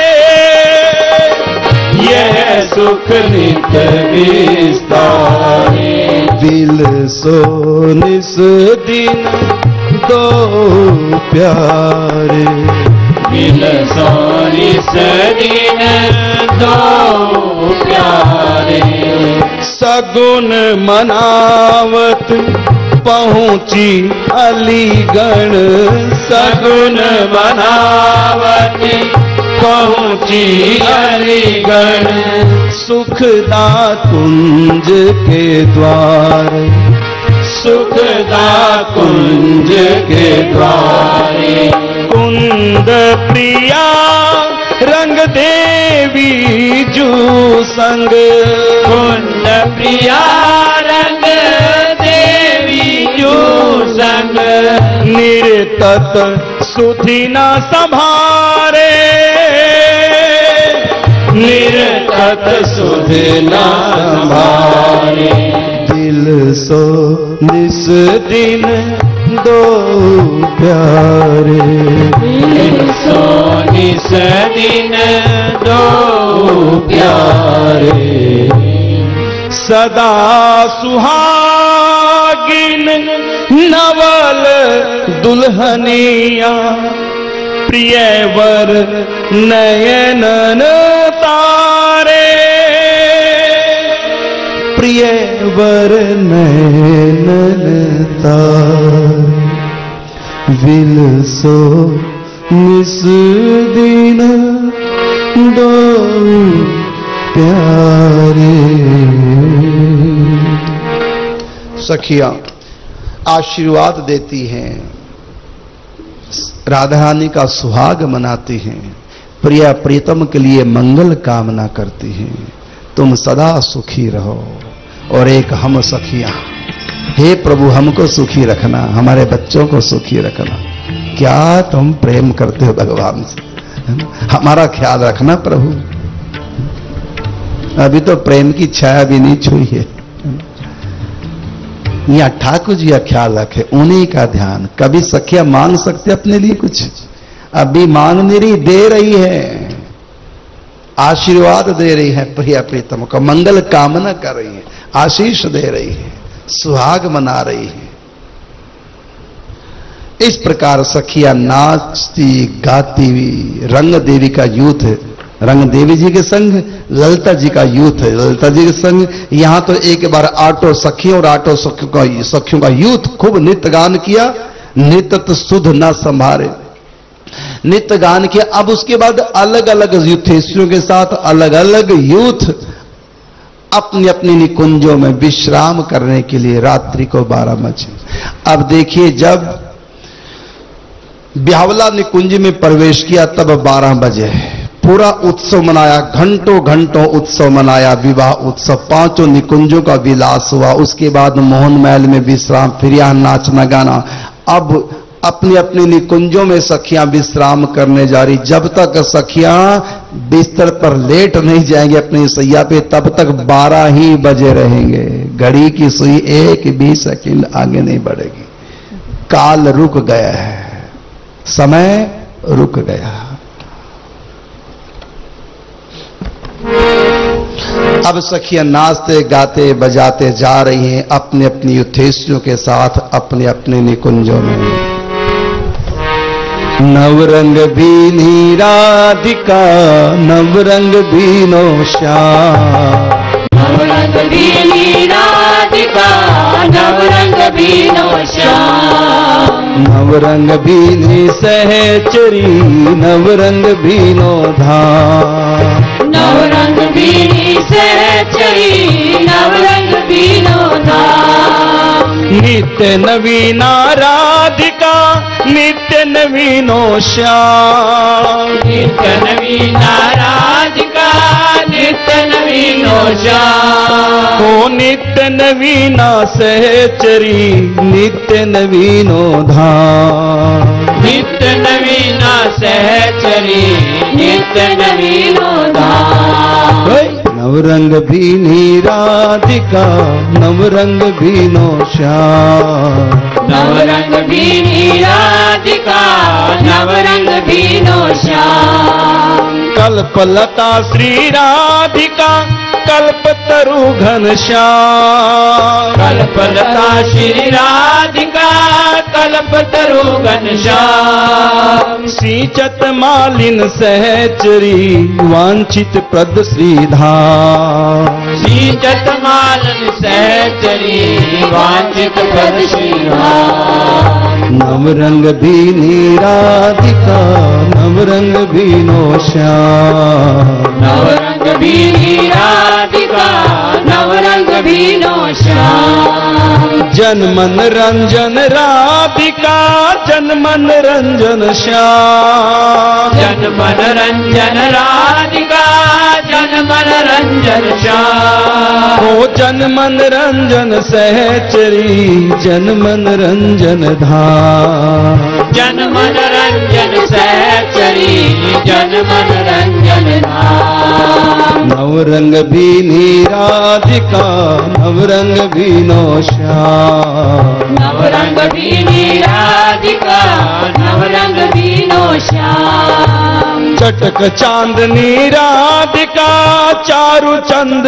S3: यह सुख नित विस्तारे,
S2: दिल सो निस दिन दो प्यारे,
S3: मिल सो निस दिन दो प्यारे,
S4: सगुन मनावत पहुंची अलीगढ़,
S3: सगुन बनावत पहुंची अलीगढ़,
S2: सुखदा कुंज के द्वार,
S3: सुखदा कुंज के द्वारे,
S4: कुंद प्रिया रंग देवी जू संग,
S3: कुंद प्रिया रंग देवी जो संग,
S4: निर्तत सुधि न संभारे,
S3: निर्तत सुध न संभारे,
S2: दिल सो निस दिन दो प्यारे,
S3: मिल सो निस दिन दो प्यारे,
S4: सदा सुहागिन नवल दुल्हनिया, प्रिय वर नयनन तारे,
S2: प्रिय वर नैनन तारे, विल सो निस दिन दो प्यारे। सखियां आशीर्वाद देती हैं, राधा रानी का सुहाग मनाती हैं, प्रिया प्रीतम के लिए मंगल कामना करती हैं, तुम सदा सुखी रहो। और एक हम सखियां, हे प्रभु हमको सुखी रखना, हमारे बच्चों को सुखी रखना। क्या तुम प्रेम करते हो भगवान से, हमारा ख्याल रखना प्रभु। अभी तो प्रेम की छाया भी नहीं छुई है। या ठाकुर जी का ख्याल रखे, उन्हीं का ध्यान। कभी सखिया मांग सकते अपने लिए कुछ, अभी मांग नहीं रही, दे रही है, आशीर्वाद दे रही है, प्रिया प्रीतम का मंगल कामना कर रही है, आशीष दे रही है, सुहाग मना रही है। इस प्रकार सखिया नाचती गाती हुई रंग देवी का यूथ है, रंग देवी जी के संग ललिता जी का यूथ है, ललिता जी के संग यहां तो एक बार आठों सखियों और आठों सखियों का सखियों का यूथ खूब नित्य गान किया, नित्य सुध न संभारे, नित्य गान किया। अब उसके बाद अलग अलग यूथेश्वरों के साथ अलग अलग यूथ अपनी अपनी निकुंजों में विश्राम करने के लिए रात्रि को बारह बजे। अब देखिए जब ब्यावला निकुंज में प्रवेश किया तब बारह बजे पूरा उत्सव मनाया, घंटों घंटों उत्सव मनाया, विवाह उत्सव, पांचों निकुंजों का विलास हुआ। उसके बाद मोहन महल में विश्राम, फिर यहां नाचना गाना। अब अपनी अपनी निकुंजों में सखियां विश्राम करने जा रही। जब तक सखियां बिस्तर पर लेट नहीं जाएंगे अपनी सैया पे तब तक बारह ही बजे रहेंगे। घड़ी की सुई एक भी सेकंड आगे नहीं बढ़ेगी। काल रुक गया है, समय रुक गया। अब सखियां नाचते गाते बजाते जा रही हैं अपने अपनी युद्धेश्वरियों के साथ अपने अपने निकुंजों में। नवरंग बीनी राधिका नवरंग बीनो श्याम,
S3: नवरंग बीनी राधिका नवरंग बीनो श्याम,
S4: नवरंग बीनी सहचरी नवरंग बीनो धाम,
S3: नवरंग बीनी सहचरी नवरंग बीनो धाम,
S4: नित्य नवीना राधिका नित्य नवीनो श्याम,
S3: नित्य नवीना राधिका नित्य नवीनो श्याम,
S4: ओ नित्य नवीना सहचरी नित्य नवीनो धाम,
S3: नित्य नवीना सहचरी नित्य नवीनो धाम,
S4: नवरंग बीनी राधिका नवरंग बीनो श्याम,
S3: नवरंग बीनी राधिका नवरंग बीनो श्याम,
S4: कल्पलता श्री राधिका कल्पतरु घनश्याम,
S3: कल्पलता श्री राधिका कल्पतरु घनश्याम,
S4: सींचत मालिन सहचरी वांछित प्रद श्रीधाम,
S3: सींचत मालन सहचरी वांछित प्रद श्रीधाम,
S4: नवरंग बीनी राधिका नवरंग बीनो श्याम,
S3: नवरंग बीनी राधिका नवरंग बीनो श्याम,
S4: जनमन रंजन राधिका जनमन रंजन श्याम,
S3: जनमन रंजन राधिका जनमन रंजन श्याम,
S4: ओ जनमन रंजन सहचरी जनमन रंजन धाम,
S3: जनमन रंजन सहचरी जनमन रंजन धाम,
S4: नवरंग बीनी राधिका नवरंग बीनो श्याम,
S3: नवरंग बीनी राधिका नवरंग बीनो श्याम,
S4: चटक चांदनी राधिका चारु चंद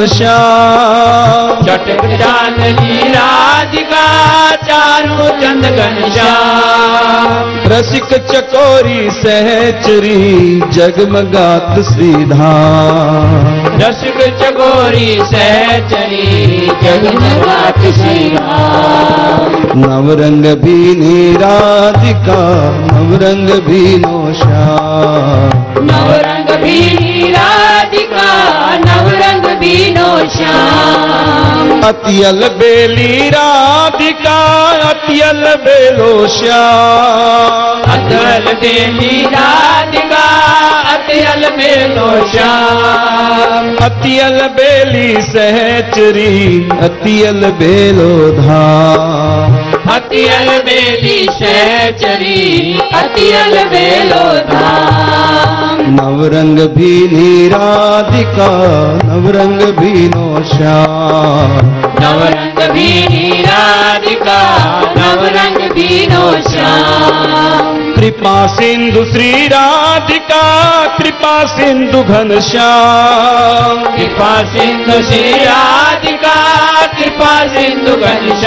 S4: घनश्याम,
S3: चटक चांदनी राधिका चारु चंद घनश्याम,
S4: रसिक चकोरी सहचरी जगमगात श्रीधाम,
S3: रसिक चकोरी सहचरी जगमगात श्रीधाम,
S4: नवरंग बीनी राधिका नवरंग बीनो श्याम,
S3: नवरंग बीनी राधिका नवरंग बीनो श्याम,
S4: अतियल बेली राधिका अतियल बेलो श्याम,
S3: अतल बेली राधिका अतल बेलो श्याम,
S4: अतियल बेली सहचरी अतियल बेलो धाम,
S3: अतियल बेली सहचरी अतियल बेलो धाम,
S4: नवरंग बीनी राधिका नवरंग बीनो श्याम,
S3: नवरंग बीनी राधिका नवरंग बीनो श्याम,
S4: कृपा सिंधु श्री राधिका कृपा सिंधु घनश्याम
S3: कृपा सिंधु श्री राधिका कृपा सिंधु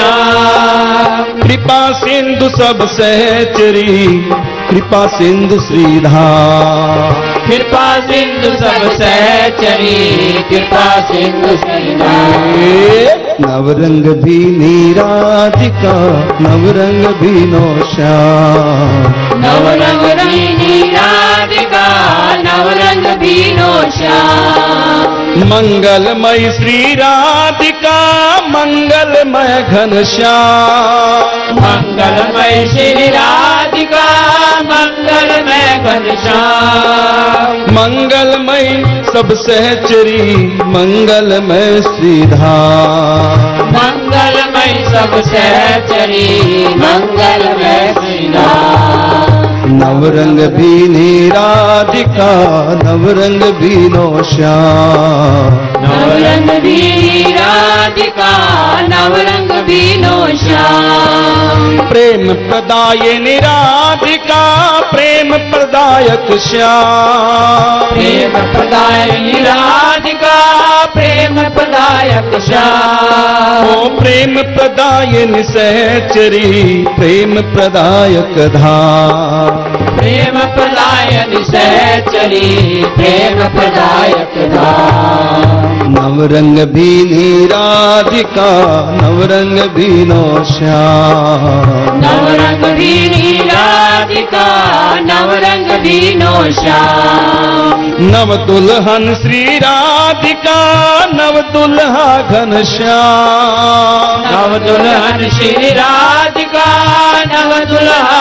S3: घनश्याम
S4: कृपा सिंधु सब सहचरी कृपा सिंधु श्रीधाम
S3: कृपा सिंधु सब सहचरी कृपा सिंधु श्रीधाम
S4: नवरंग भी राधिका नवरंग भीनो श्याम
S3: नवरंग भी राधिका नवरंग भीनो श्याम
S4: मंगलमय श्री राधिका मंगलमय घनश्याम
S3: मंगलमय श्री राधिका मंगलमय घनश्याम
S4: मंगलमय सब सहचरी मंगलमय श्रीधाम
S3: मंगलमय सब सहचरी मंगलमय श्रीधाम
S4: नवरंग भी राधिका नवरंग भीनो श्याम
S3: नवरंग भी राधिका नवरंग भीनो श्याम
S4: प्रेम प्रदायिनी राधिका प्रेम प्रदायक श्याम
S3: प्रेम प्रदायिनी राधिका प्रेम प्रदायक श्याम
S4: ओ प्रेम प्रदायिनी सहचरी प्रेम प्रदायक धाम
S3: प्रेम प्रदायिनी सहचरी प्रेम प्रदायक धाम
S4: नवरंग भी राधिका नवरंग भीनो श्याम
S3: नवरंग भी राधिका नवरंग भीनो श्याम
S4: नव दुल्हन श्री राधिका नव दुल्हा घनश्याम
S3: नव दुल्हन श्री राधिका नव दुल्हा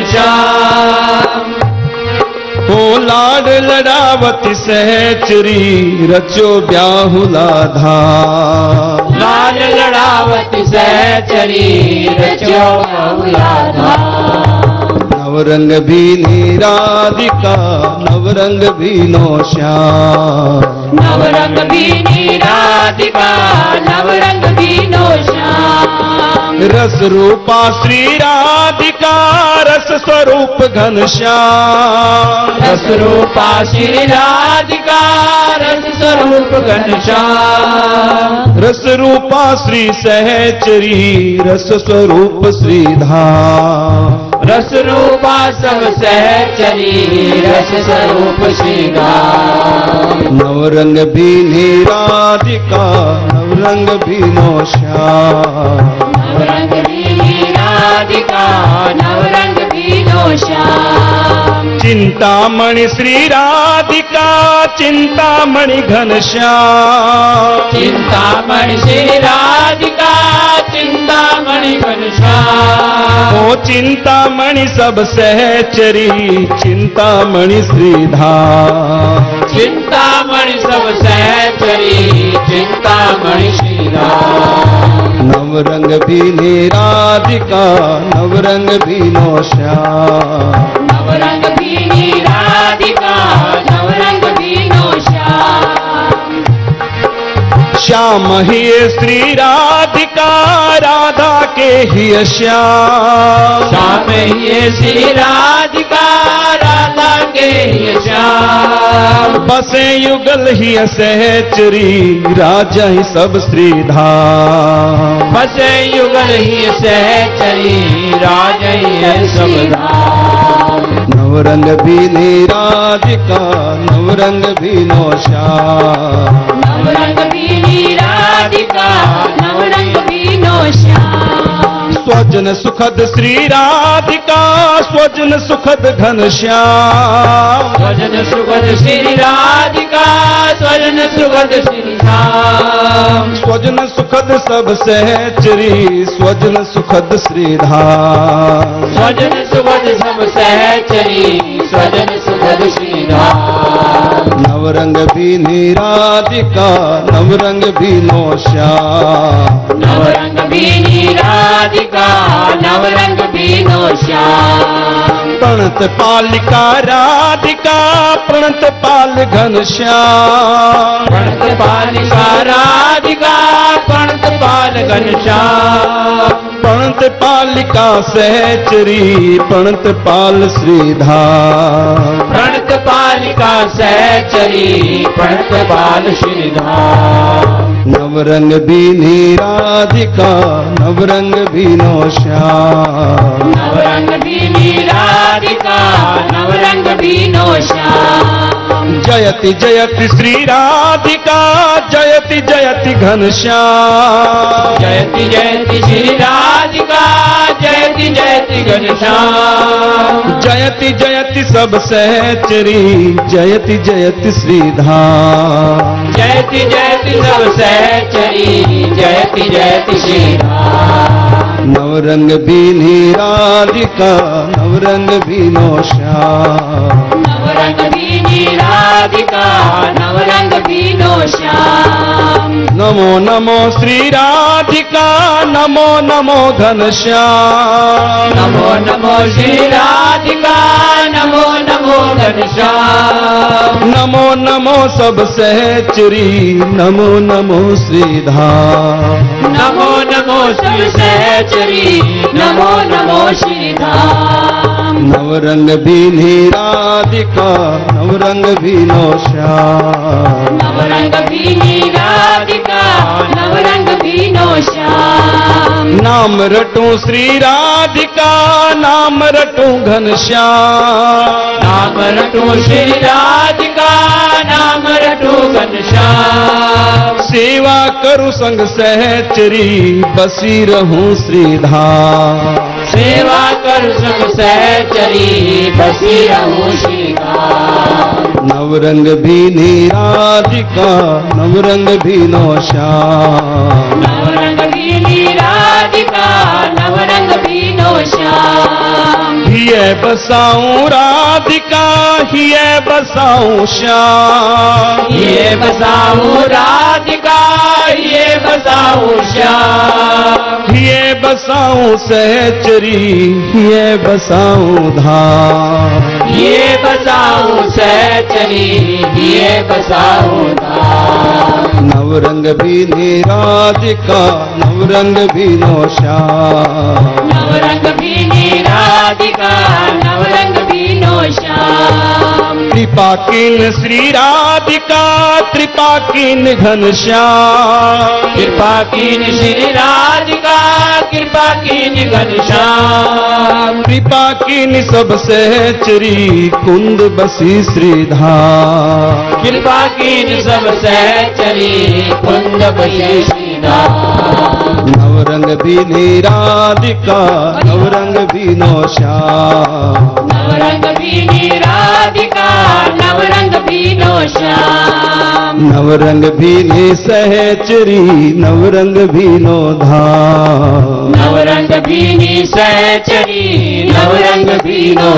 S3: घनश्याम
S4: ओ लाड लड़ावती सहचरी रचो ब्याहुला धाम
S3: लाल लड़ावती सहचरी रचो बाहुला धाम
S4: नवरंग भी राधिका नवरंग भीनो श्याम
S3: नवरंग भी राधिका नवरंग भीनो श्याम
S4: रस रूपा श्री राधिका रस स्वरूप घनश्याम
S3: रस रूपा श्री राधिका रस स्वरूप घनश्याम
S4: रस रूपा श्री सहचरी रस स्वरूप श्रीधाम
S3: रस रूपा सब सहचरी रस स्वरूप श्रीधाम
S4: नवरंग भी राधिका नवरंग भीनो श्याम
S3: नवरंग भी राधिका नवरंग भीनो श्याम
S4: चिंतामणि श्री राधिका चिंतामणि घनश्याम
S3: चिंतामणि श्री राधिका चिंतामणि घनश्याम
S4: ओ चिंतामणि सब सहचरी चिंतामणि श्रीधाम
S3: चिंतामणि सब सहचरी चिंतामणि श्रीधाम
S4: नवरंग भी राधिका नवरंग भीनो श्याम
S3: नवरंग भी राधिका नवरंग भीनो श्याम
S4: श्याम ही श्री राधिका राधा के ही श्याम
S3: श्याम ये श्री राधिका राधा के ही श्याम
S4: बसे युगल ही सहचरी राजा ही सब श्रीधाम
S3: बसे युगल ही सहचरी राजय सब धाम
S4: नवरंग भी राधिका नवरंग भीनो श्याम
S3: नवरंग भी राधिका नवरंग भीनो श्याम
S4: स्वजन सुखद श्री राधिका स्वजन सुखद घनश्याम
S3: स्वजन सुखद श्री राधिका स्वजन सुखद श्री श्याम
S4: स्वजन सुखद सब सहचरी स्वजन सुखद श्रीधाम
S3: स्वजन सुखद सब सहचरी स्वजन सुखद श्री धाम
S4: नवरंग भी राधिका नवरंग भीनो श्याम
S3: नवरंग भी राधिका नवरंग भीनो श्याम
S4: प्रणत पालिका राधिका प्रणत पाल घनश्याम
S3: प्रणत पालिका राधिका प्रणत पाल घनश्याम
S4: प्रणत प्रणत पालिका सहचरी प्रणत पाल श्रीधाम
S3: प्रणत पालिका सहचरी प्रणत पाल श्रीधाम
S4: नवरंग बीनी राधिका नवरंग बीनो श्याम
S3: नवरंग बीनी राधिका नवरंग बीनो श्याम
S4: जयति जयति श्री राधिका जयति जयति घनश्याम
S3: जयति जयति श्री राधिका जयति जयति घनश्याम
S4: जयति जयति सब सहचरी जयति जयति श्रीधाम
S3: जयति जयति सब सहचरी जयति जयति श्रीधाम
S4: नवरंग बीनी राधिका नवरंग बीनो श्याम
S3: नवरंग बीनी राधिका नवरंग बीनो श्याम
S4: नमो नमो श्री राधिका नमो नमो घनश्याम
S3: नमो नमो श्री राधिका नमो नमो घनश्याम
S4: नमो नमो सब सहचरी नमो नमो श्रीधाम
S3: नमो नमो श्री सहचरी नमो नमो श्रीधाम
S4: नवरंग बीनी राधिका नवरंग बीनो श्याम
S3: नवरंग बीनी राधिका नवरंग बीनो श्याम
S4: नाम रटूं श्री राधिका नाम रटूं घनश्याम
S3: नाम रटू श्री राधिका नाम रटू घनश्याम
S4: सेवा करूं संग सहचरी बसी रहूं श्रीधाम
S3: सेवा कर संग सहचरी बसी रहूं श्रीधाम
S4: नवरंग बीनी राधिका नवरंग बीनो श्याम
S3: नवरंग बीनी राधिका नवरंग बीनो श्याम
S4: हिय बसाऊं राधिका हिय बसाऊं श्याम
S3: ये बसाऊं राधिका ये बसाऊं श्याम
S4: हिय बसाऊं सहचरी हिय बसाऊं धाम
S3: ये बसाऊं सहचरी ये बसाऊं धाम
S4: नवरंग बीनी राधिका नवरंग बीनो श्याम
S3: नवरंग बीनी राधिका नवरंग बीनो श्याम
S4: कृपा कीन श्री राधिका कृपा कीन घनश्याम
S3: कृपा कीन श्री राधिका कृपा कीन घनश्याम
S4: कृपा कीन सब सहचरी कुंद बसी श्रीधाम
S3: कृपा कीन सब सहचरी कुंद बसी श्रीधाम
S4: नवरंग बीनी राधिका नवरंग बीनो श्याम
S3: नवरंग बीनी राधिका नवरंग बीनो श्याम
S4: नवरंग बीनी सहचरी नवरंग बीनो धाम
S3: नवरंग बीनी सहचरी नवरंग बीनो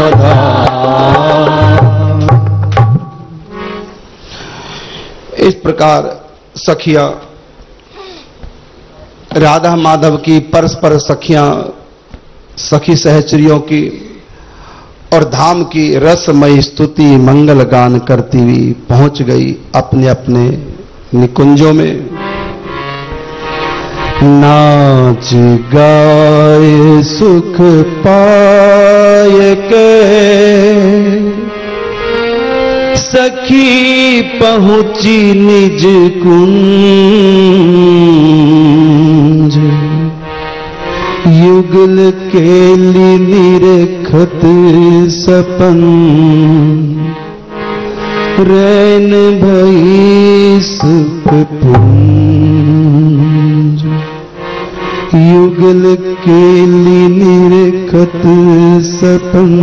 S3: धाम
S2: इस प्रकार सखियां राधा माधव की परस्पर सखियां सखी सहचरियों की और धाम की रसमयी स्तुति मंगल गान करती हुई पहुंच गई अपने अपने निकुंजों में। नाच गाए सुख पाए के सखी पहुंची निज कुंज युगल केली निरखत सपन रैन भई सुख पुंज युगल केली निरखत सपन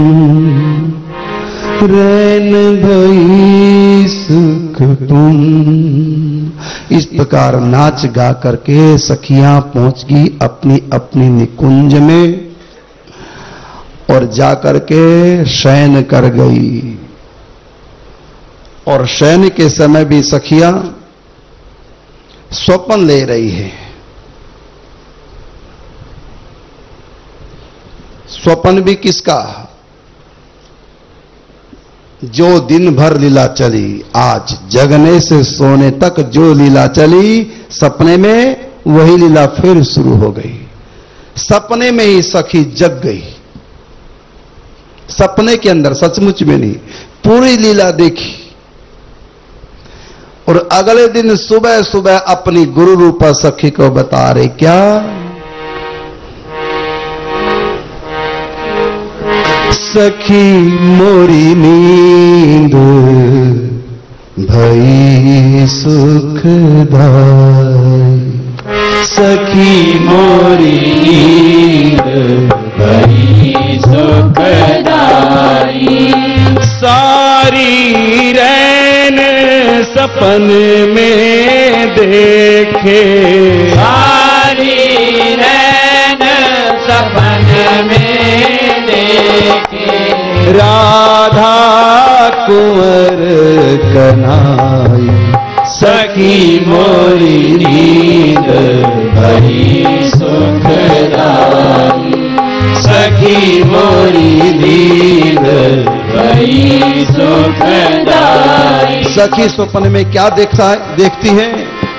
S2: रैन भई सुख पुंज। इस प्रकार नाच गा करके सखियां पहुंच गई अपनी अपनी निकुंज में और जाकर के शयन कर गई। और शयन के समय भी सखियां स्वप्न ले रही है। स्वप्न भी किसका? जो दिन भर लीला चली, आज जगने से सोने तक जो लीला चली, सपने में वही लीला फिर शुरू हो गई। सपने में ही सखी जग गई। सपने के अंदर, सचमुच में नहीं, पूरी लीला देखी। और अगले दिन सुबह सुबह अपनी गुरु रूपा सखी को बता रही, क्या सखी मोरी नींद भई सुखदाई, सखी मोरी नींद
S3: भई सुखदाई।
S4: सारी रैन सपन में देखे,
S3: सारी रैन सपन में देखे,
S2: राधा कुंवर कन्हाई,
S3: सखी मोरी नींद भई सुखदाई, सखी मोरी नींद भई सुखदाई।
S2: सखी स्वप्न में क्या देखता है, देखती है?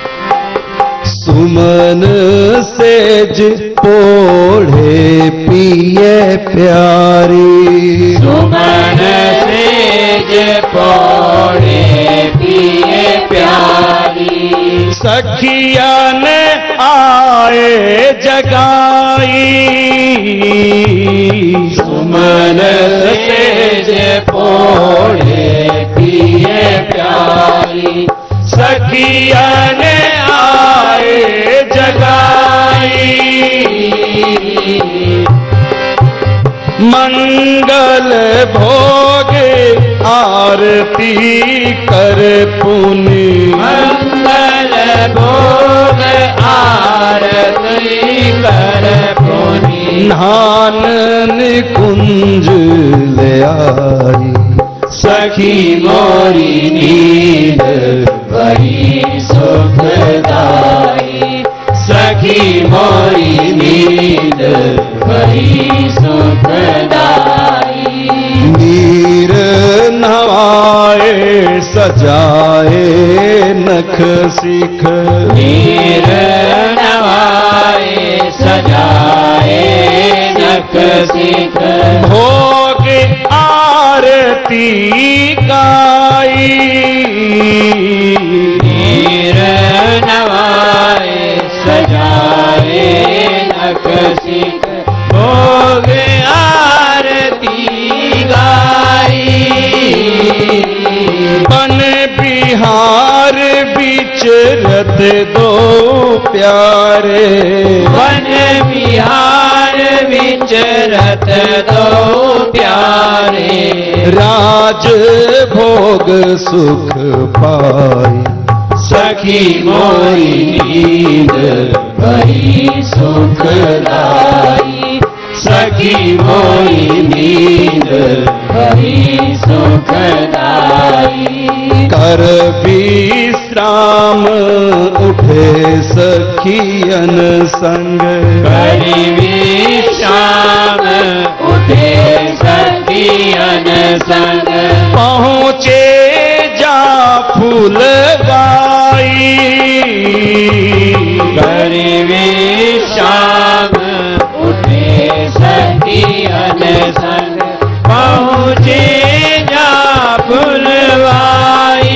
S2: सुमन सेज पोढ़े पिए प्यारी,
S3: सुमन सेज पोढ़े पिए प्यारी,
S4: सखिया ने आए जगाई,
S3: सुमन सेज पोढ़े पिए प्यारी,
S4: सखिया ने आए जगाई। मंगल भोग आरती कर पुनि,
S3: मंगल भोग आरती कर पुनि,
S2: नान निकुंज ले आई,
S3: सखी मोरी नींद भई सुखदाई, सखी मोरी नींद भई सुखदाई।
S2: नीर नवाए सजाए नख सीख,
S3: नीर नवाए सजाए नख सीख,
S4: भोग आरती गाई,
S3: नीर नवाए सजाए नख सीख, भोग आरती गाई।
S4: बन बिहार विचरत दो प्यारे,
S3: वन बिहार विचरत दो प्यारे,
S2: राज भोग सुख पाई,
S3: सखी मोरी नींद भई सुखदाई, सखी मोरी नींद भई सुखदाई।
S2: कर विश्राम उठे सखियन संग,
S3: करी विश्राम उठे सखियन संग,
S4: पहुँचे जा फूलबाई,
S3: करी विश्राम उठे सखियन संग, पहुँचे जा फुलवाई।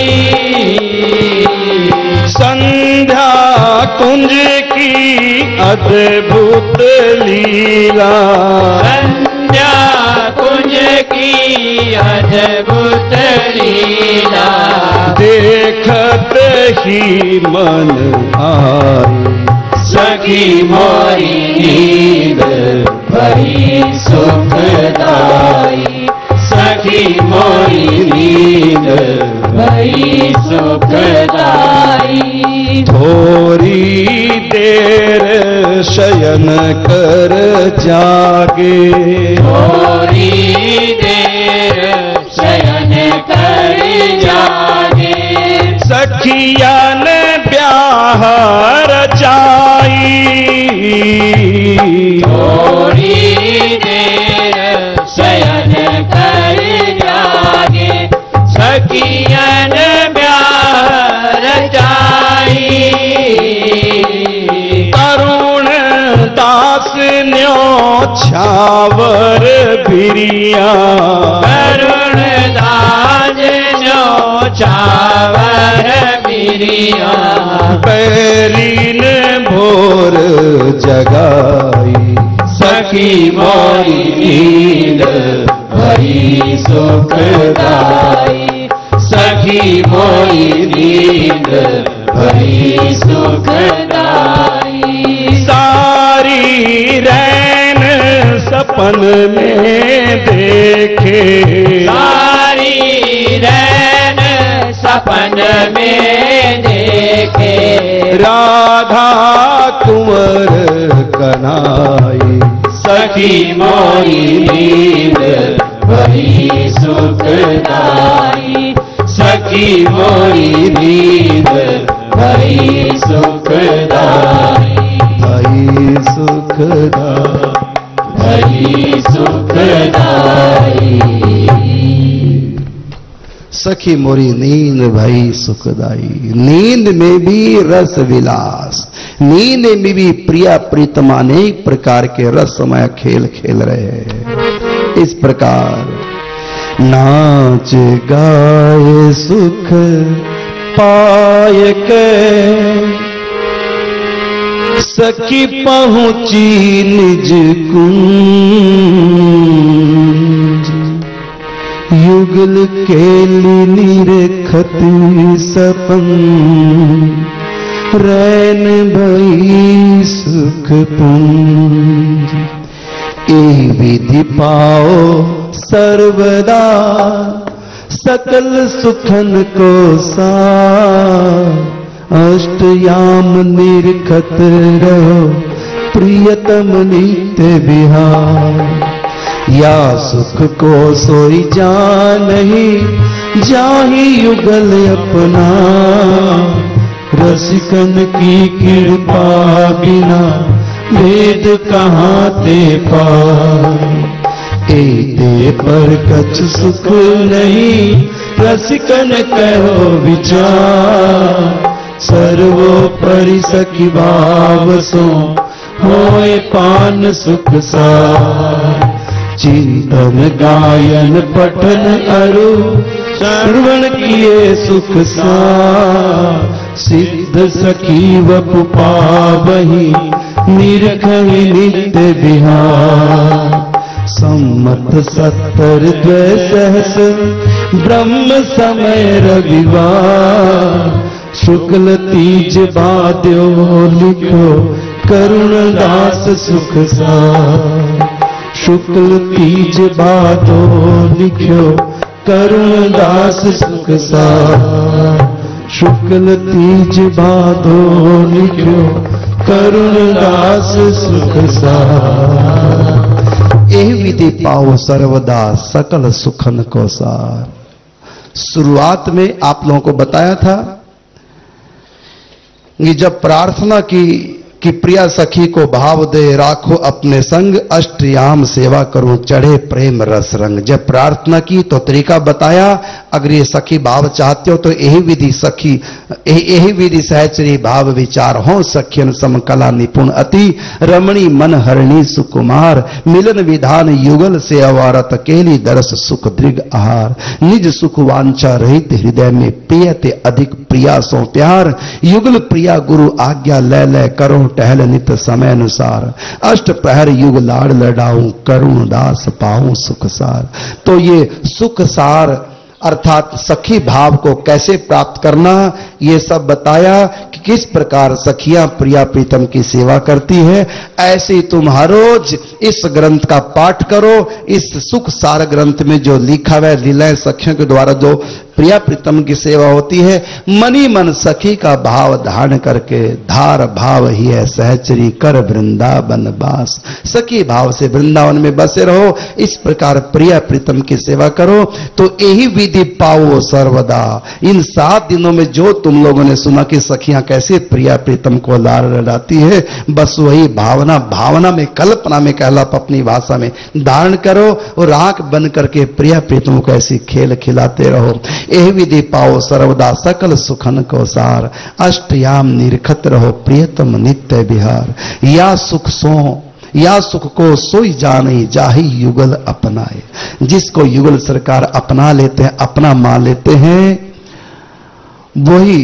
S4: संध्या कुंज की अद्भुत लीला,
S3: संध्या कुंज की अद्भुत लीला,
S4: देखत ही मन आई,
S3: सखी मोरी नींद भई सुखदाई, सखी मोरी नींद भई सुखदाई।
S2: थोरी देर शयन कर जागे,
S3: थोरी देर शयन कर जागे,
S4: सखियन ब्याह रचाई,
S3: थोड़ी देर शयन कर जागे, सखियन ब्याह रचाई।
S4: करुण दास न्यो छावर बिरिया
S3: करुण दास न्यो छावर बिरिया
S4: बैरीन भोर जगाई
S3: सखी मोरी नींद भरी सुखदाई सखी मोरी नींद भरी सुखदाई
S4: सारी रैन सपन में देखे
S3: सारी रैन सपन में देखे
S4: राधा कुंवर कनाई
S3: सखी मोरी नींद भरी सुखदाई सखी मोरी नींद भरी सुखदाई
S4: भई सुखदाई
S3: भरी सुखदाई
S2: सखी मोरी नींद भई सुखदाई। नींद में भी रस विलास, नींद में भी प्रिया प्रीतमा अनेक प्रकार के रसमय खेल खेल रहे हैं। इस प्रकार नाच गाए सुख पाय के सखी पहुंची निज कुंज युगल केली निरखत सपन रैन भई सुख पुंज। ए विधि पाओ सर्वदा सकल सुखन को सार अष्टयाम निरखत रहो प्रियतम नित्य विहार। या सुख को सोई जानही जाही युगल अपना रसिकन की कृपा बिना भेद कहाँ ते पाए। एते पर कछ सुख नहीं रसिकन कहो विचार सर्वोपरि सखी भाव सो होए पान सुख सार। चिंतन गायन पठन अरु श्रवण किए सुख सार सिद्ध सखी वपु पावही निरखहि नित्य विहार। सम्मत सत्तर द्वैसहस ब्रह्म समय रविवार शुक्ल तीज बाद्यो लिखो करुणदास सुख सार। शुक्ल तीज बादो लिखो करुणदास सुख सार। शुक्ल तीज बादो लिखो करुणदास सुख सार। एह विधि पाओ सर्वदा सकल सुखन को सार। शुरुआत में आप लोगों को बताया था कि जब प्रार्थना की कि प्रिया सखी को भाव दे राखो अपने संग अष्टयाम सेवा करूं चढ़े प्रेम रस रंग। जब प्रार्थना की तो तरीका बताया, अगर ये सखी भाव चाहते हो तो यही विधि सखी यही विधि सहचरी भाव विचार हो सखियन समकला निपुण अति रमणी मन हरणी सुकुमार मिलन विधान युगल से अवारत केली दरस सुख दृग आहार। निज सुख वांछा रहित हृदय में पियते अधिक प्रिया सो प्यार युगल प्रिया गुरु आज्ञा ले ले करो टहल नित समय अनुसार अष्ट प्रहर युग लाड़ लड़ाऊं करुण दास पाऊं सुख सार। तो ये सुख सार अर्थात सखी भाव को कैसे प्राप्त करना ये सब बताया कि किस प्रकार सखियां प्रिया प्रीतम की सेवा करती है। ऐसे तुम हर रोज इस ग्रंथ का पाठ करो। इस सुख सार ग्रंथ में जो लिखा हुआ है लीलाएं सखियों के द्वारा जो प्रिया प्रीतम की सेवा होती है मनी मन सखी का भाव धारण करके धार भाव ही है सहचरी कर वृंदावन बास। सखी भाव से वृंदावन में बसे रहो। इस प्रकार प्रिया प्रीतम की सेवा करो तो यही विधि पाओ सर्वदा। इन सात दिनों में जो तुम लोगों ने सुना कि सखियां कैसे प्रिया प्रीतम को लाड़ लड़ाती है बस वही भावना भावना में कल्पना में कहला कलप अपनी भाषा में धारण करो और आंख बन करके प्रिय प्रीतमों को ऐसी खेल खिलाते रहो। एह विधि पाओ सर्वदा सकल सुखन को सार, अष्टयाम निरखत रहो प्रियतम नित्य विहार। या सुख सो या सुख को सोई जाने जाहि युगल अपनाए। जिसको युगल सरकार अपना लेते हैं, अपना मान लेते हैं, वही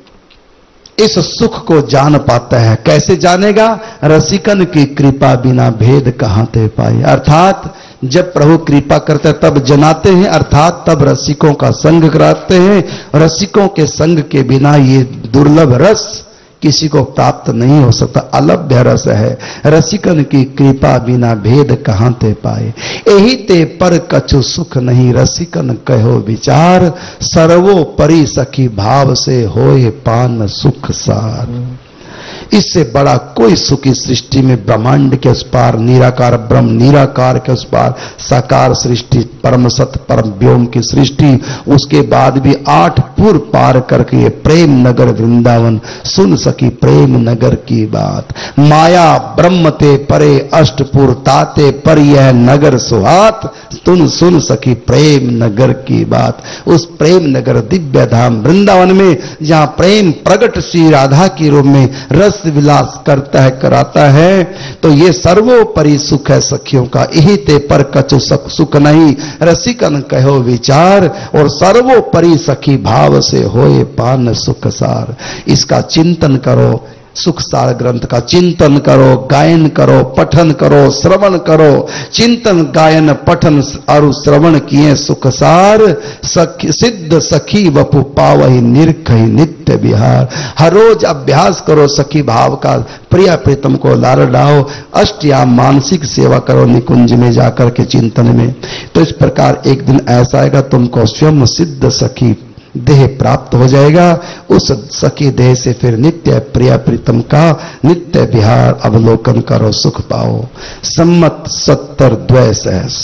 S2: इस सुख को जान पाता है। कैसे जानेगा? रसिकन की कृपा बिना भेद कहां ते पाए। अर्थात जब प्रभु कृपा करते हैं तब जनाते हैं, अर्थात तब रसिकों का संग कराते हैं। रसिकों के संग के बिना ये दुर्लभ रस किसी को प्राप्त नहीं हो सकता, अलभ्य रस है। रसिकन की कृपा बिना भेद कहां ते पाए। एही ते पर कछु सुख नहीं, रसिकन कहो विचार। सर्वोपरि सखी भाव से होए पान सुख सार। इससे बड़ा कोई सुख इस सृष्टि में ब्रह्मांड के उस पार, निराकार ब्रह्म निराकार के उस पार, साकार सृष्टि, परम सत्य परम व्योम की सृष्टि, उसके बाद भी आठ पुर पार करके ये प्रेम नगर वृंदावन सुन सकी प्रेम नगर की बात। माया ब्रह्म ते परे अष्टपुर ताते पर यह नगर सुहात, तुम सुन सकी प्रेम नगर की बात। उस प्रेम नगर दिव्य धाम वृंदावन में जहां प्रेम प्रकट श्री राधा की रूप में रस विलास करता है, कराता है, तो ये सर्वोपरि सुख है सखियों का। यही ते पर कछु सुख नहीं, रसिकन कहो विचार। और सर्वोपरि सखी भाव से होए पान सुख सार। इसका चिंतन करो, सुख सार ग्रंथ का चिंतन करो, गायन करो, पठन करो, श्रवण करो। चिंतन गायन पठन और श्रवण किए सुख सार। सखी सिद्ध सखी वपु पावहि निरखहि नित्य विहार। हर रोज अभ्यास करो सखी भाव का, प्रिय प्रीतम को लारडाओ। अष्टयाम मानसिक सेवा करो निकुंज में जाकर के चिंतन में। तो इस प्रकार एक दिन ऐसा आएगा तुमको स्वयं सिद्ध सखी देह प्राप्त हो जाएगा। उस सखी देह से फिर नित्य प्रिय प्रीतम का नित्य विहार अवलोकन करो, सुख पाओ। सम्मत सत्तर द्वैसहस,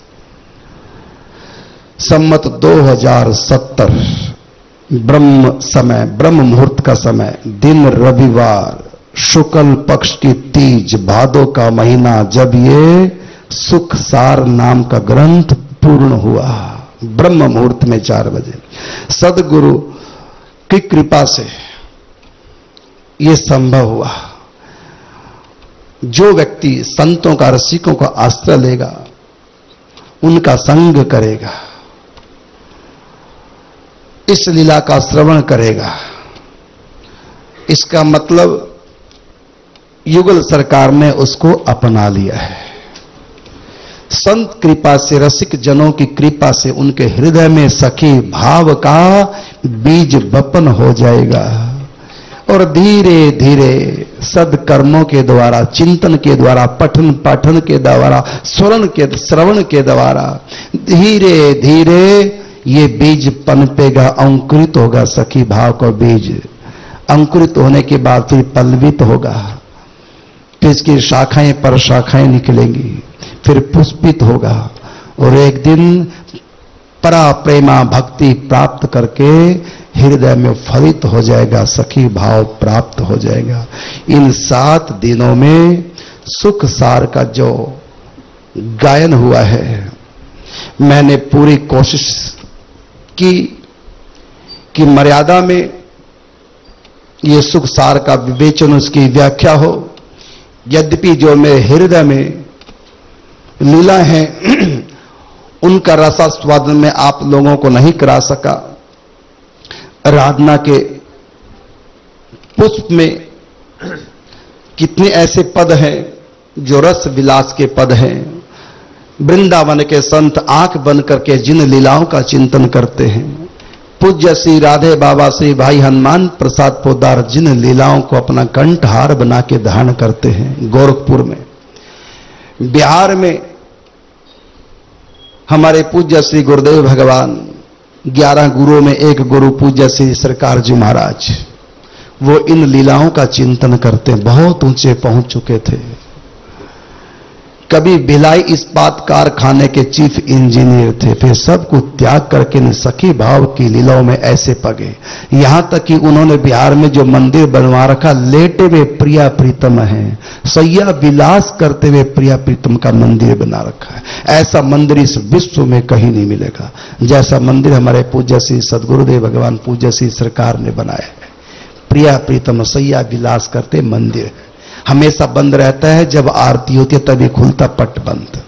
S2: सम्मत दो हजार सत्तर ब्रह्म समय, ब्रह्म मुहूर्त का समय, दिन रविवार, शुक्ल पक्ष की तीज, भादो का महीना, जब ये सुख सार नाम का ग्रंथ पूर्ण हुआ ब्रह्म मुहूर्त में चार बजे। सदगुरु की कृपा से यह संभव हुआ। जो व्यक्ति संतों का, रसिकों का आश्रय लेगा, उनका संग करेगा, इस लीला का श्रवण करेगा, इसका मतलब युगल सरकार ने उसको अपना लिया है। संत कृपा से, रसिक जनों की कृपा से उनके हृदय में सखी भाव का बीज बपन हो जाएगा। और धीरे धीरे सदकर्मों के द्वारा, चिंतन के द्वारा, पठन पाठन के द्वारा, स्वरण के श्रवण के द्वारा धीरे धीरे ये बीज पनपेगा, अंकुरित होगा। सखी भाव का बीज अंकुरित होने के बाद फिर पल्लवित होगा, फिर इसकी शाखाएं पर शाखाएं निकलेंगी, फिर पुष्पित होगा और एक दिन परा प्रेमा भक्ति प्राप्त करके हृदय में फलित हो जाएगा, सखी भाव प्राप्त हो जाएगा। इन सात दिनों में सुख सार का जो गायन हुआ है, मैंने पूरी कोशिश की कि मर्यादा में ये सुख सार का विवेचन, उसकी व्याख्या हो। यद्यपि जो मेरे हृदय में लीला है उनका रसास्वादन में आप लोगों को नहीं करा सका। आराधना के पुष्प में कितने ऐसे पद हैं जो रस विलास के पद हैं। वृंदावन के संत आंख बंद करके जिन लीलाओं का चिंतन करते हैं, पूज्य श्री राधे बाबा श्री भाई हनुमान प्रसाद पोदार जिन लीलाओं को अपना कंठहार बना के धारण करते हैं, गोरखपुर में, बिहार में हमारे पूज्य श्री गुरुदेव भगवान, ग्यारह गुरुओं में एक गुरु पूज्य श्री सरकार जी महाराज, वो इन लीलाओं का चिंतन करते, बहुत ऊंचे पहुंच चुके थे। कभी भिलाई इस्पात कारखाने के चीफ इंजीनियर थे, फिर सब कुछ त्याग करके न सखी भाव की लीलाओं में ऐसे पगे। यहां तक कि उन्होंने बिहार में जो मंदिर बनवा रखा, लेटे हुए प्रिया प्रीतम है, सैया विलास करते हुए प्रिया प्रीतम का मंदिर बना रखा है। ऐसा मंदिर इस विश्व में कहीं नहीं मिलेगा जैसा मंदिर हमारे पूज्य श्री सदगुरुदेव भगवान पूज्य श्री सरकार ने बनाया है। प्रिया प्रीतम सैया विलास करते मंदिर हमेशा बंद रहता है, जब आरती होती है तभी खुलता, पट बंद।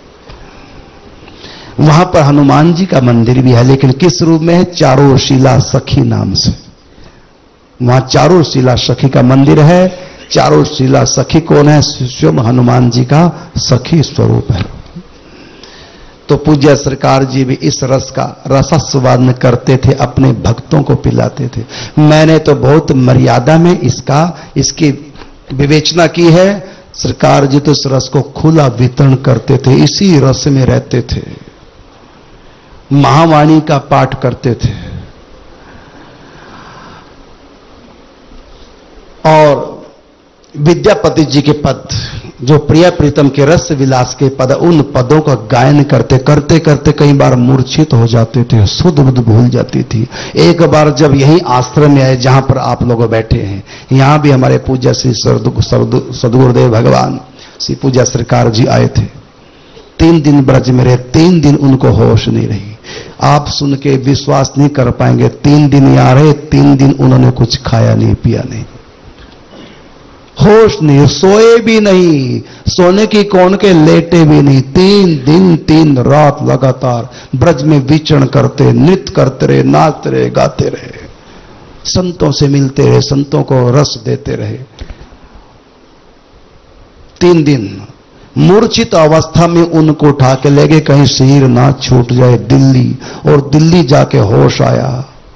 S2: वहां पर हनुमान जी का मंदिर भी है, लेकिन किस रूप में है? चारों शिला सखी नाम से। वहां चारों शिला सखी का मंदिर है। चारों शिला सखी कौन है? स्वयं हनुमान जी का सखी स्वरूप है। तो पूज्य सरकार जी भी इस रस का रसास्वादन करते थे, अपने भक्तों को पिलाते थे। मैंने तो बहुत मर्यादा में इसका इसकी विवेचना की है। सरकार जी तो इस रस को खुला वितरण करते थे, इसी रस में रहते थे, महावाणी का पाठ करते थे। और विद्यापति जी के पद, जो प्रिया प्रीतम के रस विलास के पद, उन पदों का गायन करते करते करते कई बार मूर्छित हो जाते थे, सुध बुध भूल जाती थी। एक बार जब यही आश्रम में आए जहां पर आप लोग बैठे हैं, यहां भी हमारे पूज्य श्री सदगुरुदेव भगवान श्री पूज्य सरकार जी आए थे। तीन दिन ब्रज में रहे, तीन दिन उनको होश नहीं रही। आप सुन के विश्वास नहीं कर पाएंगे, तीन दिन यहां रहे, तीन दिन उन्होंने कुछ खाया नहीं पिया नहीं, होश नहीं, सोए भी नहीं, सोने की कौन के लेटे भी नहीं। तीन दिन तीन रात लगातार ब्रज में विचरण करते, नृत्य करते रहे, नाचते रहे, गाते रहे, संतों से मिलते रहे, संतों को रस देते रहे। तीन दिन मूर्छित अवस्था में उनको उठा के ले गए, कहीं शरीर ना छूट जाए, दिल्ली। और दिल्ली जाके होश आया।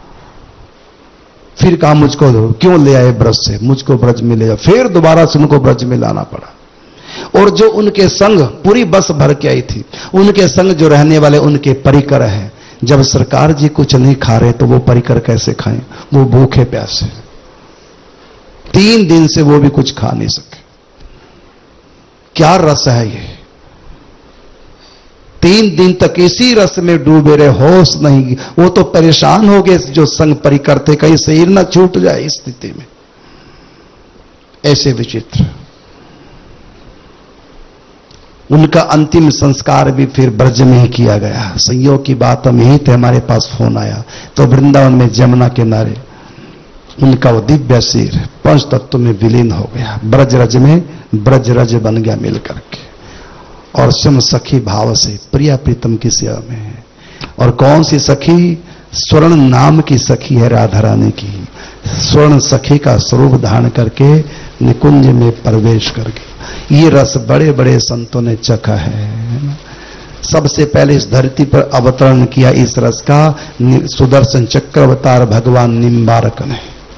S2: फिर कहा मुझको क्यों ले आए ब्रज से, मुझको ब्रज में ले जाओ। फिर दोबारा से उनको ब्रज में लाना पड़ा। और जो उनके संग पूरी बस भर के आई थी, उनके संग जो रहने वाले उनके परिकर हैं, जब सरकार जी कुछ नहीं खा रहे तो वो परिकर कैसे खाएं? वो भूखे प्यासे, तीन दिन से वो भी कुछ खा नहीं सके। क्या रस है ये? तीन दिन तक इसी रस में डूबे रहे, होश नहीं। वो तो परेशान हो गए जो संग परिकर थे, कहीं शरीर ना छूट जाए इस स्थिति में। ऐसे विचित्र। उनका अंतिम संस्कार भी फिर ब्रज में ही किया गया। संयोग की बात हम यही थे, हमारे पास फोन आया तो वृंदावन में जमुना किनारे उनका वो दिव्य सिर पंच तत्व में विलीन हो गया। ब्रज रज में ब्रज रज बन गया मिल करके, और स्वयं सखी भाव से प्रिया प्रीतम की सेवा में है। और कौन सी सखी? स्वर्ण नाम की सखी है, राधा रानी की। स्वर्ण सखी का स्वरूप धारण करके निकुंज में प्रवेश करके ये रस बड़े बड़े संतों ने चखा है। सबसे पहले इस धरती पर अवतरण किया इस रस का सुदर्शन चक्र अवतार भगवान निम्बारक ने।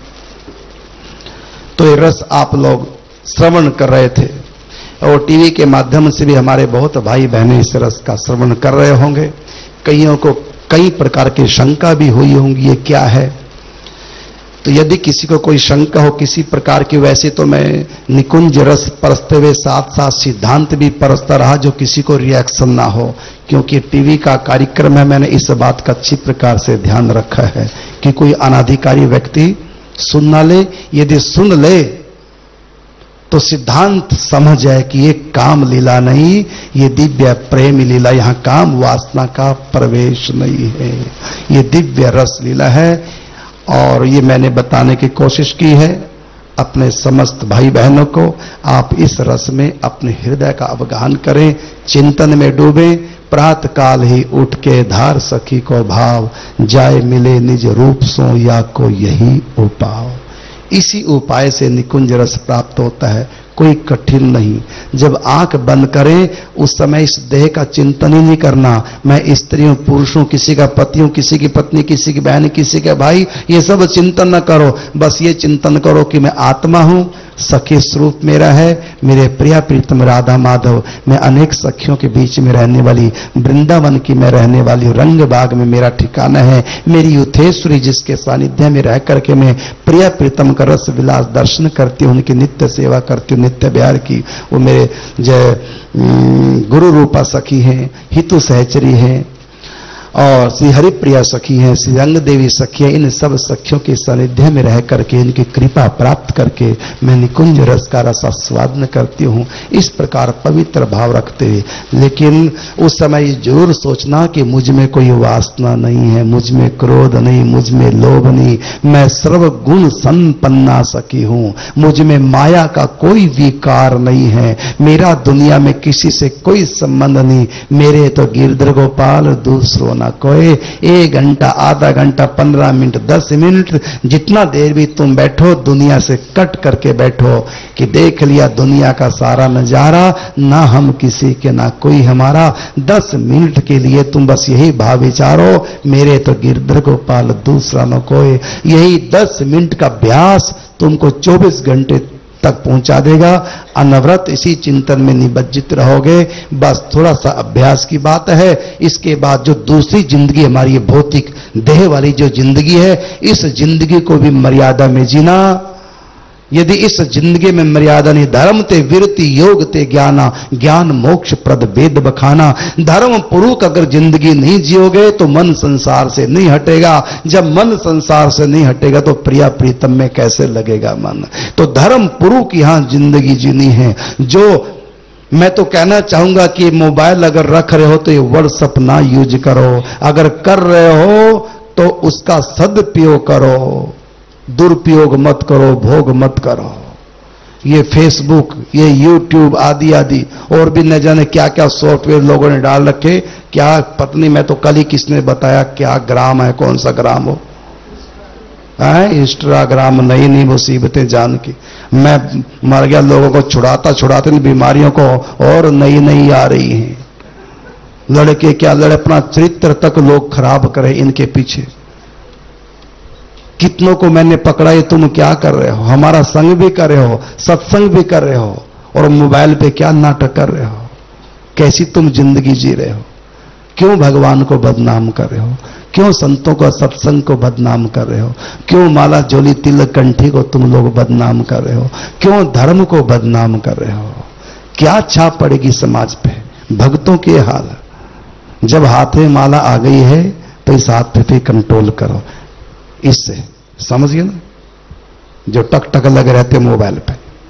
S2: तो ये रस आप लोग श्रवण कर रहे थे, और टीवी के माध्यम से भी हमारे बहुत भाई बहनें इस रस का श्रवण कर रहे होंगे। कईयों को कई प्रकार की शंका भी हुई होंगी, ये क्या है? तो यदि किसी को कोई शंका हो किसी प्रकार की, वैसे तो मैं निकुंज रस परसते हुए साथ साथ सिद्धांत भी परसता रहा, जो किसी को रिएक्शन ना हो, क्योंकि टीवी का कार्यक्रम है। मैंने इस बात का अच्छी प्रकार से ध्यान रखा है कि कोई अनाधिकारी व्यक्ति सुन ना ले। यदि सुन ले तो सिद्धांत समझ जाए कि ये काम लीला नहीं, ये दिव्य प्रेम लीला। यहां काम वासना का प्रवेश नहीं है, ये दिव्य रस लीला है। और ये मैंने बताने की कोशिश की है अपने समस्त भाई बहनों को। आप इस रस में अपने हृदय का अवगाहन करें, चिंतन में डूबे। प्रातः काल ही उठ के धार सखी को भाव, जाए मिले निज रूप सो या को यही उपाव। इसी उपाय से निकुंज रस प्राप्त होता है, कोई कठिन नहीं। जब आंख बंद करें उस समय इस देह का चिंतन ही नहीं करना, मैं स्त्रियों पुरुषों, किसी का पति हूं, किसी की पत्नी, किसी की बहन, किसी के भाई, ये सब चिंतन न करो। बस ये चिंतन करो कि मैं आत्मा हूं, सखी स्वरूप मेरा है, मेरे प्रिया प्रीतम राधा माधव, मैं अनेक सखियों के बीच में रहने वाली, वृंदावन की मैं रहने वाली, रंग बाग में मेरा ठिकाना है, मेरी युथेश्वरी जिसके सानिध्य में रह करके मैं प्रिया प्रीतम का रस विलास दर्शन करती हूँ, उनकी नित्य सेवा करती हूँ, नित्य बिहार की। वो मेरे जय गुरु रूपा सखी हैं, हितु सहचरी हैं और श्री हरिप्रिया सखी हैं, श्री रंग देवी सखी हैं। इन सब सखियों के सानिध्य में रह करके, इनकी कृपा प्राप्त करके मैं निकुंज रस का रस आस्वादन करती हूँ, इस प्रकार पवित्र भाव रखते हुए। लेकिन उस समय जरूर सोचना कि मुझ में कोई वासना नहीं है, मुझ में क्रोध नहीं, मुझ में लोभ नहीं, मैं सर्वगुण संपन्ना सखी हूँ, मुझ में माया का कोई विकार नहीं है, मेरा दुनिया में किसी से कोई संबंध नहीं, मेरे तो गिरधर गोपाल दूसरों ना कोई। एक घंटा, आधा घंटा, पंद्रह मिनट, दस मिनट, जितना देर भी तुम बैठो दुनिया से कट करके बैठो कि देख लिया दुनिया का सारा नजारा, ना हम किसी के ना कोई हमारा। दस मिनट के लिए तुम बस यही भाव विचारो, मेरे तो गिरधर गोपाल दूसरा न कोई। यही दस मिनट का अभ्यास तुमको चौबीस घंटे तक पहुंचा देगा। अनवरत इसी चिंतन में निबज्जित रहोगे। बस थोड़ा सा अभ्यास की बात है। इसके बाद जो दूसरी जिंदगी हमारी भौतिक देह वाली जो जिंदगी है, इस जिंदगी को भी मर्यादा में जीना। यदि इस जिंदगी में मर्यादा नहीं, धर्म ते विरति योग ते ज्ञाना, ज्ञान मोक्ष प्रद वेद बखाना। धर्म पूर्वक अगर जिंदगी नहीं जियोगे तो मन संसार से नहीं हटेगा। जब मन संसार से नहीं हटेगा तो प्रिया प्रीतम में कैसे लगेगा मन। तो धर्म पूर्वक यहां जिंदगी जीनी है। जो मैं तो कहना चाहूंगा कि मोबाइल अगर रख रहे हो तो ये व्हाट्सएप ना यूज करो, अगर कर रहे हो तो उसका सदुपयोग करो, दुरुपयोग मत करो, भोग मत करो। ये फेसबुक, ये यूट्यूब आदि आदि और भी न जाने क्या क्या सॉफ्टवेयर लोगों ने डाल रखे। क्या पत्नी, मैं तो कल ही किसने बताया क्या ग्राम है, कौन सा ग्राम हो, इंस्टाग्राम। नई नई मुसीबतें जान की मैं मर गया। लोगों को छुड़ाता छुड़ाते बीमारियों को और नई नई आ रही हैं। लड़के क्या लड़े, अपना चरित्र तक लोग खराब करें इनके पीछे। कितनों को मैंने पकड़ा, ये तुम क्या कर रहे हो, हमारा संग भी कर रहे हो, सत्संग भी कर रहे हो और मोबाइल पे क्या नाटक कर रहे हो। कैसी तुम जिंदगी जी रहे हो। क्यों भगवान को बदनाम कर रहे हो, क्यों संतों का सत्संग को बदनाम कर रहे हो, क्यों माला जोली तिलक कंठी को तुम लोग बदनाम कर रहे हो, क्यों धर्म को बदनाम कर रहे हो। क्या छाप पड़ेगी समाज पे। भक्तों के हाल, जब हाथ में माला आ गई है तो इस हाथ पे फिर कंट्रोल करो। इससे समझिए ना, जो टक टक लगे रहते मोबाइल पे,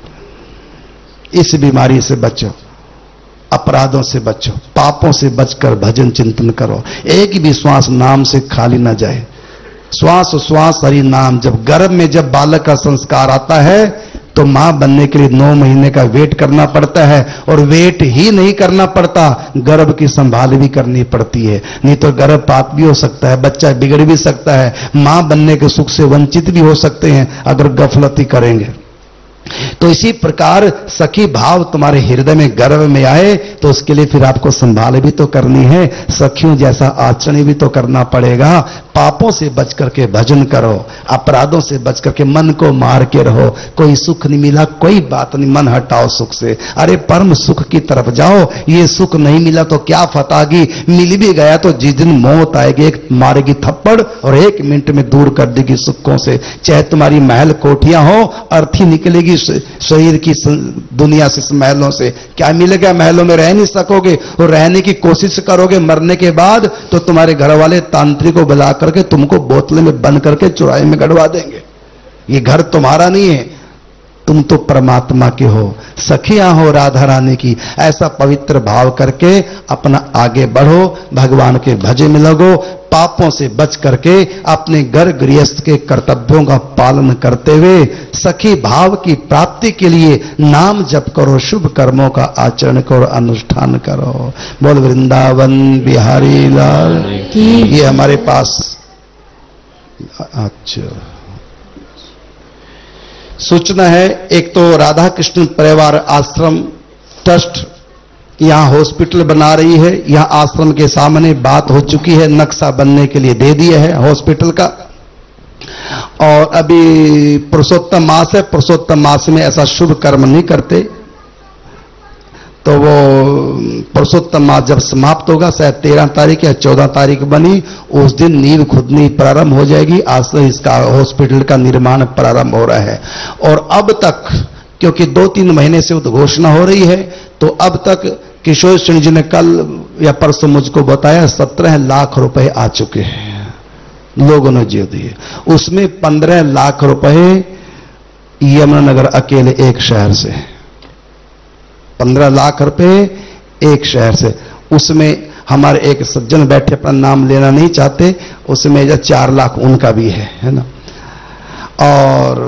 S2: इस बीमारी से बचो, अपराधों से बचो, पापों से बचकर भजन चिंतन करो। एक भी श्वास नाम से खाली ना जाए। श्वास श्वास हरि नाम। जब गर्भ में जब बालक का संस्कार आता है तो मां बनने के लिए नौ महीने का वेट करना पड़ता है। और वेट ही नहीं करना पड़ता, गर्भ की संभाल भी करनी पड़ती है। नहीं तो गर्भपात भी हो सकता है, बच्चा बिगड़ भी सकता है, मां बनने के सुख से वंचित भी हो सकते हैं अगर गफलती करेंगे। तो इसी प्रकार सखी भाव तुम्हारे हृदय में गर्भ में आए तो उसके लिए फिर आपको संभाल भी तो करनी है, सखियों जैसा आचरण भी तो करना पड़ेगा। पापों से बच करके भजन करो, अपराधों से बच करके मन को मार के रहो। कोई सुख नहीं मिला कोई बात नहीं, मन हटाओ सुख से, अरे परम सुख की तरफ जाओ। ये सुख नहीं मिला तो क्या फतागी, मिल भी गया तो जिस दिन मौत आएगी एक मारेगी थप्पड़ और एक मिनट में दूर कर देगी सुखों से। चाहे तुम्हारी महल कोठियां हो, अर्थी निकलेगी शरीर की दुनिया से, महलों से क्या मिलेगा। महलों में रह नहीं सकोगे और रहने की कोशिश करोगे मरने के बाद तो तुम्हारे घर वाले तांत्रिक को बुला करके तुमको बोतले में बंद करके चौराहे में गड़वा देंगे। ये घर तुम्हारा नहीं है, तुम तो परमात्मा के हो, सखियां हो राधा रानी की। ऐसा पवित्र भाव करके अपना आगे बढ़ो, भगवान के भजन में लगो, पापों से बच करके अपने घर गृहस्थ के कर्तव्यों का पालन करते हुए सखी भाव की प्राप्ति के लिए नाम जप करो, शुभ कर्मों का आचरण करो, अनुष्ठान करो। बोल वृंदावन बिहारी लाल। ये हमारे पास अच्छा सूचना है, एक तो राधा कृष्ण परिवार आश्रम ट्रस्ट यहां हॉस्पिटल बना रही है। यहां आश्रम के सामने बात हो चुकी है, नक्शा बनने के लिए दे दिया है हॉस्पिटल का। और अभी पुरुषोत्तम मास है, पुरुषोत्तम मास में ऐसा शुभ कर्म नहीं करते, तो वो पुरुषोत्तम मास जब समाप्त होगा, शायद तेरह तारीख या चौदह तारीख बनी, उस दिन नींव खुदनी प्रारंभ हो जाएगी। आज से इसका हॉस्पिटल का निर्माण प्रारंभ हो रहा है। और अब तक क्योंकि दो तीन महीने से उद्घोषणा हो रही है, तो अब तक किशोर सिंह जी ने कल या परसों मुझको बताया सत्रह लाख रुपए आ चुके हैं, लोगों ने जी दिए। उसमें पंद्रह लाख रुपए यमुनानगर अकेले एक शहर से, पंद्रह लाख रुपए एक शहर से। उसमें हमारे एक सज्जन बैठे, अपना नाम लेना नहीं चाहते, उसमें जो चार लाख उनका भी है, है ना। और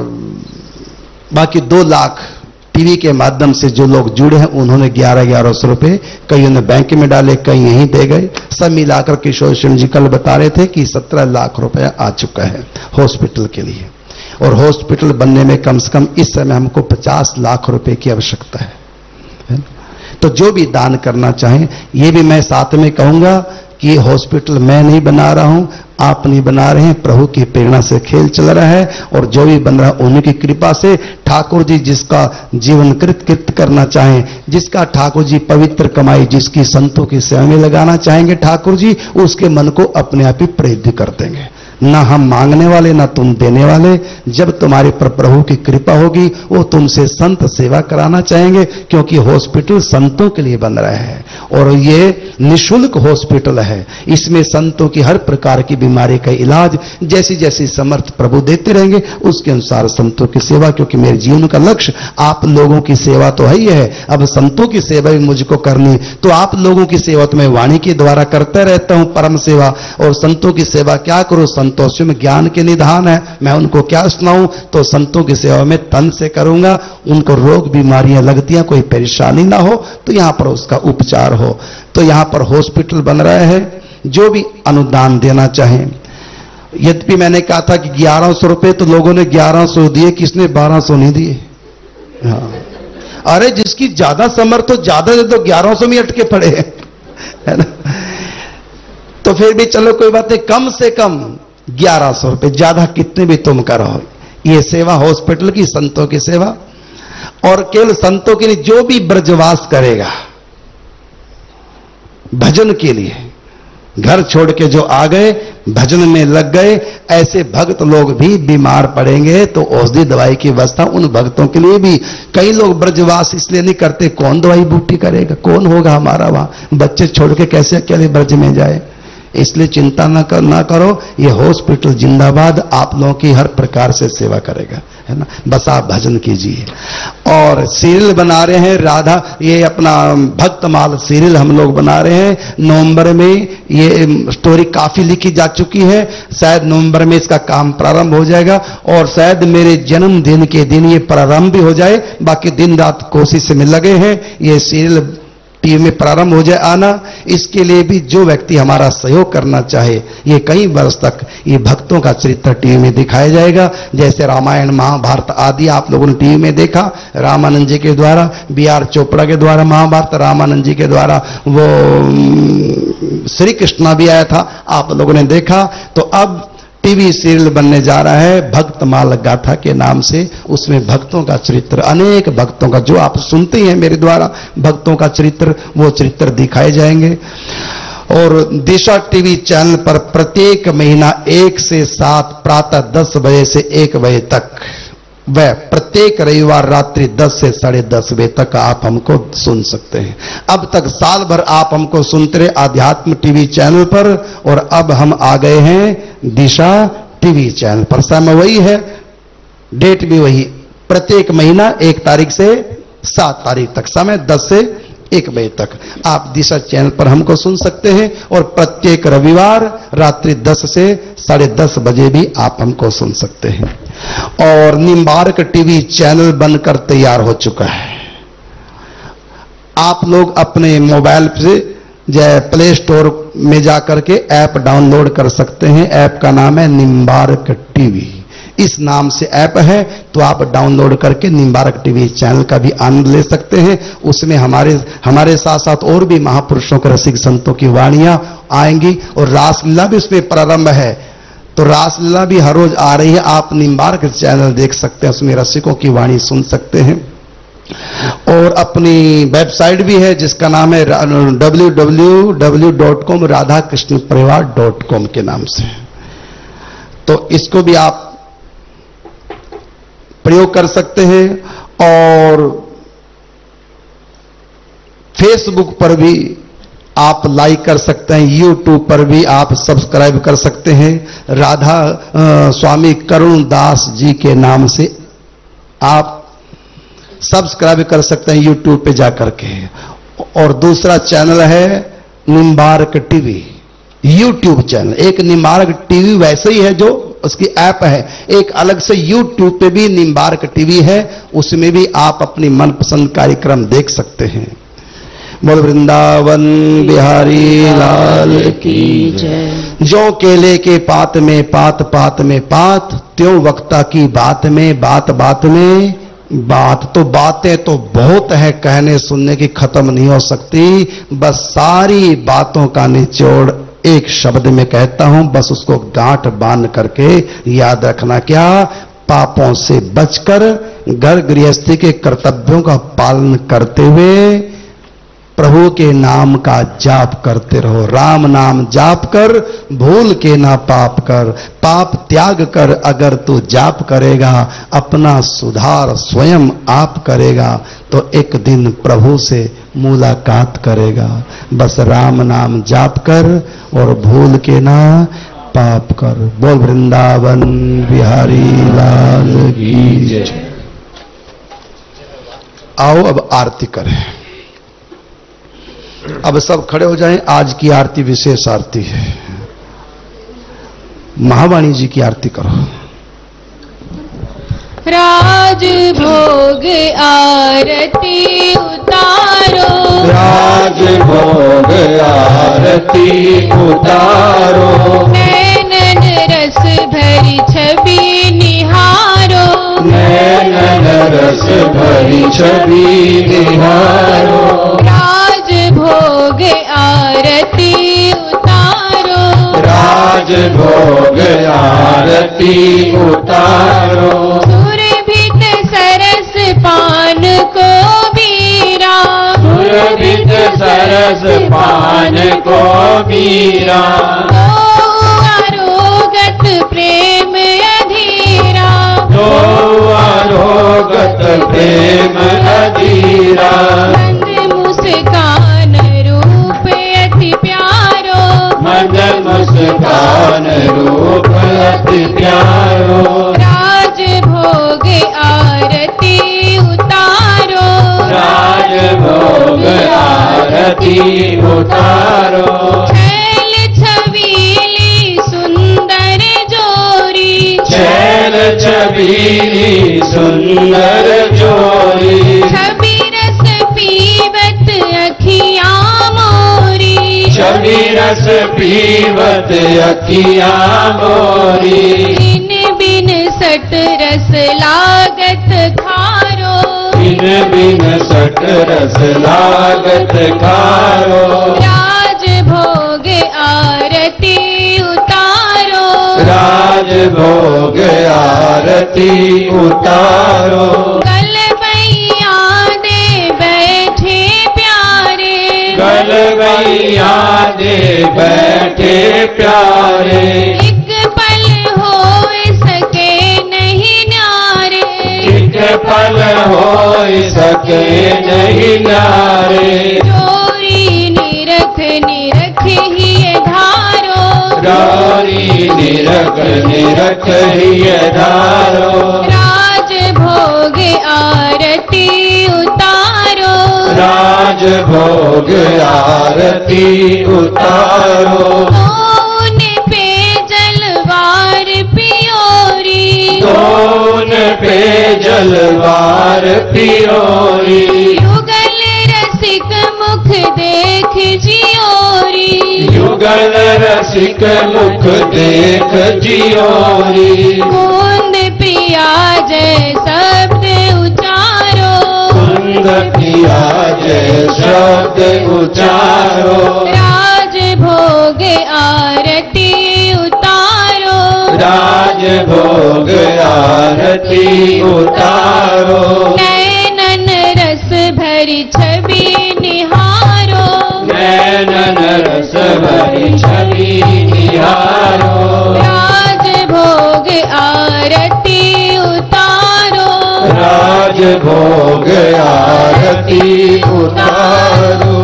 S2: बाकी दो लाख टीवी के माध्यम से जो लोग जुड़े हैं उन्होंने ग्यारह ग्यारह सौ रुपए कई ने बैंक में डाले, कई यहीं दे गए। सब मिलाकर किशोर सिंह जी कल बता रहे थे कि सत्रह लाख रुपया आ चुका है हॉस्पिटल के लिए। और हॉस्पिटल बनने में कम से कम इस समय हमको पचास लाख रुपए की आवश्यकता है, है? तो जो भी दान करना चाहें, ये भी मैं साथ में कहूंगा कि हॉस्पिटल मैं नहीं बना रहा हूं, आप नहीं बना रहे हैं, प्रभु की प्रेरणा से खेल चल रहा है। और जो भी बन रहा है उन्हीं की कृपा से। ठाकुर जी जिसका जीवन कृत कृत करना चाहें, जिसका ठाकुर जी पवित्र कमाई, जिसकी संतों की सेवा में लगाना चाहेंगे ठाकुर जी, उसके मन को अपने आप ही प्रेरित कर देंगे। ना हम मांगने वाले, ना तुम देने वाले। जब तुम्हारे पर प्रभु की कृपा होगी, वो तुमसे संत सेवा कराना चाहेंगे, क्योंकि हॉस्पिटल संतों के लिए बन रहा है और ये निशुल्क हॉस्पिटल है। इसमें संतों की हर प्रकार की बीमारी का इलाज जैसी जैसी समर्थ प्रभु देते रहेंगे, उसके अनुसार संतों की सेवा। क्योंकि मेरे जीवन का लक्ष्य आप लोगों की सेवा तो है ही है, अब संतों की सेवा भी मुझको करनी। तो आप लोगों की सेवा तो मैं वाणी के द्वारा करता रहता हूं, परम सेवा। और संतों की सेवा क्या करूं, संतों में ज्ञान के निधान है, मैं उनको क्या सुनाऊं। तो संतों की सेवा में तन से करूंगा। उनको रोग बीमारियां लगती हैं, कोई परेशानी ना हो, तो यहां पर उसका उपचार हो। तो यहां पर हॉस्पिटल बन रहा है। जो भी अनुदान देना चाहे, यद्यपि मैंने कहा था कि ग्यारह सौ रुपए, तो लोगों ने ग्यारह सौ दिए, किसने बारह सौ नहीं दिए। हाँ, अरे जिसकी ज्यादा समर्थ हो ज्यादा दे दो, ग्यारह सौ में अटके पड़े हैं, है ना। तो फिर भी चलो कोई बात नहीं, कम से कम ग्यारह सौ रुपए, ज्यादा कितने भी तुम करो। ये सेवा हॉस्पिटल की, संतों की सेवा। और केवल संतों के लिए, जो भी ब्रजवास करेगा भजन के लिए, घर छोड़ के जो आ गए भजन में लग गए, ऐसे भक्त लोग भी बीमार पड़ेंगे तो औषधि दवाई की व्यवस्था उन भक्तों के लिए भी। कई लोग ब्रजवास इसलिए नहीं करते, कौन दवाई बूटी करेगा, कौन होगा हमारा वहां, बच्चे छोड़ के कैसे अकेले ब्रज में जाए। इसलिए चिंता ना कर ना करो, ये हॉस्पिटल जिंदाबाद, आप लोगों की हर प्रकार से सेवा करेगा, है ना। बस आप भजन कीजिए। और सीरियल बना रहे हैं राधा, ये अपना भक्तमाल सीरियल हम लोग बना रहे हैं। नवंबर में ये स्टोरी काफी लिखी जा चुकी है, शायद नवंबर में इसका काम प्रारंभ हो जाएगा। और शायद मेरे जन्मदिन के दिन ये प्रारंभ भी हो जाए। बाकी दिन रात कोशिश में लगे हैं, ये सीरियल टीवी में प्रारंभ हो जाए आना। इसके लिए भी जो व्यक्ति हमारा सहयोग करना चाहे, ये कई वर्ष तक ये भक्तों का चरित्र टीवी में दिखाया जाएगा। जैसे रामायण महाभारत आदि आप लोगों ने टीवी में देखा, रामानंद जी के द्वारा, बी आर चोपड़ा के द्वारा महाभारत, रामानंद जी के द्वारा वो श्री कृष्णा भी आया था, आप लोगों ने देखा। तो अब टीवी सीरियल बनने जा रहा है भक्तमाल गाथा के नाम से। उसमें भक्तों का चरित्र, अनेक भक्तों का, जो आप सुनते हैं मेरे द्वारा भक्तों का चरित्र, वो चरित्र दिखाए जाएंगे। और दिशा टीवी चैनल पर प्रत्येक महीना एक से सात प्रातः दस बजे से एक बजे तक, वह प्रत्येक रविवार रात्रि दस से साढ़े दस बजे तक आप हमको सुन सकते हैं। अब तक साल भर आप हमको सुनते रहे आध्यात्म टीवी चैनल पर, और अब हम आ गए हैं दिशा टीवी चैनल पर। समय वही है, डेट भी वही, प्रत्येक महीना एक तारीख से सात तारीख तक, समय दस से एक बजे तक आप दिशा चैनल पर हमको सुन सकते हैं। और प्रत्येक रविवार रात्रि दस से साढ़े दस बजे भी आप हमको सुन सकते हैं। और निम्बार्क टीवी चैनल बनकर तैयार हो चुका है। आप लोग अपने मोबाइल से जय प्ले स्टोर में जाकर के ऐप डाउनलोड कर सकते हैं। ऐप का नाम है निम्बार्क टीवी, इस नाम से ऐप है। तो आप डाउनलोड करके निम्बार्क टीवी चैनल का भी आनंद ले सकते हैं। उसमें हमारे हमारे साथ साथ और भी महापुरुषों के रसिक संतों की वाणियां आएंगी। और रासलीला भी उसमें प्रारंभ है, तो रासलीला भी हर रोज आ रही है। आप निम्बार्क चैनल देख सकते हैं, उसमें रसिकों की वाणी सुन सकते हैं। और अपनी वेबसाइट भी है जिसका नाम है W W W dot com Radha Krishna Parivar dot com के नाम से। तो इसको भी आप प्रयोग कर सकते हैं। और फेसबुक पर भी आप लाइक कर सकते हैं, यूट्यूब पर भी आप सब्सक्राइब कर सकते हैं। राधा आ, स्वामी करुण दास जी के नाम से आप सब्सक्राइब कर सकते हैं यूट्यूब पे जाकर के। और दूसरा चैनल है निम्बार्क टीवी, यूट्यूब चैनल। एक निम्बार्क टीवी वैसे ही है जो उसकी ऐप है, एक अलग से यूट्यूब पे भी निम्बार्क टीवी है, उसमें भी आप अपनी मनपसंद कार्यक्रम देख सकते हैं। बोल वृंदावन बिहारी लाल की जय। जो केले के पात में पात पात में पात, त्यों वक्ता की बात में बात बात में बात। तो बातें तो बहुत है, कहने सुनने की खत्म नहीं हो सकती। बस सारी बातों का निचोड़ एक शब्द में कहता हूं, बस उसको गांठ बांध करके याद रखना। क्या? पापों से बचकर घर गृहस्थी के कर्तव्यों का पालन करते हुए प्रभु के नाम का जाप करते रहो। राम नाम जाप कर, भूल के ना पाप कर। पाप त्याग कर अगर तू जाप करेगा, अपना सुधार स्वयं आप करेगा, तो एक दिन प्रभु से मुलाकात करेगा। बस राम नाम जाप कर और भूल के ना पाप कर। बोल वृंदावन बिहारी लाल की जय। आओ अब आरती करें। अब सब खड़े हो जाएं। आज की आरती विशेष आरती है। महावाणी जी की आरती करो।
S5: राज भोग आरती उतारो,
S3: राज भोग आरती उतारो।
S5: नैनन रस भरी छवि निहारो,
S3: नैनन रस भरी छवि निहारो।
S5: राज भोग आरती उतारो,
S3: राज भोग आरती उतारो।
S5: सुरभित सरस पान को बीरा,
S3: सुरभित सरस पान को बीरा।
S5: दो आरोगत प्रेम अधीरा,
S3: दो आरोगत प्रेम अधीरा।
S5: मंद मुस्कान रूप अति प्यारो,
S3: मंद मुस्कान रूप अति प्यारो।
S5: राज भोग आरती उतारो,
S3: राज भोग आरती उतारो।
S5: छैल छबीली सुंदर जोरी,
S3: छैल छबीली सुंदर जोरी।
S5: छवि रस पीवत अखियां मोरी,
S3: छवि रस पीवत अखियां मोरी।
S5: बिन बिन सट रस लागत खारो,
S3: बिन बिन सट रस लागत खारो।
S5: राज भोग आरती उतारो,
S3: राज भोग आरती उतारो।
S5: गलबैया दे बैठे प्यारे,
S3: गलबैया दे बैठे प्यारे।
S5: एक पल हो सके नहीं न्यारे,
S3: एक पल हो सके नहीं नारे।
S5: चोरी निरख निरख ही धारो,
S3: गौरी निरख निरख ही धारो।
S5: राज भोग आरती उतारो,
S3: राज भोग आरती उतारो।
S5: कौन पे जलवार पियोरी,
S3: कौन पे जलवार पियोरी।
S5: युगल रसिक मुख देख जियोरी,
S3: युगल रसिक मुख देख जियोरी।
S5: कुंद पिया जय शब्द उचारो,
S3: कुंद पिया जय शब्द उचारो।
S5: राज भोग आरती उतारो,
S3: राज भोग आरती उतारो।
S5: नैनन रस भरी छवि निहारो,
S3: नैनन रस भरी छवि निहारो।
S5: राज भोग आरती उतारो,
S3: राज भोग आरती उतारो।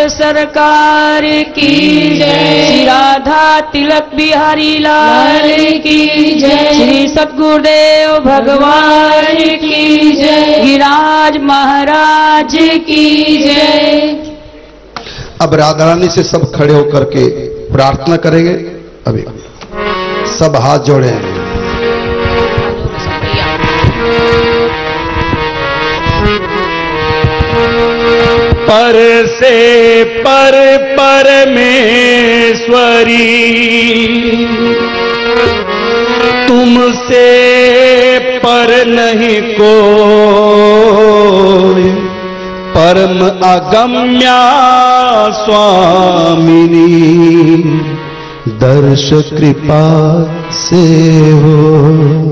S3: सरकार की जय। श्री राधा तिलक बिहारी लाल की जय। श्री सतगुरुदेव भगवान की जय। गिरिराज महाराज की जय।
S2: अब राधा रानी से सब खड़े होकर के प्रार्थना करेंगे। अभी सब हाथ जोड़े हैं।
S4: पर से पर परमेश्वरी तुमसे पर नहीं कोई, परम अगम्या स्वामिनी दर्श कृपा से हो।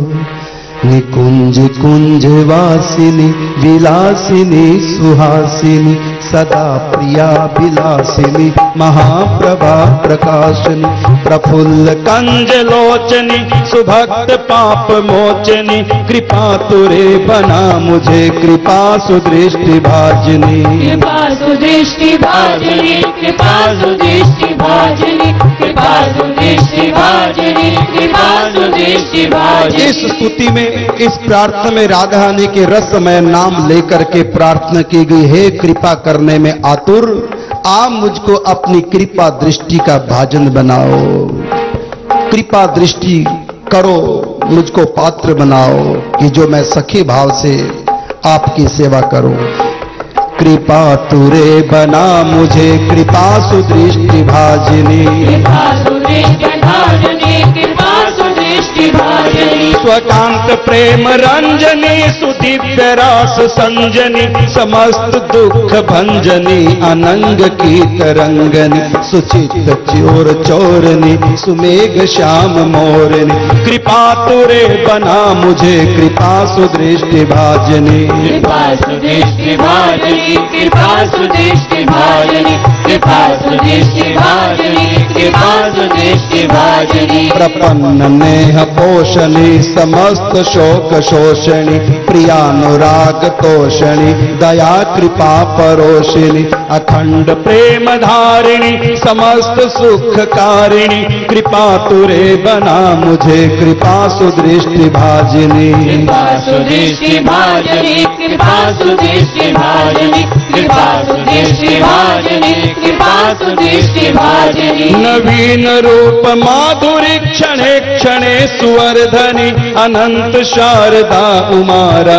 S4: निकुंज कुंज वासिनी विलासिनी सुहासिनी सदा प्रिया विलासिनी महाप्रभा प्रकाशनी प्रफुल्ल कंज लोचनी सुभक्त पाप मोचनी कृपा तुरे बना मुझे कृपा सुदृष्टि भाजनी।
S3: कृपा सुदृष्टि भाजनी कृपा सुदृष्टि भाजनी कृपा सुदृष्टि भाजनी कृपा सुदृष्टि भाजनी।
S2: इस स्तुति में, इस प्रार्थना में राधा रानी के रसमय नाम लेकर के प्रार्थना की गई है। कृपा करने में आतुर, आप मुझको अपनी कृपा दृष्टि का भाजन बनाओ। कृपा दृष्टि करो, मुझको पात्र बनाओ कि जो मैं सखी भाव से आपकी सेवा करूं। कृपा तुरे बना मुझे कृपा सुदृष्टि भाजनी।
S3: कृपा सुदृष्टि भाजनी कृपा सुदृष्टि भाजनी।
S4: स्वकांत प्रेम रंजनी सुदिव्य रास संजनी समस्त दुख भंजनी अनंग की तरंगनी सुचित चोर चोरनी सुमेघ श्याम मोरनी कृपा तुरे बना मुझे कृपा सुदृष्टि भाजनी।
S3: कृपा सुदृष्टि भाजनी कृपा सुदृष्टि भाजनी कृपा सुदृष्टि भाजनी कृपा सुदृष्टि भाजनी।
S2: प्रपन्न नेह पोषणी समस्त शोक शोषणी प्रियानुराग तोषणी दया कृपा परोषिणी
S4: अखंड प्रेम धारिणी समस्त सुख कारिणी कृपा तुरे बना मुझे कृपा सुदृष्टि भाजनी।
S3: कृपा सुदृष्टि भाजनी कृपा सुदृष्टि भाजनी कृपा सुदृष्टि भाजनी कृपा सुदृष्टि भाजनी।
S4: नवीन रूप माधुरी क्षणे क्षणे सुवर्धनी अनंत शारदा उमा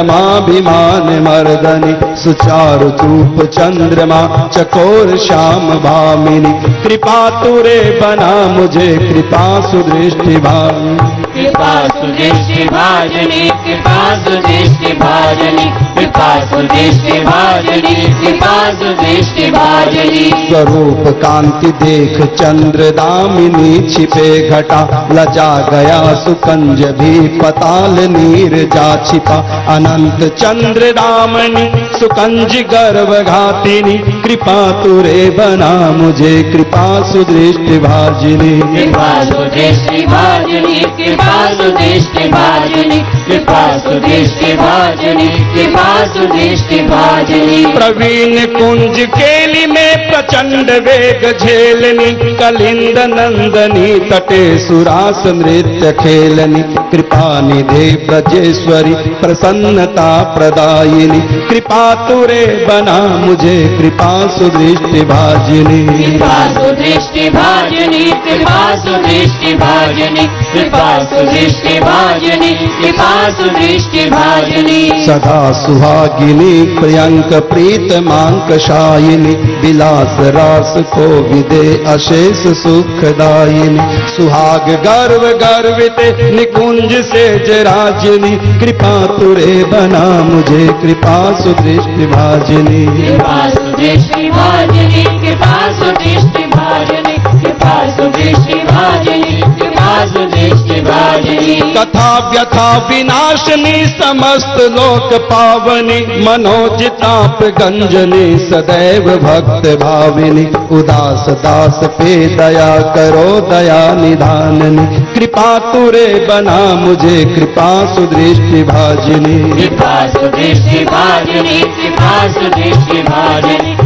S4: रमाभिमान मर्दनी सुचारु चूप चंद्रमा चकोर श्याम भामिनी कृपा तुरे बना मुझे कृपा सुदृष्टि भाजनी।
S3: कृपा सुदृष्टि भाजनी कृपा सुदृष्टि भाजनी कृपा सुदृष्टि भाजनी कृपा सुदृष्टि भाजनी।
S2: स्वरूप कांति देख चंद्र दामिनी छिपे घटा लजा गया सुकंज भी पताल नीर जा छिपा अनंत
S4: चंद्र दामनी सुकंज गर्भ घातिनी कृपा तुरे बना मुझे कृपा सुदृष्टि भाजनी।
S3: कृपा सुदृष्टि भाजनी कृपा सुदृष्टि भाजनी कृपा सुदृष्टि भाजनी कृपा सुदृष्टि भाजनी।
S4: प्रवीण कुंज केली में प्रचंड वेग झेलनी कलिंद नंदनी तटे सुरास नृत्य खेलनी कृपा निधे ब्रजेश्वरी प्रसन्नता प्रदायिनी कृपा तुरे बना मुझे कृपा सुदृष्टि भाजनी।
S3: कृपा सुदृष्टि भाजनी कृपा सुदृष्टि भाजनी कृपा सुदृष्टि भाजनी कृपा सुदृष्टि भाजनी।
S2: सदा सुहागिनी प्रियंक प्रीत मांक शायिनी विलास रास को विदे अशेष सुखदायिनी सुहाग गर्व गर्वित निकुंज से जराजनी कृपा तुरे बना मुझे कृपा सुदृष्टि भाजनी।
S3: कृपा सुदृष्टि भाजनी कृपा सुदृष्टि भाजनी कृपा सुदृष्टि भाजनी कृपा सुदृष्टि भाजनी।
S4: कथा व्यथा विनाशनी समस्त लोक पावनी मनोजिताप गंजनी सदैव भक्त भाविनी उदास दास पे दया करो दया निधाननी कृपा तुरे बना मुझे कृपा सुदृष्टि भाजनी।
S3: कृपा सुदृष्टि भाजनी कृपा सुदृष्टि भाजनी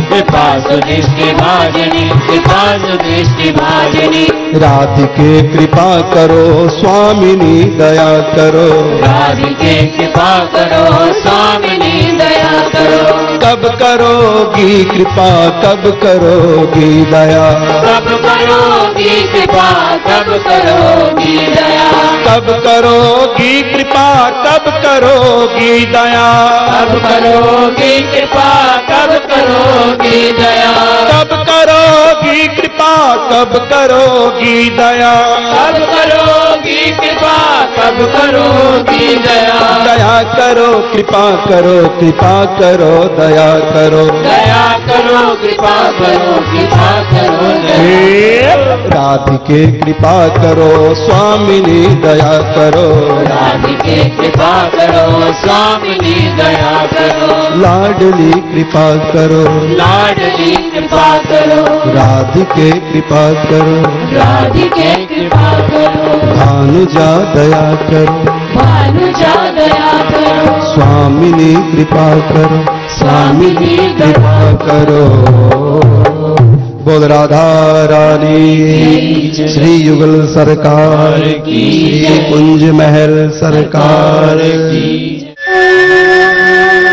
S3: कृपा सुदृष्टि भाजनी, कृपा सुदृष्टि भाजनी।
S4: राधिके कृपा करो स्वामिनी दया करो,
S3: राधिके कृपा करो स्वामिनी दया करो।
S4: कब करोगी कृपा कब करोगी दया,
S3: कब करोगी कृपा कब करोगी दया,
S4: कब करोगी कृपा कब करोगी दया,
S3: कब करोगी कृपा कब करोगी दया,
S4: कब करोगी कृपा कब करोगी दया,
S3: कब करोगी कृपा कब करोगी दया।
S4: दया करो कृपा करो कृपा करो दया करो,
S3: दया करो कृपा करो कृपा करो दया।
S4: राधिके कृपा करो स्वामिनी दया करो,
S3: राधिके कृपा करो स्वामिनी दया करो।
S4: लाडली कृपा करो,
S3: लाडली कृपा करो,
S4: राधिके कृपा करो,
S3: राधिके कृपा करो।
S4: भानुजा दया करो,
S3: भानुजा दया करो,
S4: स्वामिनी कृपा करो,
S3: स्वामिनी
S4: कृपा करो। बोल राधा रानी श्री युगल सरकार की, श्री कुंज महल सरकार की।